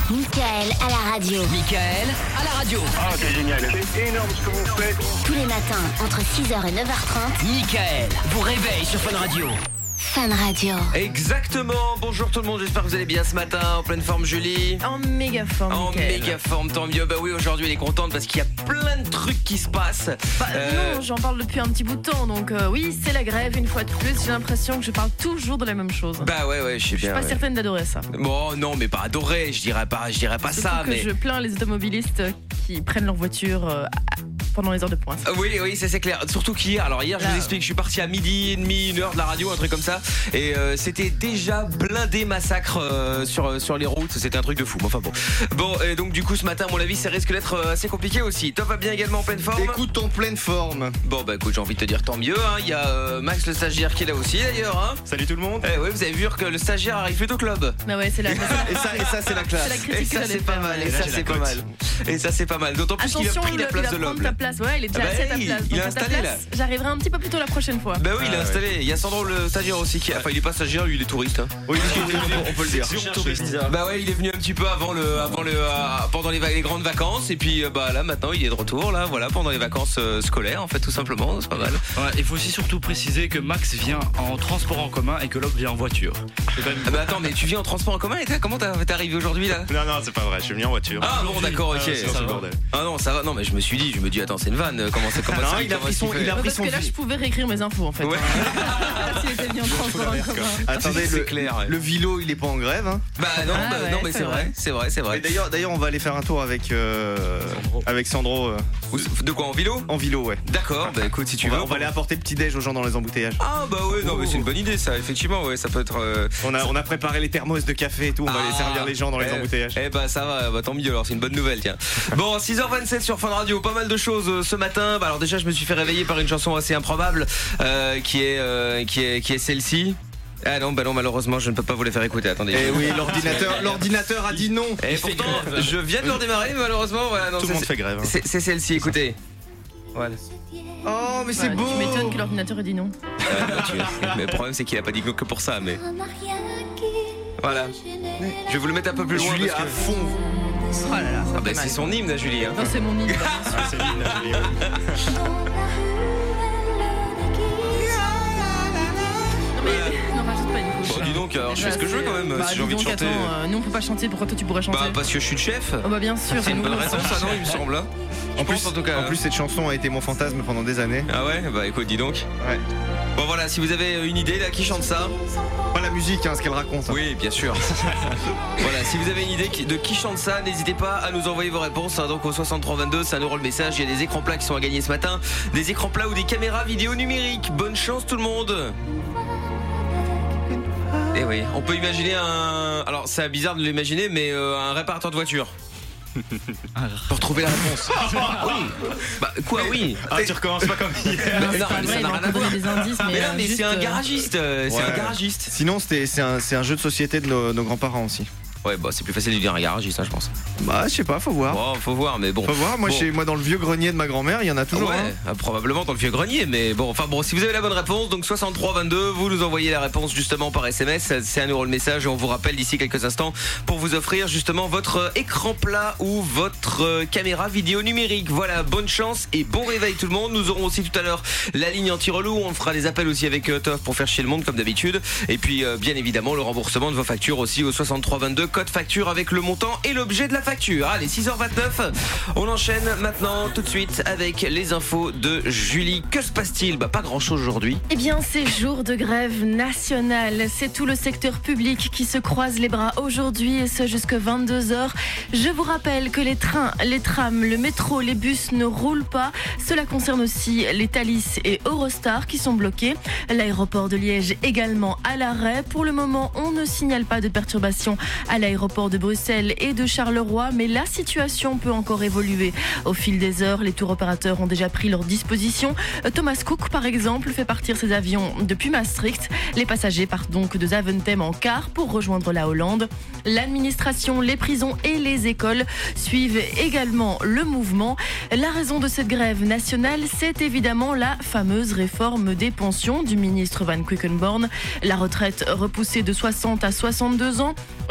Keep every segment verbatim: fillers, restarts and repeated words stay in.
Michael à la radio. Michael à la radio. Ah, c'est génial. C'est énorme ce que vous faites. Tous les matins, entre six heures et neuf heures trente. Michael vous réveille sur Fun Radio. Fun Radio. Exactement, bonjour tout le monde, j'espère que vous allez bien ce matin, en pleine forme Julie. En méga forme, En Mickaël. méga forme, tant mieux. Bah oui, aujourd'hui elle est contente parce qu'il y a plein de trucs qui se passent. Bah, Euh, Non, j'en parle depuis un petit bout de temps, donc euh, oui, c'est la grève, une fois de plus, j'ai l'impression que je parle toujours de la même chose. Bah ouais, ouais, je sais je suis bien. pas ouais. certaine d'adorer ça. Bon, non, mais pas adoré, je dirais pas, je dirais pas Surtout ça, que mais. je plains les automobilistes qui prennent leur voiture euh, pendant les heures de pointe. Ah oui, oui, ça c'est clair. Surtout qu'hier, alors hier, je Là, vous explique, je suis parti à midi et demi, une heure de la radio, un truc comme ça, et euh, c'était déjà blindé massacre euh, sur sur les routes. C'était un truc de fou. Enfin bon, bon, et donc du coup ce matin, à mon avis, ça risque d'être euh, assez compliqué aussi. Top va bien également en pleine forme. Écoute, en pleine forme. Bon bah écoute, j'ai envie de te dire tant mieux. Hein. Il y a euh, Max le stagiaire qui est là aussi d'ailleurs. Hein. Salut tout le monde. Eh ouais, vous avez vu que le stagiaire arrive vite au club. Bah ouais, c'est la, c'est la- Et ça, et ça c'est la classe. c'est la Et critique que ça j'allais c'est pas faire, mal. ouais. Et là, ça j'ai la c'est pas cote. mal. Et ça c'est pas mal. D'autant plus qu'il a Attention, pris il, la il place va de prendre l'homme. ta place. Ouais, il est déjà Ah bah, assis à ta il- place. il Donc, est à ta installé, place, j'arriverai un petit peu plus tôt la prochaine fois. Bah oui, il est Ah, installé. Il y a Sandro le stagiaire aussi qui. Enfin, il est pas stagiaire, lui, il est touriste. Hein. Oui, on peut le dire. Bah ouais, il est venu un petit peu avant le, avant le, euh, pendant les, va- les grandes vacances et puis euh, bah là maintenant il est de retour là, voilà, pendant les vacances euh, scolaires en fait tout simplement, c'est pas mal. Ouais, il faut aussi surtout préciser que Max vient en transport en commun et que Lob vient en voiture. C'est quand même... Ah bah attends, mais tu viens en transport en commun et t'as- comment t'as- t'es arrivé aujourd'hui là? Non, non, c'est pas vrai, je suis venu en voiture. Ah bon d'accord, ok. Ah, sinon, c'est le bordel. Ah non ça va, non mais je me suis dit, je me dis attends c'est une vanne, euh, comment c'est comment Non, c'est- il a comment pris son- c'est fait il a Ouais, pris parce son que là, vi- je pouvais réécrire mes infos en fait. Ouais. Hein. S'il était venu en transport en commun. Attendez, C'est le, clair, ouais. le Vilo, il est pas en grève. Hein. Bah non, Ah bah, ouais, non mais c'est c'est vrai. vrai, c'est vrai, c'est Et vrai. d'ailleurs, d'ailleurs, on va aller faire un tour avec euh, avec Sandro euh, Où- De quoi, en vélo? en Vilo, ouais. D'accord, bah écoute si tu On veux. va, on va aller apporter le petit déj aux gens dans les embouteillages. Ah bah ouais, non mais c'est une bonne idée ça, effectivement, ouais, ça peut être. euh, On a, on a préparé les thermos de café et tout. On va aller Ah. servir les gens dans les Eh, embouteillages. Eh bah ça va, bah tant mieux alors, c'est une bonne nouvelle tiens. Bon, six heures vingt-sept sur Fun Radio, pas mal de choses euh, ce matin. Bah alors déjà je me suis fait réveiller par une chanson assez improbable euh, qui est euh, qui est qui est celle-ci. Ah non, bah non, malheureusement, je ne peux pas vous les faire écouter. Attendez. Et oui, l'ordinateur, l'ordinateur a dit non. Et pourtant, je viens de leur démarrer, mais malheureusement, voilà, non, Tout le c'est- monde fait grève. hein. c'est c'est celle-ci, écoutez. Voilà. Oh, mais c'est Ouais, beau. Tu m'étonnes que l'ordinateur ait dit non. Euh, bah, tu- Mais le problème, c'est qu'il a pas dit que pour ça, mais voilà. Je vais vous le mettre un peu plus loin. Julie parce à que- fond. Oh là là, ça Ah bah, fait mal. c'est son hymne, à Julie. Hein. Non, c'est mon idée. Ah, c'est Lynn, Julie, ouais. Non, mais non, rajoute pas une couche. Bon, dis donc, alors je fais ce que je veux quand même, Bah, si dis j'ai envie de donc, chanter. attends, euh, nous on peut pas chanter, pourquoi toi tu pourrais chanter? Bah, parce que je suis le chef. Oh bah bien sûr, C'est une bonne nous, raison, ça. ça, non, il me semble. hein. En Je plus, pense, en tout cas. en plus, cette chanson a été mon fantasme pendant des années. Ah ouais, bah écoute, dis donc. Ouais. Bon voilà, si vous avez une idée là, qui chante ça? Pas la musique, hein, ce qu'elle raconte. hein. Oui, bien sûr. Voilà, si vous avez une idée qui- de qui chante ça, n'hésitez pas à nous envoyer vos réponses. hein. Donc au soixante-trois vingt-deux, c'est un euro le message. Il y a des écrans plats qui sont à gagner ce matin. Des écrans plats ou des caméras vidéo numériques. Bonne chance tout le monde. Et oui, on peut imaginer un... Alors c'est bizarre de l'imaginer, mais euh, un réparateur de voiture. Pour trouver la réponse. Oui. Bah quoi, oui. Ah, tu recommences pas comme hier. Non, c'est non, pas mais vrai, ça il n'a va rien à encore voir. donner des indices, mais, Mais non, euh, mais juste, c'est un euh, garagiste. euh, C'est Ouais. un garagiste. Sinon, c'était, c'est un, c'est un jeu de société de nos, nos grands-parents aussi. Ouais, bah c'est plus facile de dire un garagiste, hein, je pense. Bah, je sais pas, faut voir. Bon, faut voir, mais bon. Faut voir. Moi, Bon. chez moi, dans le vieux grenier de ma grand-mère, il y en a toujours. ouais, un. euh, probablement dans le vieux grenier, mais bon, enfin bon, si vous avez la bonne réponse, donc soixante-trois vingt-deux, vous nous envoyez la réponse justement par S M S, c'est un euro le message et on vous rappelle d'ici quelques instants pour vous offrir justement votre écran plat ou votre euh, caméra vidéo numérique. Voilà, bonne chance et bon réveil tout le monde. Nous aurons aussi tout à l'heure la ligne anti-relou, on fera des appels aussi avec euh, Toff pour faire chier le monde comme d'habitude. Et puis euh, bien évidemment le remboursement de vos factures aussi au soixante-trois vingt-deux, code facture avec le montant et l'objet de la facture. Allez, six heures vingt-neuf, on enchaîne maintenant tout de suite avec les infos de Julie. Que se passe-t-il? Bah pas grand-chose aujourd'hui. Eh bien, c'est jour de grève nationale. C'est tout le secteur public qui se croise les bras aujourd'hui et ce jusqu'à vingt-deux heures. Je vous rappelle que les trains, les trams, le métro, les bus ne roulent pas. Cela concerne aussi les Thalys et Eurostar qui sont bloqués. L'aéroport de Liège également à l'arrêt. Pour le moment, on ne signale pas de perturbations à l'aéroport de Bruxelles et de Charleroi, mais la situation peut encore évoluer au fil des heures. Les tours opérateurs ont déjà pris leurs dispositions. Thomas Cook, par exemple, fait partir ses avions depuis Maastricht. Les passagers partent donc de Zaventem en car pour rejoindre la Hollande. L'administration, les prisons et les écoles suivent également le mouvement. La raison de cette grève nationale, c'est évidemment la fameuse réforme des pensions du ministre Van Quickenborne. La retraite repoussée de soixante à soixante-deux ans. Le gouvernement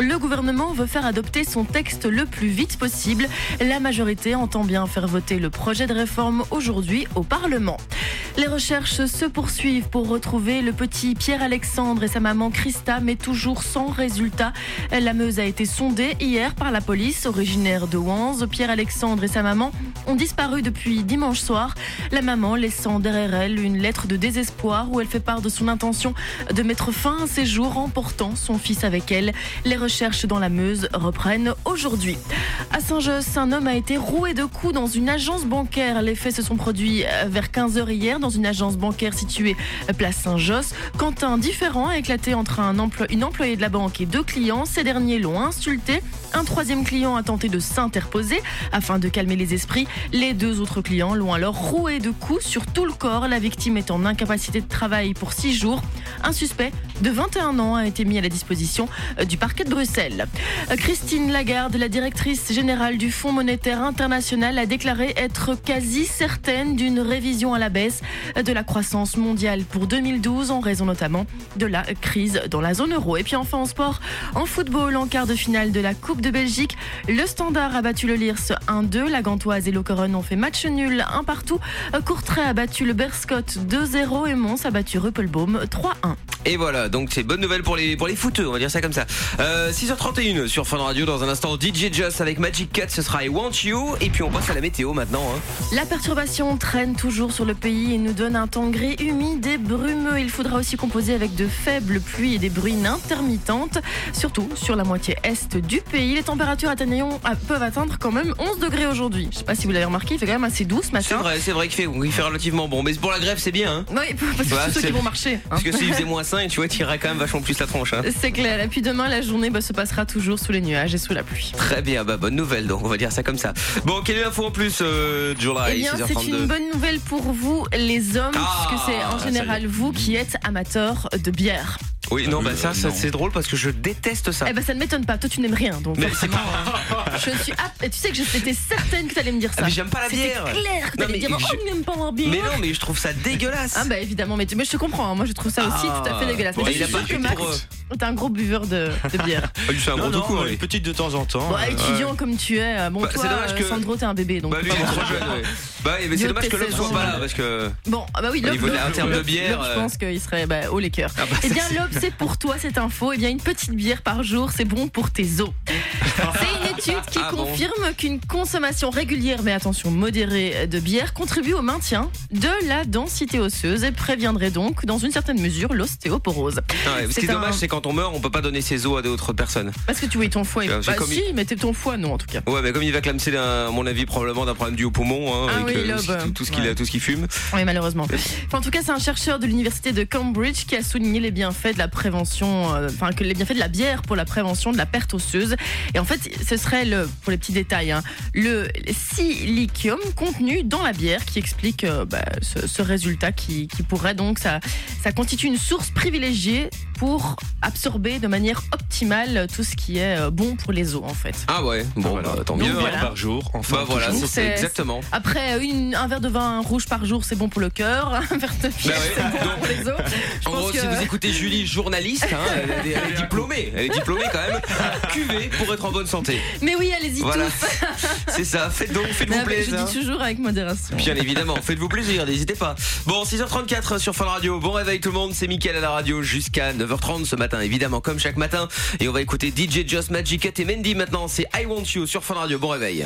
gouvernement veut faire adopter son texte le plus vite possible. La majorité entend bien faire voter le projet de réforme aujourd'hui au Parlement. Les recherches se poursuivent pour retrouver le petit Pierre-Alexandre et sa maman Christa, mais toujours sans résultat. La Meuse a été sondée hier par la police, originaire de Wanze. Pierre-Alexandre et sa maman ont disparu depuis dimanche soir. La maman laissant derrière elle une lettre de désespoir où elle fait part de son intention de mettre fin à ses jours en portant son fils avec elle. Les recherches dans la Meuse reprennent aujourd'hui. À Saint-Josse, un homme a été roué de coups dans une agence bancaire. Les faits se sont produits vers quinze heures hier dans une agence bancaire située place Saint-Josse. Quand un différend a éclaté entre un emplo- une employée de la banque et deux clients, ces derniers l'ont insulté. Un troisième client a tenté de s'interposer afin de calmer les esprits. Les deux autres clients l'ont alors roué de coups sur tout le corps. La victime est en incapacité de travail pour six jours. Un suspect de vingt et un ans a été mis à la disposition du parquet de Bruxelles. Christine Lagarde, la directrice générale du Fonds monétaire international, a déclaré être quasi certaine d'une révision à la baisse de la croissance mondiale pour deux mille douze en raison notamment de la crise dans la zone euro. Et puis enfin en sport, en football, en quart de finale de la Coupe de Belgique, le Standard a battu le Lierse un deux. La Gantoise et Lokeren ont fait match nul un partout. Courtrai a battu le Berscott deux zéro et Mons a battu Ruppelbaum trois un. Et voilà, donc c'est bonne nouvelle pour les pour les footeux, on va dire ça comme ça. Euh, six heures trente et une sur Fun Radio. Dans un instant, D J Just avec Magic Cat, ce sera I Want You. Et puis on passe à la météo maintenant. Hein. La perturbation traîne toujours sur le pays et nous donne un temps gris, humide et brumeux. Il faudra aussi composer avec de faibles pluies et des bruines intermittentes, surtout sur la moitié est du pays. Les températures atteignent, peuvent atteindre quand même onze degrés aujourd'hui. Je sais pas si vous l'avez remarqué, il fait quand même assez doux ce matin. C'est vrai, c'est vrai qu'il fait, il fait relativement bon. Mais pour la grève, c'est bien. Hein. Oui, parce que bah, c'est ceux qui vont marcher. Hein. Parce que s'il faisait moins cinq, tu vois, t'irais quand même vachement plus la tronche. Hein. C'est clair. Et puis demain, la journée bah, se passera toujours sous les nuages et sous la pluie. Très bien, bah, bonne nouvelle donc, on va dire ça comme ça. Bon, quelle est l'info en plus, euh, July? Eh bien, c'est une bonne nouvelle pour vous, les hommes, ah, puisque c'est en général vous qui êtes amateurs de bière. Oui, non, bah ça, euh, ça non. c'est drôle parce que je déteste ça. Eh ben, ça ne m'étonne pas. Toi, tu n'aimes rien, donc. Mais c'est forcément, je suis apte. Et tu sais que j'étais certaine que tu allais me dire ça. Ah, mais j'aime pas la C'était bière. clair que Non, t'allais mais dire oh, je- on n'aime pas la bière. Mais non, mais je trouve ça dégueulasse. Ah bah évidemment, mais, tu- mais je te comprends. hein. Moi, je trouve ça aussi Ah. tout à fait dégueulasse. Bon, mais il je a suis pas sûre que eu Max, pour, euh, t'es un gros buveur de, de bière. Ah, je suis un Non, gros non, coup, une oui. petite de temps en temps. Bon, euh, étudiant comme tu es, euh, bon, Bah, toi, c'est dommage euh, que- Sandro, t'es un bébé, donc. Bah lui il est trop jeune, ouais. Bah mais c'est Dieu dommage que te l'homme soit sait, pas là bon. parce que Bon, ah bah oui, Au Lob, niveau de la- Lob, en termes de Lob, bière, Lob, je euh, pense qu'il serait bah, haut les cœurs. Ah bah, Eh bien, c'est- Lob, c'est pour toi cette info. Eh bien, une petite bière par jour, c'est bon pour tes os. C'est une étude qui Ah bon confirme qu'une consommation régulière, mais attention modérée, de bière contribue au maintien de la densité osseuse et préviendrait donc, dans une certaine mesure, l'ostéoporose. Ah ouais, ce C'est qui est dommage un- c'est quand on meurt on peut pas donner ses os à d'autres personnes. Parce que tu vois ton foie. il- J'ai Bah commis- si, mais t'es ton foie, non en tout cas. Ouais mais comme il va clamser d'un- à mon avis probablement d'un problème dû au poumon hein, Ah avec oui, euh, Lob. tout, tout ce qu'il Ouais. a, tout ce qu'il fume. Oui, malheureusement. Enfin, en tout cas, c'est un chercheur de l'université de Cambridge qui a souligné les bienfaits de la prévention, euh, enfin que les bienfaits de la bière pour la prévention de la perte osseuse. Et en fait, ce serait le, pour les petits détails, hein, le silicium contenu dans la bière qui explique euh, bah, ce, ce résultat qui, qui pourrait donc ça, ça constitue une source privilégiée pour absorber de manière optimale tout ce qui est euh, bon pour les os en fait. Ah ouais, bon Voilà. bah, tant Donc, mieux. voilà. hein. par jour. Enfin, Bah voilà, toujours. c'est- c'est C'est- exactement. Après, une, un verre de vin rouge par jour, c'est bon pour le cœur. Un verre de bière, Bah ouais, c'est bon donc, pour les os. Je En pense gros, que- si vous écoutez Julie, journaliste, hein, elle, est, elle est diplômée, elle est diplômée quand même, Q V pour être en bonne santé. Mais oui, allez-y Voilà, tous. c'est ça. Faites donc, Mais faites-vous après, plaisir. je dis toujours avec modération. Bien évidemment, faites-vous plaisir, n'hésitez pas. Bon, six heures trente-quatre sur Fun Radio. Bon réveil tout le monde, c'est Mickaël à la radio jusqu'à neuf heures trente ce matin, évidemment, comme chaque matin. Et on va écouter D J Just, Magic Cat et Mendy maintenant. C'est I Want You sur Fun Radio. Bon réveil.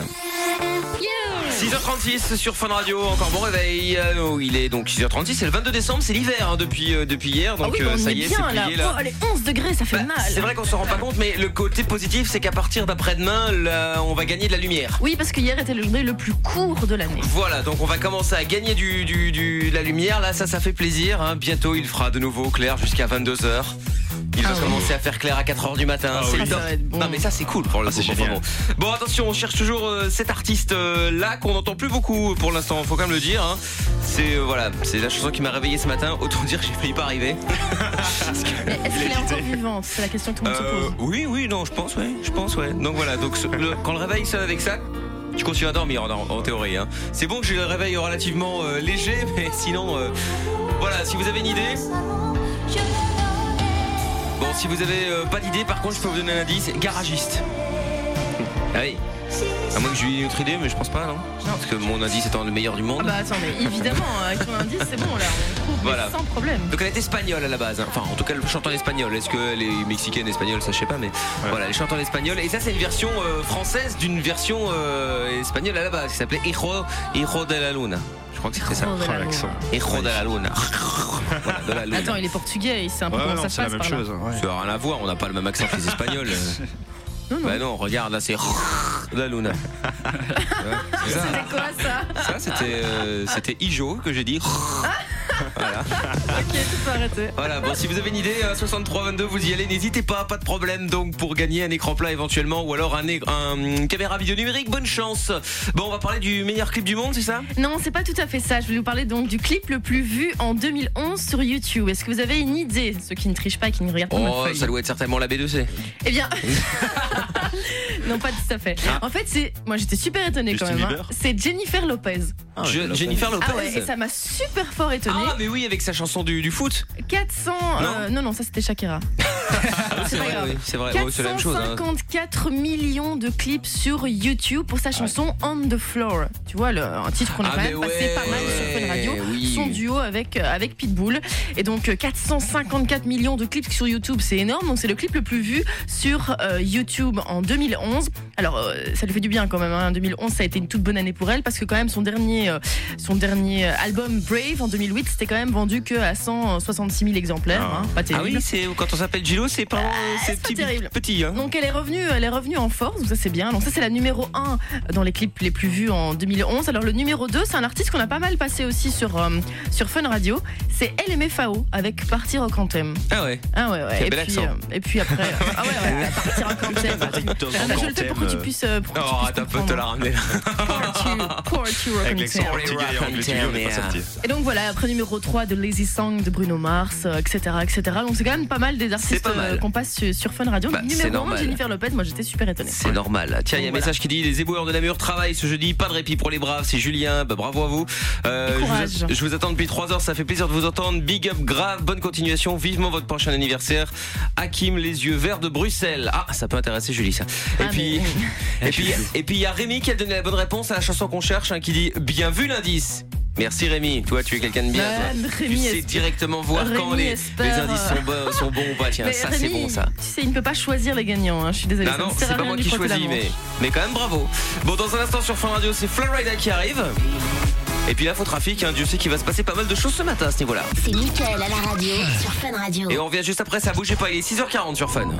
six heures trente-six sur Fun Radio, encore bon réveil. Euh, il est donc six heures trente-six, c'est le vingt-deux décembre, c'est l'hiver hein, depuis, euh, depuis hier. Donc Ah oui, bah, euh, on ça est y est, bien c'est là. plié là. Oh, les onze degrés, ça fait Bah, mal. c'est vrai qu'on se rend pas compte, mais le côté positif, c'est qu'à partir d'après-demain, là, on va gagner de la lumière. Oui, parce que hier était le journée le plus court de l'année. Voilà, donc on va commencer à gagner du, du, du- de la lumière. Là, ça, ça fait plaisir. hein. Bientôt, il fera de nouveau clair jusqu'à vingt-deux heures. Il va Ah ouais. commencer à faire clair à quatre heures du matin. Ah c'est oui. le Ah, top. ça va être bon. Non, mais ça, c'est cool pour le Ah, c'est coup, génial. enfin, bon. Bon, attention, on cherche toujours euh, cet artiste euh, là qu'on n'entend plus beaucoup pour l'instant. Faut quand même le dire. hein. C'est euh, voilà, c'est la chanson qui m'a réveillé ce matin. Autant dire que j'ai failli pas arriver. Mais est-ce qu'elle est encore vivante? C'est la question que tout le monde se Euh, pose. oui, oui, non, je pense, ouais, je pense, ouais. Donc voilà, donc ce- le- quand le réveil sonne avec ça, tu continues à dormir en, en théorie. Hein. C'est bon que j'ai le réveil relativement euh, léger, mais sinon, euh, voilà, si vous avez une idée. Bon, si vous avez euh, pas d'idée, par contre, je peux vous donner un indice. Garagiste. Ah oui. À moins que j'ai une autre idée, mais je pense pas, non, non. Parce que mon indice étant le meilleur du monde. Ah bah attends, mais évidemment, avec ton indice, c'est bon, là, on trouve Voilà. sans problème. Donc elle est espagnole à la base, hein. Enfin en tout cas elle chante en espagnol. Est-ce qu'elle est mexicaine, espagnole, ça je sais pas, mais ouais. Voilà, elle chante en espagnol. Et ça c'est une version euh, française d'une version euh, espagnole à la base qui s'appelait Hijo, Hijo de la Luna. Je crois que c'était ça. Hijo de la Luna. Voilà, de la Luna. Attends, il est portugais, c'est un peu Ouais, comment non, ça se c'est la passe même par chose. là. Ouais. Ça n'a rien à voir, on n'a pas le même accent que les espagnols. Non, non. Bah non, regarde là, c'est de la Luna. Ouais, ça. C'était quoi ça? Ça c'était euh, c'était Ijo que j'ai dit. Voilà. Ok, tu peux arrêter. Voilà, bon, si vous avez une idée, hein, soixante-trois vingt-deux, vous y allez, n'hésitez pas, pas de problème donc pour gagner un écran plat éventuellement ou alors un, un, une caméra vidéo numérique, bonne chance. Bon, on va parler du meilleur clip du monde, c'est ça? Non, c'est pas tout à fait ça. Je voulais vous parler donc du clip le plus vu en deux mille onze sur YouTube. Est-ce que vous avez une idée? Ceux qui ne trichent pas et qui ne regardent pas ma Oh, feuille. ça doit être certainement la B deux C. Eh bien, non, pas tout à fait. En fait, c'est. Moi, j'étais super étonnée Justin quand même. hein. Bieber C'est Jennifer Lopez. Ah, Je- Lopez. Jennifer Lopez. Ah ouais, et ça m'a super fort étonnée. Ah, mais oui, avec sa chanson du, du foot. quatre cents. euh, non, non, ça c'était Shakira. C'est pas vrai, grave. oui, c'est vrai. Oh, c'est la même chose. hein. quatre cent cinquante-quatre millions de clips sur YouTube pour sa chanson On the Floor. Tu vois, le, un titre qu'on a Ah, quand mais même passé ouais, pas mal sur Fun Radio. oui. Son duo avec, euh, avec Pitbull. Et donc, euh, quatre cent cinquante-quatre millions de clips sur YouTube, c'est énorme. Donc, c'est le clip le plus vu sur euh, YouTube en deux mille onze. Alors, euh, ça lui fait du bien quand même. Hein. deux mille onze, ça a été une toute bonne année pour elle parce que, quand même, son dernier, euh, son dernier album Brave en deux mille huit, c'était quand même vendu que à cent soixante-six mille exemplaires. Ah. Hein. Pas Ah terrible. oui, c'est quand on s'appelle Gilo, c'est pas c'est c'est pas petit, terrible. petit hein. Donc elle est revenue, elle est revenue en force, donc ça c'est bien. Donc ça c'est la numéro un dans les clips les plus vus en deux mille onze. Alors le numéro deux, c'est un artiste qu'on a pas mal passé aussi sur euh, sur Fun Radio, c'est L M F A O avec Partir au Cantem. Ah ouais. Ah ouais ouais. Quel Et bel puis accent. euh, et puis après euh, ah ouais ouais, Partir au Cantem. Bah, tu- je le fais pour que tu puisses euh, pour que tu Oh, puisses attends, peut te comprendre. la ramener là. Partir Partir au Avec l'accent Cantem. portugais en plus, studio, on n'est pas sorti. Et donc voilà, après numéro trois de Lazy Song de Bruno Mars, euh, et cetera, et cetera. Donc c'est quand même pas mal des C'est artistes pas mal. euh, qu'on passe sur, sur Fun Radio. Bah, Donc, c'est numéro un, normal. Jennifer Lopez, moi j'étais super étonnée. C'est normal. Tiens, il y a un Voilà. message qui dit les éboueurs de Namur travaillent ce jeudi, pas de répit pour les braves, c'est Julien, bah, bravo à vous. Euh, Et je, courage. vous je vous attends depuis trois heures, ça fait plaisir de vous entendre. Big up grave, bonne continuation, vivement votre prochain anniversaire. Hakim, les yeux verts de Bruxelles. Ah, ça peut intéresser Julie ça. Et Ah, puis mais- et puis et puis il y a Rémi qui a donné la bonne réponse à la chanson qu'on cherche, hein, qui dit bien vu l'indice. Merci Rémi, toi tu es quelqu'un de bien. Man, toi. Rémi tu sais esp- directement voir Rémi quand les, espère, les indices euh, sont bons, sont bons ou pas. Tiens, Mais ça Rémi, c'est bon ça. Tu sais, il ne peut pas choisir les gagnants. Hein. Je suis désolée. Non, ça non, ne c'est sert à pas rien moi de qui lui frotter la choisis, mais, manche. mais quand même bravo. Bon, dans un instant sur Fun Radio, c'est Florida qui arrive. Et puis l'infotrafic, hein, Dieu sait qu'il va se passer pas mal de choses ce matin à ce niveau-là. C'est Mickaël à la radio sur Fun Radio. Et on revient juste après, ça bougez pas, il est six heures quarante sur Fun.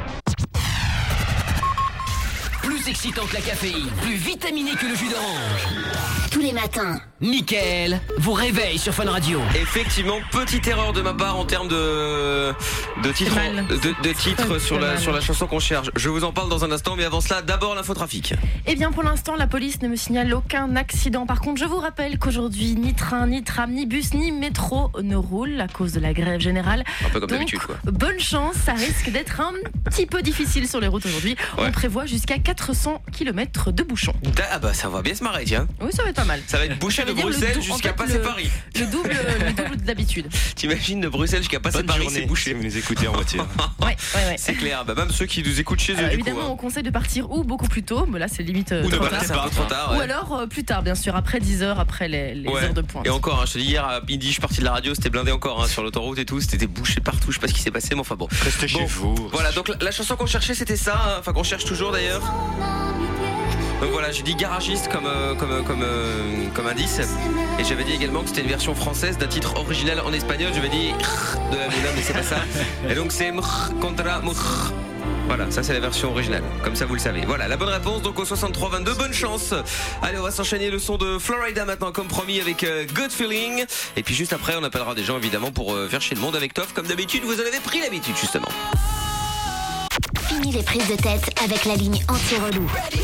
Plus excitant que la caféine, plus vitaminé que le jus d'orange. Tous les matins. Mickaël vous réveille sur Fun Radio. Effectivement, petite erreur de ma part en termes de de titre, C'est mal. de, de titre C'est sur la mal. sur la chanson qu'on cherche. Je vous en parle dans un instant, mais avant cela, d'abord l'infotrafic. Eh bien, pour l'instant, la police ne me signale aucun accident. Par contre, je vous rappelle qu'aujourd'hui, ni train, ni tram, ni bus, ni métro ne roulent à cause de la grève générale. Un peu comme Donc, d'habitude, quoi. bonne chance, ça risque d'être un petit peu difficile sur les routes aujourd'hui. Ouais. On prévoit jusqu'à quatre cents kilomètres de bouchons. Ah bah ça va bien se marrer, tiens. Oui, ça va être pas mal. Ça va être bouché Ça de veut dire le Bruxelles dou- en jusqu'à fait, passer le- Paris. Le double, le double d'habitude. T'imagines de Bruxelles jusqu'à passer Bonne Paris, journée, c'est bouché. si vous nous écoutez en voiture. Ouais, ouais, ouais. C'est clair, bah même ceux qui nous écoutent chez eux Alors, du évidemment, coup. hein. on conseille de partir ou beaucoup plus tôt, mais là c'est limite euh, Ou ne trop pas tard. rester C'est un peu trop tard. Ou ouais. alors euh, plus tard, bien sûr, après dix heures, après les, les Ouais. heures de pointe. Et encore, hein, je te dis hier à midi, je suis parti de la radio, c'était blindé encore hein, sur l'autoroute et tout, c'était bouché partout, je sais pas ce qui s'est passé, mais enfin bon. Restez Bon, chez vous. Voilà, donc la, la chanson qu'on cherchait c'était ça, hein, enfin qu'on cherche toujours d'ailleurs. Donc voilà, j'ai dit garagiste comme, euh, comme, euh, comme, euh, comme indice. Et j'avais dit également que c'était une version française d'un titre original en espagnol. J'avais dit de la Luna, mais c'est pas ça. Et donc c'est contra. Voilà, ça c'est la version originale. Comme ça vous le savez. Voilà, la bonne réponse donc au soixante-trois vingt-deux. Bonne chance. Allez, on va s'enchaîner le son de Florida maintenant, comme promis, avec euh, Good Feeling. Et puis juste après, on appellera des gens évidemment pour euh, faire chez le monde avec Toff. Comme d'habitude, vous en avez pris l'habitude justement. Fini les prises de tête avec la ligne anti-relou.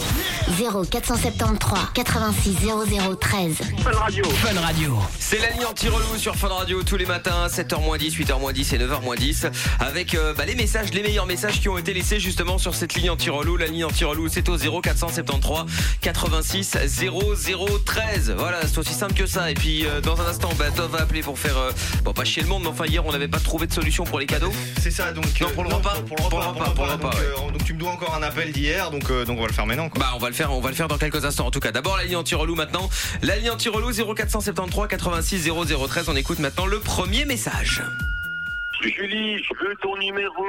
zéro quatre cent soixante-treize quatre-vingt-six zéro zéro treize. Fun Radio. Fun Radio. C'est la ligne anti-relou sur Fun Radio tous les matins, sept heures moins dix, huit heures moins dix et neuf heures moins dix. Avec euh, bah, les messages, les meilleurs messages qui ont été laissés justement sur cette ligne anti-relou. La ligne anti-relou, c'est au zéro quatre cent soixante-treize quatre-vingt-six zéro zéro treize. Voilà, c'est aussi simple que ça. Et puis euh, dans un instant, bah, Tov va appeler pour faire, euh, bon pas chier le monde, mais enfin hier on n'avait pas trouvé de solution pour les cadeaux. C'est ça, donc. Non, pour le repas. Pour le repas, Pour le repas, pour le repas, donc, ouais. euh, donc tu me dois encore un appel d'hier, donc, euh, donc on va le faire maintenant, quoi. Bah on va le faire, on va le faire dans quelques instants en tout cas. D'abord la ligne anti-relou maintenant. La ligne anti-relou zéro quatre cent soixante-treize quatre-vingt-six zéro zéro treize. On écoute maintenant le premier message. Julie, je veux ton numéro.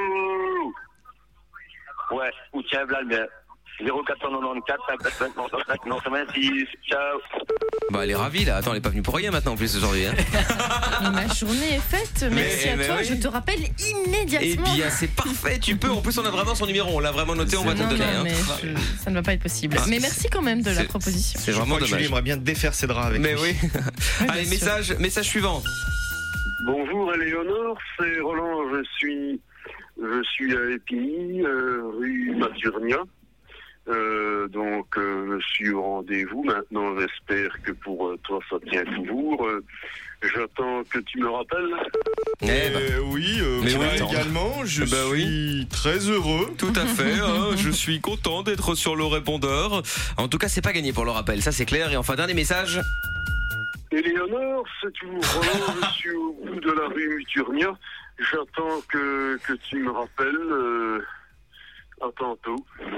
Ouais, ou tiens, voilà le mien. zéro quatre cent quatre-vingt-quatre quatre-vingt-six. Ciao. Bah elle est ravie là. Attends, elle est pas venue pour rien maintenant en plus aujourd'hui. Hein. Ma journée est faite. Merci à mais toi. oui. Je te rappelle Eh immédiatement. bien c'est parfait. Tu peux. En plus on a vraiment son numéro. On l'a vraiment noté. On va te non, le donner. non, hein. mais je- ça ne va pas être possible. Ah, mais c'est- merci quand même de la c'est- proposition. C'est Je vraiment crois que Julie dommage. aimerait bien défaire ses draps avec Mais lui. oui. Allez bien sûr. message, message suivant. Bonjour Éléonore, c'est Roland, je suis je suis à Épinay, euh, rue Maturnia. Euh, donc euh, je suis au rendez-vous. Maintenant j'espère que pour euh, toi ça tient toujours. Euh, j'attends que tu me rappelles. Eh ben, Euh, oui, euh, Mais moi oui, attends. également, je Bah oui. suis très heureux. tout à fait. hein, je suis content d'être sur le répondeur. En tout cas c'est pas gagné pour le rappel. Ça c'est clair. Et enfin dernier message. Éléonore, c'est toujours Roland, je suis au bout de la rue Muturnia. J'attends que, que tu me rappelles. Euh, à tantôt.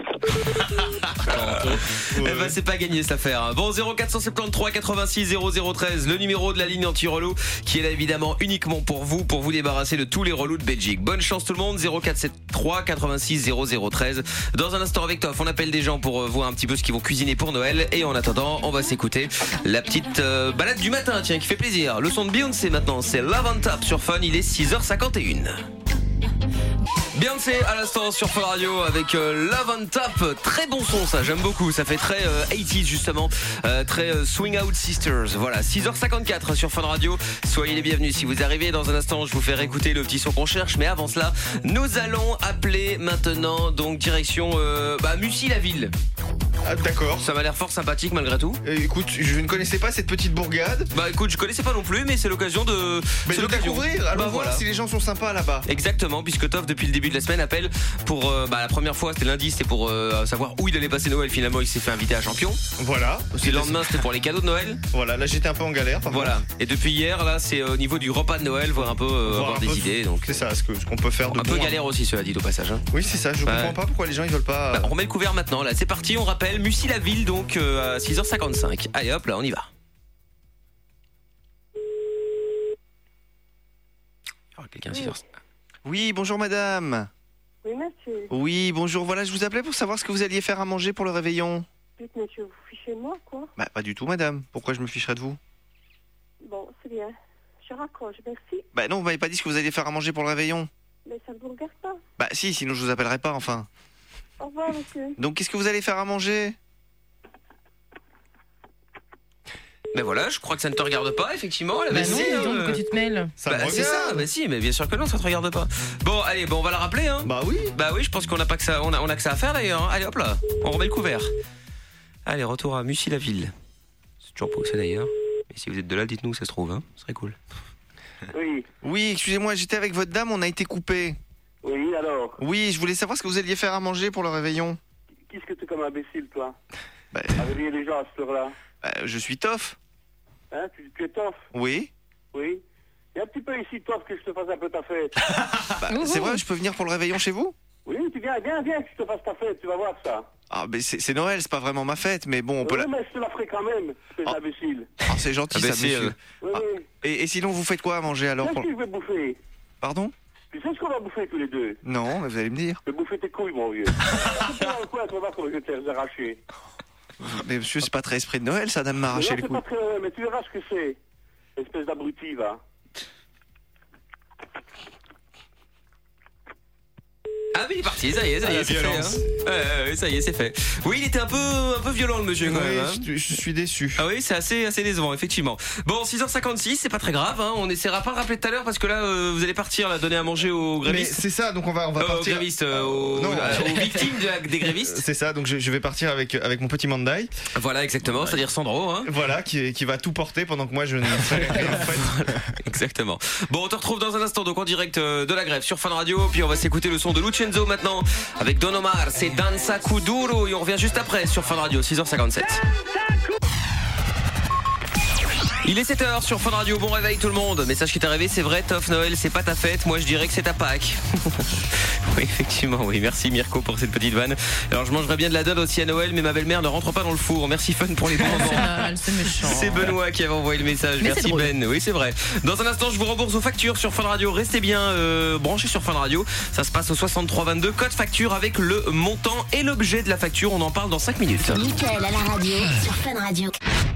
Eh ben c'est pas gagné cette affaire. Bon zéro quatre cent soixante-treize quatre-vingt-six zéro zéro treize, le numéro de la ligne anti-relou qui est là évidemment uniquement pour vous, pour vous débarrasser de tous les relous de Belgique. Bonne chance tout le monde. Zéro quatre cent soixante-treize quatre-vingt-six zéro zéro treize. Dans un instant avec Toff, on appelle des gens pour euh, voir un petit peu ce qu'ils vont cuisiner pour Noël. Et en attendant, on va s'écouter la petite euh, balade du matin, tiens, qui fait plaisir. Le son de Beyoncé maintenant, c'est Love on Top sur Fun. Il est six heures cinquante et une. Beyoncé à l'instant sur Fun Radio avec euh, Love on Top. Très bon son ça, j'aime beaucoup. Ça fait très euh, quatre-vingt-dix justement, euh, très euh, Swing Out Sisters. Voilà, six heures cinquante-quatre sur Fun Radio. Soyez les bienvenus si vous arrivez. Dans un instant, je vous fais écouter le petit son qu'on cherche. Mais avant cela, nous allons appeler maintenant donc direction euh, bah, Mussy-la-Ville. Ah, d'accord. Ça m'a l'air fort sympathique malgré tout. Euh, écoute, je ne connaissais pas cette petite bourgade. Bah écoute, je connaissais pas non plus, mais c'est l'occasion de. Mais c'est de l'occasion. découvrir, allons Bah, voir voilà. si les gens sont sympas là-bas. Exactement, puisque Toff depuis le début de la semaine appelle pour euh, bah, la première fois c'était lundi, c'était pour euh, savoir où il allait passer Noël. Finalement il s'est fait inviter à Champion. Voilà. Puis le lendemain c'était pour les cadeaux de Noël. Voilà, là j'étais un peu en galère. par Voilà. contre. Et depuis hier là c'est au niveau du repas de Noël, voir un peu euh, Voir avoir un des peu idées. Donc C'est ça, ce que- ce qu'on peut faire de un peu bon, galère aussi cela dit au passage. Hein. Oui, c'est ça, je Ouais. comprends pas pourquoi les gens ils veulent pas. Bah, on remet le couvert maintenant là. C'est parti, on rappelle Mussy-la-Ville donc euh, à six heures cinquante-cinq. Allez hop là on y va. Oh, quelqu'un à six heures. Oui, bonjour madame. Oui, monsieur. Oui, bonjour, voilà, je vous appelais pour savoir ce que vous alliez faire à manger pour le réveillon. Dites, monsieur, vous fichez de moi, quoi. Bah, pas du tout madame. Pourquoi je me ficherais de vous? Bon, c'est bien. Je raccroche, merci. Bah non, vous m'avez pas dit ce que vous alliez faire à manger pour le réveillon. Mais ça ne vous regarde pas. Bah si, sinon je vous appellerai pas enfin. Au revoir, monsieur. Donc qu'est-ce que vous allez faire à manger? Mais voilà, je crois que ça ne te regarde pas effectivement. Elle Bah avait non, dit, dis hein, donc, euh, pourquoi tu te mêles Ça bah, me c'est regarde. ça, bah si, mais bien sûr que non, ça te regarde pas. Bon, allez, bon, on va la rappeler, hein. Bah oui. Bah oui, je pense qu'on a pas que ça, on a, on a que ça à faire d'ailleurs. hein. Allez, hop là, on remet le couvert. Allez, retour à Mussy-la-Ville. C'est toujours pas où c'est d'ailleurs. Et si vous êtes de là, dites-nous où ça se trouve, hein. Ce serait cool. Oui, Oui, excusez-moi, j'étais avec votre dame, on a été coupé. oui, alors, Oui, je voulais savoir ce que vous alliez faire à manger pour le réveillon. qu'est-ce que tu es comme imbécile, toi? Bah, À réveiller les gens à cette heure-là. bah, je suis Toff. Hein, tu, tu es tof? Oui. Oui. Et un petit peu ici, tof, que je te fasse un peu ta fête. Bah, Ouhou. c'est vrai, je peux venir pour le réveillon chez vous? Oui, tu viens, viens, viens, que je te fasse ta fête, tu vas voir ça. Ah, mais c'est c'est Noël, c'est pas vraiment ma fête, mais bon, on peut Oui, la... mais je te la ferai quand même, c'est Ah. imbécile. Ah, c'est gentil ça, Imbécile. monsieur. Oui, Ah. oui. Et, et sinon, vous faites quoi à manger alors Qu'est-ce pour... que je vais bouffer? Pardon? Tu sais ce qu'on va bouffer tous les deux? Non, mais vous allez me dire. Je vais bouffer tes couilles, mon vieux. Tu dans le coin, tu vas voir comment je vais te les arracher. Mais monsieur, c'est pas très esprit de Noël, ça, d'me Mais m'arracher non, les c'est couilles. pas très... Mais tu verras ce que c'est. Espèce d'abruti, va. Ah oui, il est parti, ça y est, ça y est, Ah, c'est fait. violence. Hein. Ouais, ouais, ça y est, c'est fait. Oui, il était un peu, un peu violent le monsieur quand Oui, même. Hein. je, je suis déçu. Ah oui, c'est assez, assez décevant, effectivement. Bon, six heures cinquante-six, c'est pas très grave. Hein. On essaiera pas de rappeler tout à l'heure parce que là, euh, vous allez partir, là, donner à manger aux Mais grévistes. c'est ça, donc on va, on va Euh, aux partir. grévistes, euh, aux, Non. euh, aux victimes de la- des grévistes. C'est ça, donc je, je vais partir avec, avec mon petit Mandai, Voilà, exactement, c'est-à-dire Sandro. Hein. voilà, qui, qui va tout porter pendant que moi je ne ferai rien en fait. Exactement. Bon, on te retrouve dans un instant, donc en direct euh, de la grève sur Fun Radio. Puis on va s'écouter le son de Lucenzo maintenant avec Don Omar. C'est Danza Kuduro et on revient juste après sur Fun Radio, six heures cinquante-sept. Il est sept heures sur Fun Radio, bon réveil tout le monde. Message qui t'est arrivé, c'est vrai, Toff, Noël, c'est pas ta fête, moi je dirais que c'est ta Pâques. Oui, effectivement, oui, merci Mirko pour cette petite vanne. Alors je mangerais bien de la dinde aussi à Noël, mais ma belle-mère ne rentre pas dans le four. Merci Fun pour les bons moments. C'est méchant. C'est Benoît qui avait envoyé le message. Mais Merci c'est drôle. Ben. Oui, c'est vrai. Dans un instant, je vous rembourse vos factures sur Fun Radio. Restez bien euh, branchés sur Fun Radio. Ça se passe au soixante-trois vingt-deux. Code facture avec le montant et l'objet de la facture. On en parle dans cinq minutes. Mickaël à la radio sur Fun Radio.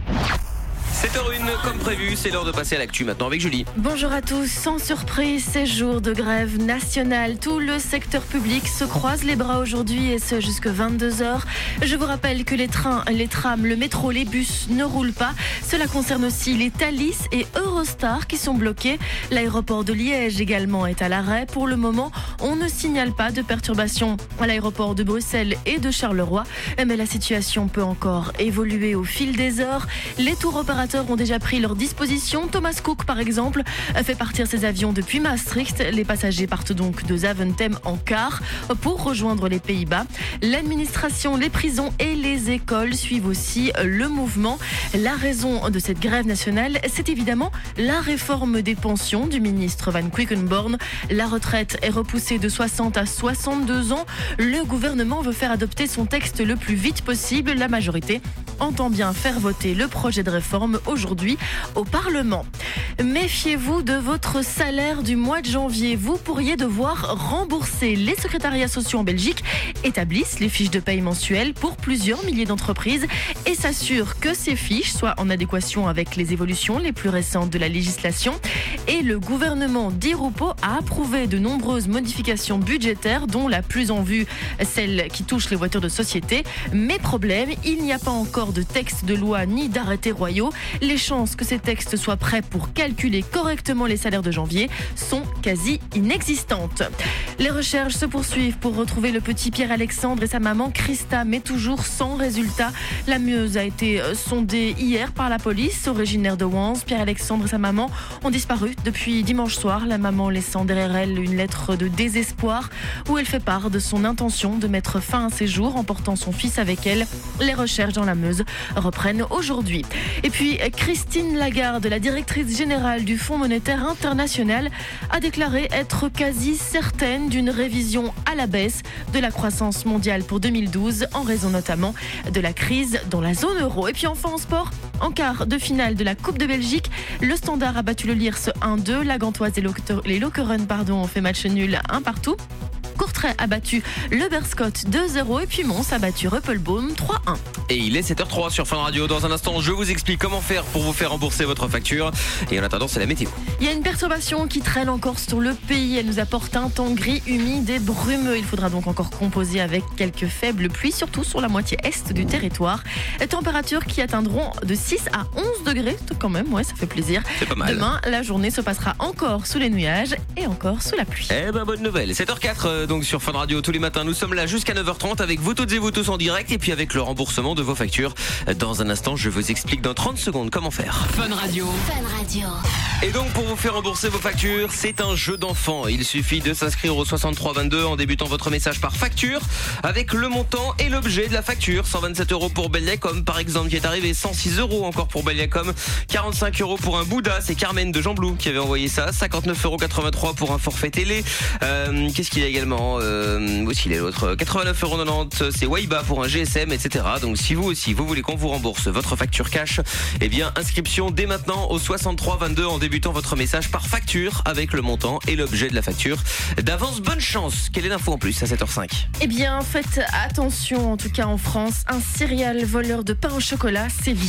sept heures une, comme prévu, c'est l'heure de passer à l'actu maintenant avec Julie. Bonjour à tous, sans surprise, c'est jour de grève nationale. Tout le secteur public se croise les bras aujourd'hui et ce jusque vingt-deux heures. Je vous rappelle que les trains, les trams, le métro, les bus ne roulent pas. Cela concerne aussi les Thalys et Eurostar qui sont bloqués. L'aéroport de Liège également est à l'arrêt. Pour le moment, on ne signale pas de perturbations à l'aéroport de Bruxelles et de Charleroi. Mais la situation peut encore évoluer au fil des heures. Les tours opérateurs ont déjà pris leurs dispositions. Thomas Cook, par exemple, fait partir ses avions depuis Maastricht. Les passagers partent donc de Zaventem en car pour rejoindre les Pays-Bas. L'administration, les prisons et les écoles suivent aussi le mouvement. La raison de cette grève nationale, c'est évidemment la réforme des pensions du ministre Van Quickenborne. La retraite est repoussée de soixante à soixante-deux ans. Le gouvernement veut faire adopter son texte le plus vite possible. La majorité entend bien faire voter le projet de réforme aujourd'hui au Parlement. Méfiez-vous de votre salaire du mois de janvier. Vous pourriez devoir rembourser. Les secrétariats sociaux en Belgique établissent les fiches de paye mensuelles pour plusieurs milliers d'entreprises et s'assurent que ces fiches soient en adéquation avec les évolutions les plus récentes de la législation. Et le gouvernement Di Rupo a approuvé de nombreuses modifications budgétaires, dont la plus en vue, celle qui touche les voitures de société. Mais problème, il n'y a pas encore de texte de loi ni d'arrêtés royaux. Les chances que ces textes soient prêts pour calculer correctement les salaires de janvier sont quasi inexistantes. Les recherches se poursuivent pour retrouver le petit Pierre-Alexandre et sa maman Christa, mais toujours sans résultat. La Meuse a été sondée hier par la police, originaire de Wans. Pierre-Alexandre et sa maman ont disparu depuis dimanche soir, la maman laissant derrière elle une lettre de désespoir où elle fait part de son intention de mettre fin à ses jours en portant son fils avec elle. Les recherches dans la Meuse reprennent aujourd'hui. Et puis Christine Lagarde, la directrice générale du Fonds monétaire international, a déclaré être quasi certaine d'une révision à la baisse de la croissance mondiale pour deux mille douze, en raison notamment de la crise dans la zone euro. Et puis enfin en sport, en quart de finale de la Coupe de Belgique, le Standard a battu le Lierse un deux, la Gantoise et les Lokeren pardon, ont fait match nul un partout. Courtrai a battu le Berscott deux zéro et puis Mons a battu Ruppelbaum trois un. Et il est sept heures trois sur Fun Radio. Dans un instant, je vous explique comment faire pour vous faire rembourser votre facture. Et en attendant, c'est la météo. Il y a une perturbation qui traîne encore sur le pays. Elle nous apporte un temps gris, humide et brumeux. Il faudra donc encore composer avec quelques faibles pluies, surtout sur la moitié est du territoire. Températures qui atteindront de six à onze degrés. Quand même, ouais, ça fait plaisir. C'est pas mal. Demain, la journée se passera encore sous les nuages et encore sous la pluie. Eh ben, bonne nouvelle. sept heures quatre, euh, donc sur Fun Radio tous les matins. Nous sommes là jusqu'à neuf heures trente avec vous toutes et vous tous en direct et puis avec le remboursement de vos factures. Dans un instant, je vous explique dans trente secondes comment faire. Fun Radio. Fun Radio. Et donc, pour vous faire rembourser vos factures, c'est un jeu d'enfant. Il suffit de s'inscrire au soixante-trois vingt-deux en débutant votre message par facture avec le montant et l'objet de la facture. cent vingt-sept euros pour Belliacom, par exemple, qui est arrivé. cent six euros encore pour Belliacom. quarante-cinq euros pour un Bouddha. C'est Carmen de Jean Blou qui avait envoyé ça. cinquante-neuf euros quatre-vingt-trois pour un forfait télé. Euh, qu'est-ce qu'il y a également euh, Où est-ce qu'il est l'autre quatre-vingt-neuf euros quatre-vingt-dix. C'est Waiba pour un G S M, et cetera. Donc, si vous aussi, vous voulez qu'on vous rembourse votre facture cash, eh bien, inscription dès maintenant au soixante-trois vingt-deux en débutant votre message par facture avec le montant et l'objet de la facture. D'avance, bonne chance. Quelle est l'info en plus à sept heures cinq? Eh bien, faites attention, en tout cas en France, un serial voleur de pain au chocolat sévit.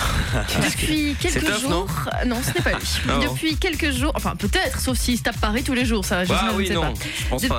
Depuis quelques C'est tough, jours... non non, ce n'est pas lui. Non. Depuis quelques jours, enfin peut-être, sauf s'il se tape Paris tous les jours, ça, je, Bah je oui, ne sais non, pas. je pense De- pas, non. Depuis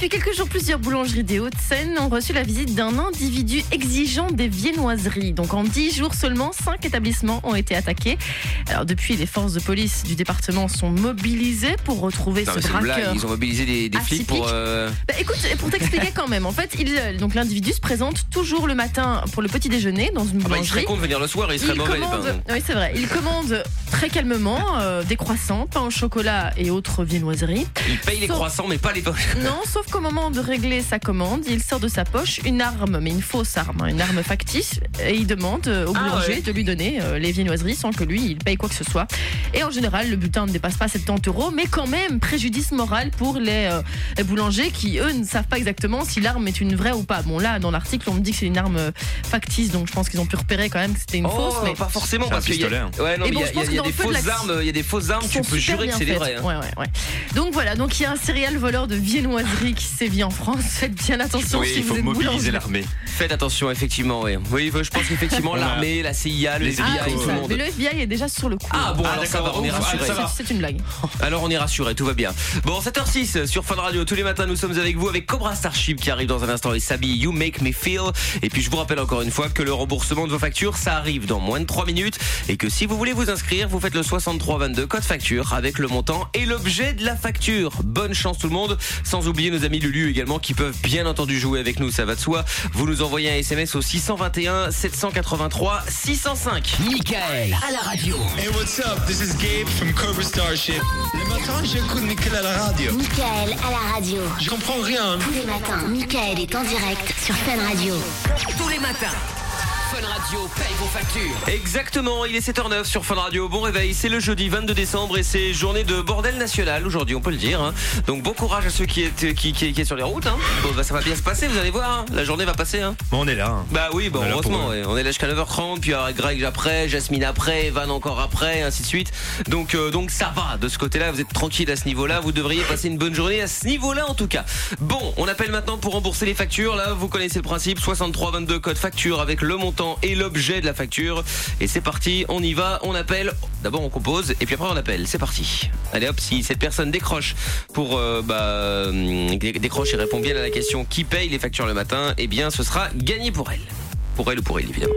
Depuis quelques jours, plusieurs boulangeries des Hauts-de-Seine ont reçu la visite d'un individu exigeant des viennoiseries. Donc en dix jours seulement, cinq établissements ont été attaqués. Alors depuis, les forces de police du département sont mobilisées pour retrouver Non, ce mais c'est une blague, braqueur. ils ont mobilisé des, des flics pour. euh, Bah, écoute, pour t'expliquer quand même, en fait, il, donc l'individu se présente toujours le matin pour le petit déjeuner dans une Ah bah, il boulangerie. serait con de venir le soir, il serait Il mauvais. commande, les pains. oui c'est vrai, il commande très calmement euh, des croissants, pain au chocolat et autres viennoiseries. Il paye les Sauf- croissants, mais pas les pains. Non, sauf qu'au moment de régler sa commande, il sort de sa poche une arme, mais une fausse arme, hein, une arme factice, et il demande euh, au Ah, boulanger ouais. de lui donner euh, les viennoiseries sans que lui il paye quoi que ce soit. Et en général, le butin ne dépasse pas soixante-dix euros, mais quand même préjudice moral pour les, euh, les boulangers qui eux ne savent pas exactement si l'arme est une vraie ou pas. Bon là, dans l'article, on me dit que c'est une arme euh, factice, donc je pense qu'ils ont pu repérer quand même que c'était une Oh, fausse. Mais pas forcément, C'est un parce qu'il y a, pistolet, hein. ouais, non, Et mais bon, il y a- je pense il y a, que des dans le feu de fausses la- armes, il y a des fausses armes, qui tu sont peux super jurer que bien c'est des faites. vrais. hein. Ouais, ouais, ouais. Donc voilà, donc il y a un serial voleur de viennoiseries qui sévit en France. Faites bien attention Oui, si il vous faut êtes mobiliser boulanger. l'armée. Faites attention, effectivement, oui. Oui, je pense qu'effectivement, On a- l'armée, la C I A, le les F B I, Ah, tout c'est le ça. monde. Mais le F B I est déjà sur le coup. Ah bon, Ah, alors ça va, d'accord, on est ouf, rassurés. ça va. C'est c'est une blague. Alors on est rassurés, tout va bien. Bon, sept heures six sur Fun Radio, tous les matins nous sommes avec vous avec Cobra Starship qui arrive dans un instant et Sabi, You Make Me Feel. Et puis je vous rappelle encore une fois que le remboursement de vos factures, ça arrive dans moins de trois minutes et que si vous voulez vous inscrire, vous faites le soixante-trois vingt-deux code facture avec le montant et l'objet de la facture. Bonne chance tout le monde, sans oublier nos amis Lulu également qui peuvent bien entendu jouer avec nous, ça va de soi. Vous nous envoyez un S M S au six un un sept huit trois six zéro cinq. Michael à la radio. Hey, what's up? This is Gabe from Cobra Starship. Le matin, j'écoute Michael à la radio. Michael à la radio. Je comprends rien. Tous les matins, Michael est en direct sur Fun Radio. Tous les matins. Fun Radio paye vos factures. Exactement, il est sept heures neuf sur Fun Radio. Bon réveil, c'est le jeudi vingt-deux décembre et c'est journée de bordel national aujourd'hui, on peut le dire. hein. Donc bon courage à ceux qui est qui, qui, qui est sur les routes. Hein. Bon, bah, ça va bien se passer, vous allez voir. hein. La journée va passer. Hein. Bon, on est là. hein. Bah oui, bon, On est là pour heureusement, eux. ouais. On est là jusqu'à neuf heures trente, puis avec Greg après, Jasmine après, Evan encore après, ainsi de suite. Donc, euh, donc ça va, de ce côté-là, vous êtes tranquille à ce niveau-là, vous devriez passer une bonne journée à ce niveau-là en tout cas. Bon, on appelle maintenant pour rembourser les factures, là, vous connaissez le principe, soixante-trois vingt-deux code facture avec le montant et l'objet de la facture. Et c'est parti, on y va, on appelle, d'abord on compose, et puis après on appelle, c'est parti. Allez hop, si cette personne décroche pour, euh, bah, hum, dé- décroche et répond bien à la question qui paye les factures le matin, eh bien ce sera gagné pour elle. Pour elle ou pour elle, évidemment.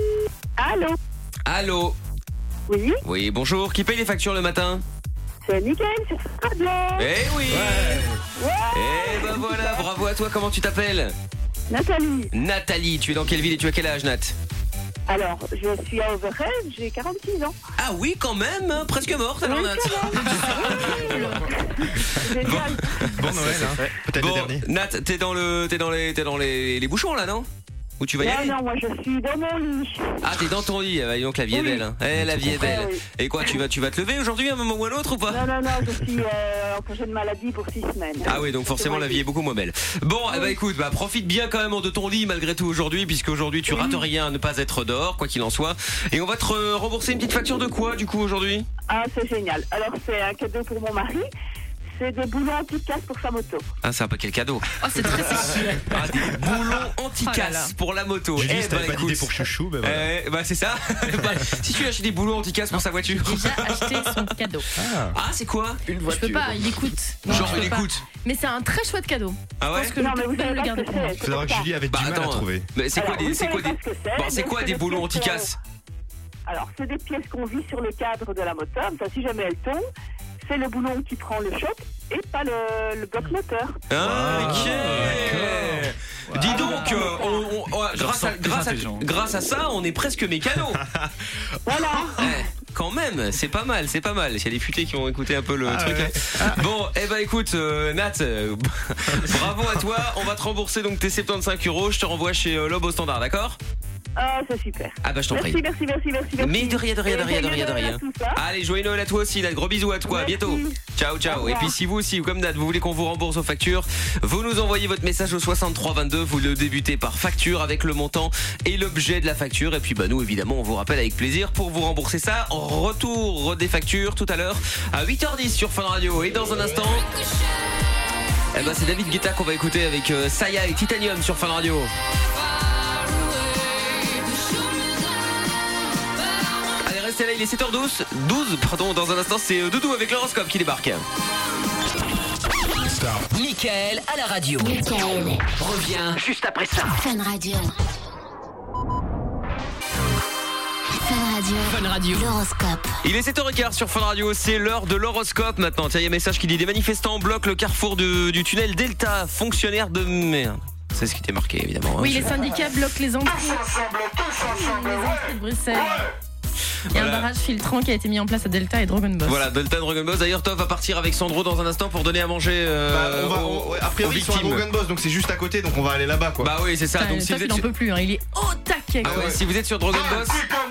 Allô? Allô? Oui, Oui, bonjour. Qui paye les factures le matin? c'est Michael sur Radio. Eh oui! Eh ben voilà, bravo à toi. Comment tu t'appelles? Nathalie. Nathalie. Tu es dans quelle ville et tu as quel âge, Nat? Alors, je suis à Overhead, j'ai quarante-six ans. Ah oui, quand même, hein, presque morte alors, Oui, Nat. Génial. Bon Noël, hein. Peut-être Bon, le dernier. Nat, t'es dans le, t'es dans les, t'es dans les, les bouchons là, non? Où tu vas y Non, aller? non, moi je suis dans mon lit. Ah, t'es dans ton lit. Ah, donc la vie est Oui. belle. Hein. Eh, la vie est belle. Ah, oui. Et quoi, tu vas, tu vas te lever aujourd'hui à un moment ou à un autre ou pas? Non, non, non, je suis euh, en congé de maladie pour six semaines. Ah oui, donc forcément la vie est beaucoup moins belle. Bon, eh ben écoute, bah profite bien quand même de ton lit malgré tout aujourd'hui, puisque aujourd'hui tu rates rien à ne pas être dehors, quoi qu'il en soit. Et on va te re- rembourser une petite facture de quoi du coup aujourd'hui? Ah, c'est génial. Alors, c'est un cadeau pour mon mari. C'est des boulons anti-casse pour sa moto. Ah, c'est un paquet cadeau. Oh, c'est très sexy. Ah, des boulons anti-casse Oh là là. pour la moto. Julie, Eh si t'avais ben, pas écoute, d'idée pour chouchou, ben voilà. eh, bah c'est ça. Bah, si tu achètes des boulons anti-casse pour sa voiture. Déjà acheté son cadeau. Ah, c'est quoi? Une Je peux pas, il écoute. Non, Genre, je peux il pas. écoute. Mais c'est un très chouette cadeau. Ah ouais? Je pense que Non, je mais peux vous pas savez le pas garder ce que pour moi. c'est. Faut savoir que Julie avait Bah du mal à attends. trouver. Mais c'est quoi Alors, des, vous c'est quoi savez des, pas ce que c'est, bon, c'est mais quoi c'est des des boulons pièces, anti-casse? Alors, c'est des pièces qu'on vit sur le cadre de la moto. Ça, si jamais elle tombe, c'est le boulon qui prend le choc et pas le, le bloc moteur. Ah, ok. d'accord. Dis donc, euh, on- on- ouais, Je grâce, à, ressens plus grâce, à, intelligent. grâce à ça, on est presque mécano. Voilà. Eh, quand même, c'est pas mal, c'est pas mal. Il y a des futés qui ont écouté un peu le Ah truc. ouais. hein. Bon, eh ben écoute, euh, Nat, euh, bravo à toi. On va te rembourser donc tes soixante-quinze euros. Je te renvoie chez euh, Lobo Standard, d'accord? Ah, c'est super. Ah bah je t'en Merci, prie. merci, merci, merci, merci. Mais de rien, de rien, de Et rien, de joyeux rien, de Noël rien. à tous, hein. Allez, joyeux Noël à toi aussi, Nat. Gros bisous à toi, à Merci. bientôt. Ciao, Au ciao. Et revoir. puis si vous aussi, comme Nat, vous voulez qu'on vous rembourse vos factures, vous nous envoyez votre message au soixante-trois vingt-deux. Vous le débutez par facture avec le montant et l'objet de la facture. Et puis bah nous, évidemment, on vous rappelle avec plaisir pour vous rembourser ça. En retour des factures tout à l'heure à huit heures dix sur Fun Radio. Et dans un instant, eh ben c'est David Guetta qu'on va écouter avec euh, Saya et Titanium sur Fun Radio. Allez, restez là, il est sept heures douze. douze, pardon, dans un instant, c'est euh, Doudou avec l'horoscope qui débarque. stop. Mickaël à la radio. Mickaël. Revient juste après ça. Fun Radio. Fun Radio. Fun Radio. L'horoscope. Il est sept heures quinze sur Fun Radio, c'est l'heure de l'horoscope maintenant. Tiens, il y a un message qui dit des manifestants bloquent le carrefour de- du tunnel Delta. Fonctionnaire de merde. C'est ce qui était marqué évidemment. Oui, hein. les syndicats bloquent les entrées. Les entrées de Bruxelles. Il y a Voilà. un barrage filtrant qui a été mis en place à Delta et Dragon Boss. Voilà, Delta Dragon Boss. D'ailleurs, Top va partir avec Sandro dans un instant pour donner à manger euh, Bah, on va, aux, on- ouais, a aux priori, ils sont à victimes. Dragon Boss, donc c'est juste à côté, donc on va aller là-bas, quoi. Bah oui, c'est ça. Putain, Donc le si Top, vous êtes il en sur... peut plus, hein. Il est au taquet. Ah quoi. ouais, si vous êtes sur Dragon Boss.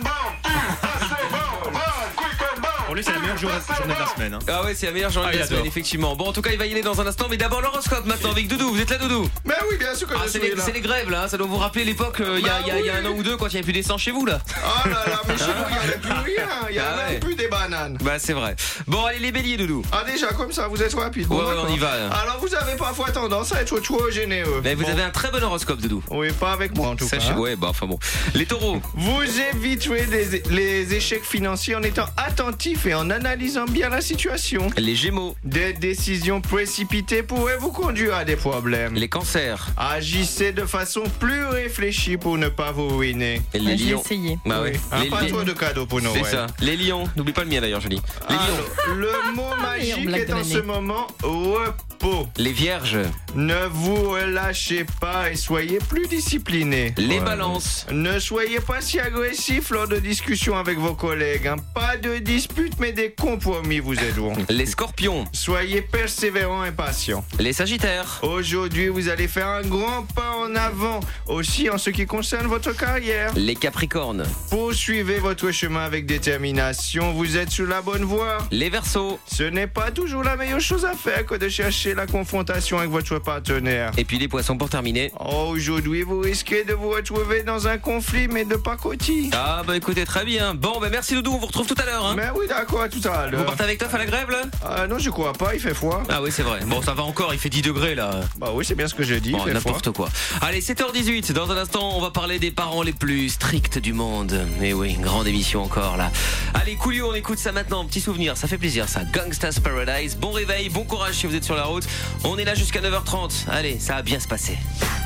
Pour lui, c'est la meilleure journée journée de la semaine. Hein. Ah ouais, c'est la meilleure journée Ah, de il la semaine, adore. effectivement. Bon, en tout cas, il va y aller dans un instant, mais d'abord l'horoscope maintenant avec Doudou. Vous êtes là, Doudou? Mais oui, bien sûr que Ah, je c'est suis les, là. c'est les grèves là, hein. Ça doit vous rappeler l'époque euh, il y, a- Bah il y a- il y a oui. un an ou deux quand il n'y avait plus d'essence chez vous là. Oh là là, mais chez vous, il n'y avait plus rien. Il n'y Ah avait ouais. même plus des bananes. Bah c'est vrai. Bon, allez les béliers, Doudou. Ah, déjà, comme ça, vous êtes rapide. Ouais, Bon, ouais, d'accord. on y va. Alors, vous avez parfois tendance à être trop généreux. Mais vous Bon. avez un très bon horoscope, Doudou. Oui, pas avec moi en tout Sachez, cas. hein. ouais, bah enfin bon. Les taureaux. Vous éviterez des- les échecs financiers en étant attentif et en analysant bien la situation. Les gémeaux. Des décisions précipitées pourraient vous conduire à des problèmes. Les cancers. Agissez de façon plus réfléchie pour ne pas vous ruiner. Et les Ouais, J'ai lions. essayé. Bah ouais. Oui. Un Les pas lions. trop de cadeaux pour Noël. C'est ça. Les lions. N'oublie pas le mien d'ailleurs, joli. Les lions. Alors, le mot meilleure magique blague est de en l'année. ce moment repos. Les vierges. Ne vous relâchez pas et soyez plus disciplinés. Les Ouais. balances. Ne soyez pas si agressif lors de discussions avec vos collègues. hein. Pas de disputes, mais des compromis vous aideront. Les scorpions. Soyez persévérants et patients. Les sagittaires. Aujourd'hui, vous allez faire un grand pas en avant, aussi en ce qui concerne votre carrière. Les capricornes. Poursuivez votre chemin avec détermination, vous êtes sur la bonne voie. Les verseaux. Ce n'est pas toujours la meilleure chose à faire que de chercher la confrontation avec votre partenaire. Et puis les poissons pour terminer. Oh, aujourd'hui, vous risquez de vous retrouver dans un conflit, mais de pacotille. Ah bah écoutez, très bien. Bon bah merci Doudou, on vous retrouve tout à l'heure. Hein. Mais oui, d'accord, à tout à Vous l'heure. partez avec Toff à la grève là? Ah non, je crois pas, il fait froid. Ah oui c'est vrai. Bon ça va encore, il fait dix degrés là. Bah oui, c'est bien ce que j'ai dit, Bon, il fait froid. n'importe quoi. Allez, sept heures dix-huit. Dans un instant, on va parler des parents les plus stricts du monde. Et oui, grande émission encore là. Allez, Coolio, on écoute ça maintenant. Petit souvenir, ça fait plaisir ça. Gangsta's Paradise. Bon réveil, bon courage si vous êtes sur la route. On est là jusqu'à neuf heures trente. Allez, ça va bien se passer.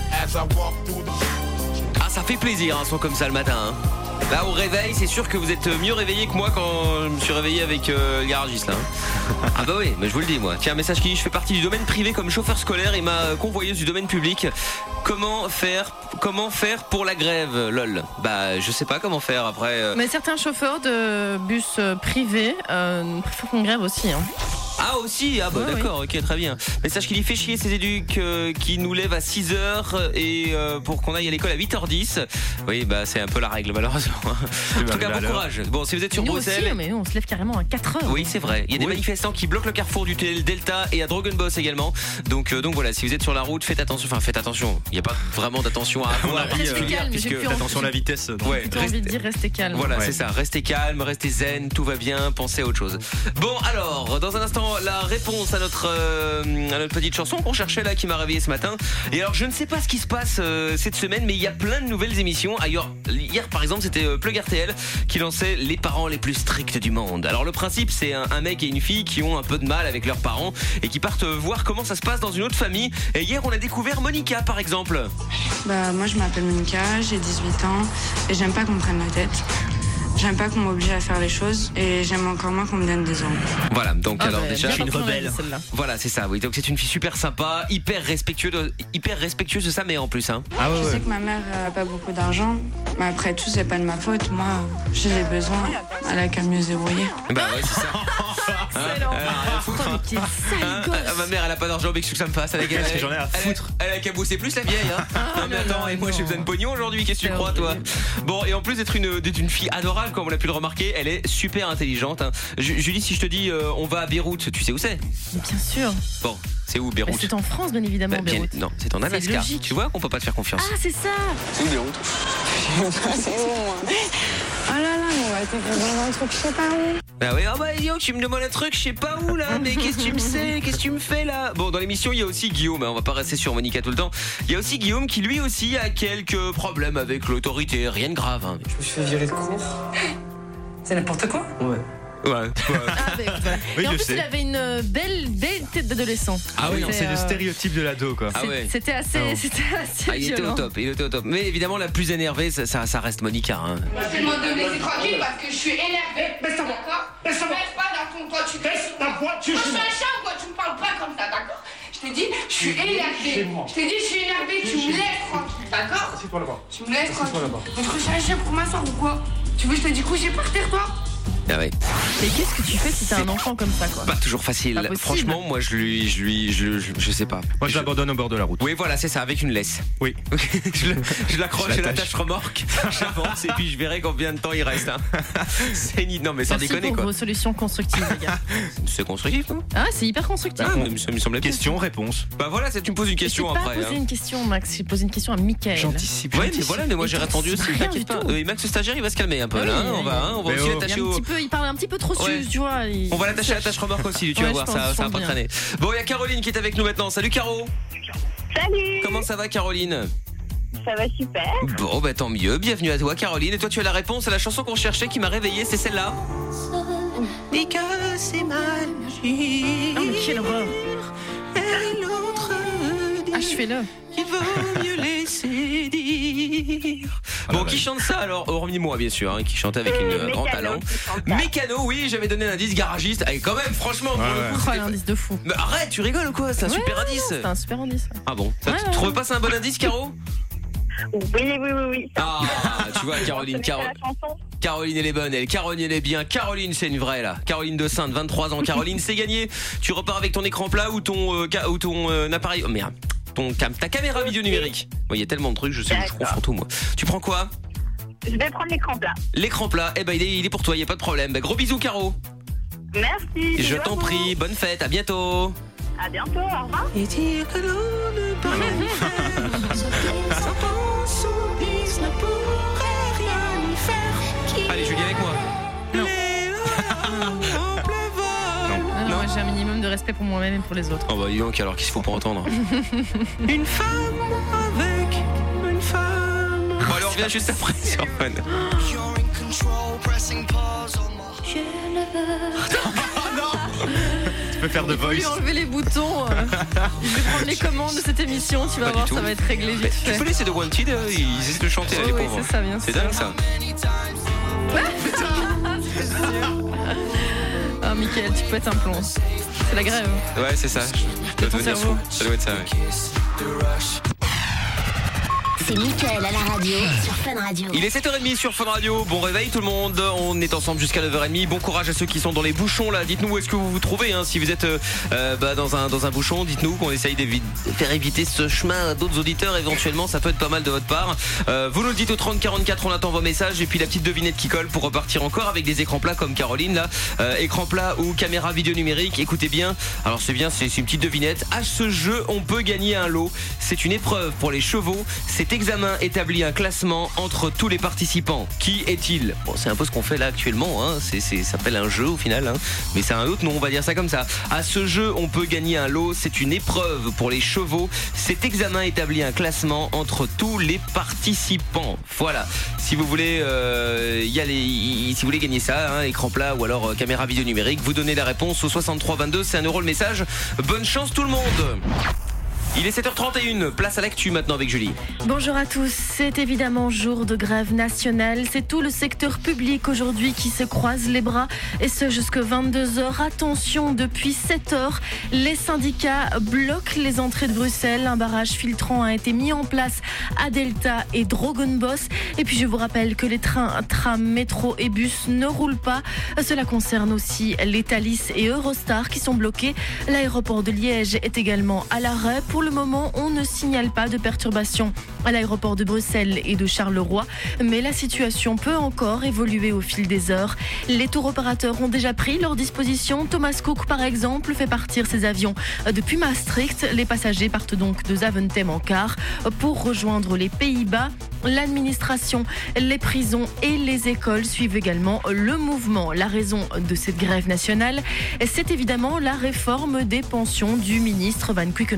Ah, ça fait plaisir un son comme ça le matin. Hein. Là, au réveil, c'est sûr que vous êtes mieux réveillé que moi quand je me suis réveillé avec euh, le garagiste là. hein. Ah bah oui, mais je vous le dis moi. Tiens, un message qui dit je fais partie du domaine privé comme chauffeur scolaire et ma convoyeuse du domaine public. Comment faire Comment faire pour la grève, lol. Bah, je sais pas comment faire après. euh. Mais certains chauffeurs de bus euh, privés euh, font grève aussi. Hein. Ah aussi, ah bah Ouais, d'accord, ok, très bien. Message qui dit fait chier ces éducs euh, qui nous lèvent à six heures et euh, pour qu'on aille à l'école à huit heures dix. Oui, bah c'est un peu la règle malheureusement. En tout cas, bon courage. Bon, si vous êtes sur Nous Bruxelles. aussi, mais nous, on se lève carrément à quatre heures. Oui, c'est vrai. Il y a des Oui. manifestants qui bloquent le carrefour du tunnel Delta et à Dragon Boss également. Donc, euh, donc voilà, si vous êtes sur la route, faites attention. Enfin, faites attention. Il n'y a pas vraiment d'attention à avoir. On a dit, Restez euh, calme, puisque j'ai plus envie- Attention à la vitesse. donc. Ouais, Plutôt restez- envie de dire restez calme. Voilà, Ouais. c'est ça. Restez calme, restez zen, tout va bien, pensez à autre chose. Bon, alors, dans un instant, la réponse à notre, euh, à notre petite chanson qu'on cherchait là, qui m'a réveillé ce matin. Et alors, je ne sais pas ce qui se passe euh, cette semaine, mais il y a plein de nouvelles émissions. Ailleurs, hier, par exemple, c'était euh, Plug R T L qui lançait les parents les plus stricts du monde. Alors, le principe, c'est un, un mec et une fille qui ont un peu de mal avec leurs parents et qui partent euh, voir comment ça se passe dans une autre famille. Et hier, on a découvert Monica, par exemple. Bah, moi, je m'appelle Monica, j'ai dix-huit ans et j'aime pas qu'on me prenne la tête. J'aime pas qu'on m'oblige à faire les choses et j'aime encore moins qu'on me donne des ordres. Voilà, donc Ah alors bah, déjà, bien une entendu, rebelle. celle-là. voilà, c'est ça. Oui, donc c'est une fille super sympa, hyper respectueuse, de, hyper respectueuse de sa mère en plus. Hein. Ah ouais, Je ouais. sais que ma mère a pas beaucoup d'argent, mais après tout, c'est pas de ma faute. Moi, j'ai des besoins. Elle a qu'à mieux se débrouiller. Bah ouais, c'est ça. Excellent. Elle a rien à foutre, Oh, hein. mais quel sale Hein, gosse. ah, ma mère elle a pas d'argent mais qu'est-ce que ça me fasse elle a, Qu'est-ce que j'en ai à elle a- foutre Elle a qu'à bosser plus la vieille hein. Non mais là attends là, et moi non. j'ai besoin de pognon aujourd'hui. Qu'est-ce que tu C'est crois toi? horrible. Bon et en plus d'être une, d'être une fille adorable comme on l'a pu le remarquer, elle est super intelligente hein. Ju- Julie, si je te dis euh, on va à Beyrouth, tu sais où c'est? Bien sûr. Bon, c'est où Mais Beyrouth? c'est en France, bien évidemment, Bah, bien- Beyrouth. Non, c'est en C'est Alaska. logique. Tu vois qu'on peut pas te faire confiance. Ah, c'est ça. Oh là là, on va te dans un truc, je sais pas où. Bah oui, oh bah yo, tu me demandes un truc, je sais pas où là, mais qu'est-ce que tu me sais, qu'est-ce que tu me fais là? Bon, dans l'émission, il y a aussi Guillaume, hein, on va pas rester sur Monica tout le temps. Il y a aussi Guillaume qui lui aussi a quelques problèmes avec l'autorité, rien de grave. Hein. Je me suis fait virer de cours. C'est n'importe quoi. Ouais. Ouais. Ah, bah, voilà. Oui, Et en je plus, sais. il avait une euh, belle, belle tête d'adolescent. Ah oui, non, C'était, c'est le euh, stéréotype de l'ado, quoi. Ah c'est- ouais. C'était assez, Ah bon. c'était assez Ah, il était violent. au top, il était au top. Mais évidemment, la plus énervée, ça, ça, ça reste Monica. Hein. C'est moi de me laisser tranquille parce que je suis énervée. Baisse ta voix. D'accord. Baisse pas dans ton toi, tu baisses ta voix. Tu... Moi, je suis un chat ou quoi? Tu me parles pas comme ça, d'accord? Je t'ai dit, je suis énervée. Je t'ai dit, je suis énervée. Tu me laisses tranquille, d'accord? Assieds-toi là-bas. Tu me laisses Assieds-toi tranquille. là-bas. Mais je suis un chien pour ma soeur ou quoi? Tu veux que je te dise coucher par terre, toi? Ah ouais. Mais qu'est-ce que tu fais si t'as un enfant comme ça, quoi? Pas toujours facile. Pas possible. Franchement, moi, je lui, je lui, je, je, je sais pas. Moi, je l'abandonne au bord de la route. Oui, voilà, c'est ça, avec une laisse. Oui. je le- je l'accroche Je et l'attache. l'attache remorque. J'avance et puis je verrai combien de temps il reste. Hein. C'est ni... Non, mais sans Merci déconner pour quoi. vos solutions constructives, les gars. C'est constructif, non? Ah, c'est hyper constructif. Ah, mais ça me semblait bien. Question, réponse. Bah voilà, ça, tu me poses une question Je t'ai pas après. posé hein. une question, Max. J'ai posé une question à Mickaël. J'anticipe. Ouais, mais j'anticipe. voilà, mais moi Et j'ai toi, répondu c'est aussi. rien T'inquiète du pas. tout. Euh, Max le stagiaire, il va se calmer un peu Oui, là. hein, oui, On va, hein, on va Mais aussi oh. Il, est l'attacher un au. petit peu, il parle un petit peu trop Ouais. sus, tu vois. il- On va l'attacher à la tâche remorque aussi, tu vas Ouais, voir, je ça, pense, ça va je pas pense traîner. Bon, il y a Caroline qui est avec nous maintenant. Salut Caro. Salut. Comment ça va Caroline? Ça va super. Bon, bah tant mieux. Bienvenue à toi Caroline. Et toi, tu as la réponse à la chanson qu'on cherchait qui m'a réveillée, c'est celle-là. Dis que c'est mal. Ah, mais quelle horreur. Et l'autre dit Achevez-le. qu'il vaut mieux laisser dire. Bon, qui chante ça alors? Hormis moi, bien sûr, hein, qui chante avec une Mécano grand talent. qui chante ça. Mécano, oui, j'avais donné un indice garagiste. Allez, quand même, franchement, pour Ouais, le ouais. coup, Oh, c'était- l'indice de fou. Mais arrête, tu rigoles ou quoi? C'est un Ouais, super ouais, indice. non, C'est un super indice. Ah bon? Ça, Ouais, tu ouais, trouves ouais. pas c'est un bon indice, Caro? Oui, oui, oui, oui. Ah, tu vois, Caroline, Caro- la chanson. Caroline, elle est bonne, elle. Caroline, elle est bien. Caroline, c'est une vraie, là. Caroline de Sainte, vingt-trois ans. Caroline, c'est gagné. Tu repars avec ton écran plat ou ton, euh, ca- ou ton euh, appareil. Oh merde. Ton cam, ta caméra vidéo numérique. Bon, il y a tellement de trucs, je sais, je D'accord. confonds tout, moi. Tu prends quoi? Je vais prendre l'écran plat. L'écran plat. Eh ben, il est, il est pour toi, il y a pas de problème. Bah, gros bisous, Caro. Merci. Je bisous à t'en vous. prie. Bonne fête. À bientôt. À bientôt. Au revoir. Et dire que l'on ne peut Allez, Julie, avec moi. Non. Non. Ah non, moi, j'ai un minimum de respect pour moi-même et pour les autres. Oh bah dis donc, alors qu'est-ce qu'il faut pas entendre? Une femme avec une femme. Bon alors on revient juste après sur Fun. Tu peux faire de Il faut lui voice. enlever les boutons. euh. Je vais prendre les commandes de cette émission. Tu vas Pas voir, du tout. ça va être réglé Mais vite tu fait. peux laisser The Wanted, euh, ils essaient de chanter là, Oui, les oui, pauvres. c'est ça, bien C'est sûr. dingue ça. Ah, Mickaël, tu peux être un plomb. C'est la grève. Ouais, c'est ça. Je dois ton devenir cerveau. fou. Ça doit être ça, ouais. C'est Mickaël à la radio sur Fun Radio. Il est sept heures trente sur Fun Radio. Bon réveil tout le monde. On est ensemble jusqu'à neuf heures trente. Bon courage à ceux qui sont dans les bouchons là. Dites-nous où est-ce que vous vous trouvez hein. Si vous êtes euh, euh, bah, dans un dans un bouchon, dites-nous qu'on essaye de faire éviter ce chemin à d'autres auditeurs. Éventuellement, ça peut être pas mal de votre part. Euh, vous nous le dites au trente quarante-quatre. On attend vos messages et puis la petite devinette qui colle pour repartir encore avec des écrans plats comme Caroline là. Euh, écran plat ou caméra vidéo numérique. Écoutez bien. Alors c'est bien, c'est c'est une petite devinette. À ce jeu, on peut gagner un lot. C'est une épreuve pour les chevaux. Cet examen établit un classement entre tous les participants. Qui est-il? Bon, c'est un peu ce qu'on fait là actuellement, hein. c'est, c'est, ça s'appelle un jeu au final, hein. Mais c'est un autre nom, on va dire ça comme ça. À ce jeu, on peut gagner un lot, c'est une épreuve pour les chevaux. Cet examen établit un classement entre tous les participants. Voilà, si vous voulez euh, y aller, y- si vous voulez gagner ça, hein, écran plat ou alors euh, caméra vidéo numérique, vous donnez la réponse au soixante-trois vingt-deux, c'est un euro le message. Bonne chance tout le monde. Il est sept heures trente et une, place à l'actu maintenant avec Julie. Bonjour à tous, c'est évidemment jour de grève nationale. C'est tout le secteur public aujourd'hui qui se croise les bras et ce jusqu'à vingt-deux heures. Attention, depuis sept heures, les syndicats bloquent les entrées de Bruxelles. Un barrage filtrant a été mis en place à Delta et Drogenbos. Et puis je vous rappelle que les trains, trams, métro et bus ne roulent pas. Cela concerne aussi les Thalys et Eurostar qui sont bloqués. L'aéroport de Liège est également à l'arrêt. Pour le moment, on ne signale pas de perturbations à l'aéroport de Bruxelles et de Charleroi, mais la situation peut encore évoluer au fil des heures. Les tours opérateurs ont déjà pris leurs dispositions. Thomas Cook, par exemple, fait partir ses avions depuis Maastricht. Les passagers partent donc de Zaventem en car pour rejoindre les Pays-Bas. L'administration, les prisons et les écoles suivent également le mouvement. La raison de cette grève nationale, c'est évidemment la réforme des pensions du ministre Van Quickenborne.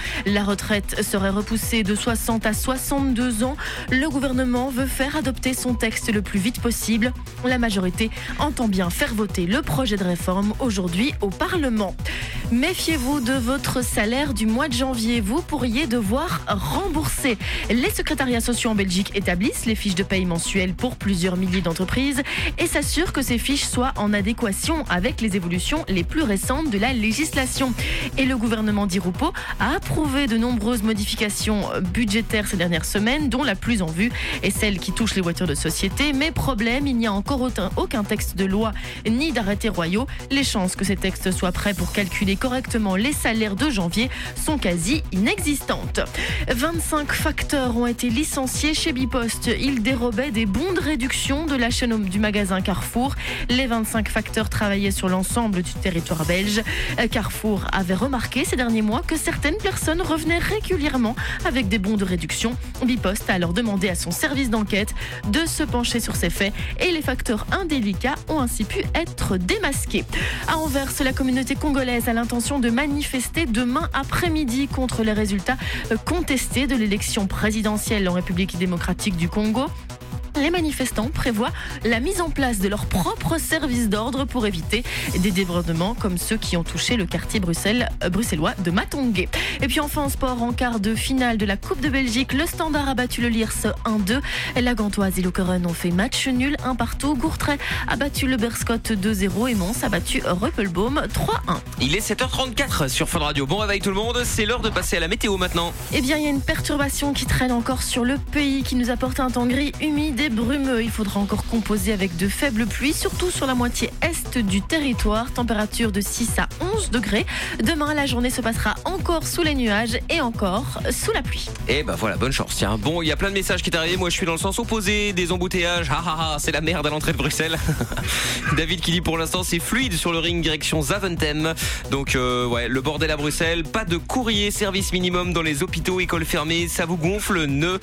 La retraite serait repoussée de soixante à soixante-deux ans. Le gouvernement veut faire adopter son texte le plus vite possible. La majorité entend bien faire voter le projet de réforme aujourd'hui au Parlement. Méfiez-vous de votre salaire du mois de janvier. Vous pourriez devoir rembourser. Les secrétariats sociaux en Belgique établissent les fiches de paye mensuelles pour plusieurs milliers d'entreprises et s'assurent que ces fiches soient en adéquation avec les évolutions les plus récentes de la législation. Et le gouvernement d'Irupo a approuvé de nombreuses modifications budgétaires ces dernières semaines, dont la plus en vue est celle qui touche les voitures de société. Mais problème, il n'y a encore aucun texte de loi ni d'arrêtés royaux. Les chances que ces textes soient prêts pour calculer correctement les salaires de janvier sont quasi inexistantes. vingt-cinq facteurs ont été licenciés chez Bipost. Ils dérobaient des bons de réduction de la chaîne du magasin Carrefour. Les vingt-cinq facteurs travaillaient sur l'ensemble du territoire belge. Carrefour avait remarqué ces derniers mois que certaines personnes revenaient régulièrement avec des bons de réduction. Bipost a alors demandé à son service d'enquête de se pencher sur ces faits et les facteurs indélicats ont ainsi pu être démasqués. À Anvers, la communauté congolaise a l'intention de manifester demain après-midi contre les résultats contestés de l'élection présidentielle en République démocratique du Congo. Les manifestants prévoient la mise en place de leur propre service d'ordre pour éviter des débordements comme ceux qui ont touché le quartier Bruxelles, euh, bruxellois de Matongué. Et puis enfin en sport, en quart de finale de la Coupe de Belgique, le Standard a battu le Liers un deux. La Gantoise et Lokeren ont fait match nul un partout. Gourtray a battu le Berscott deux zéro et Mons a battu Ruppelbaum trois un. Il est sept heures trente-quatre sur Fun Radio. Bon réveil tout le monde, c'est l'heure de passer à la météo maintenant. Eh bien, il y a une perturbation qui traîne encore sur le pays, qui nous apporte un temps gris, humide et brumeux. Il faudra encore composer avec de faibles pluies, surtout sur la moitié est du territoire. Température de six à onze degrés. Demain, la journée se passera encore sous les nuages et encore sous la pluie. Et ben voilà, bonne chance. Tiens, bon, il y a plein de messages qui sont arrivés. Moi, je suis dans le sens opposé des embouteillages. Ah ah ah, c'est la merde à l'entrée de Bruxelles. David qui dit pour l'instant c'est fluide sur le ring direction Zaventem. Donc euh, ouais, le bordel à Bruxelles. Pas de courrier, service minimum dans les hôpitaux, écoles fermées. Ça vous gonfle, ne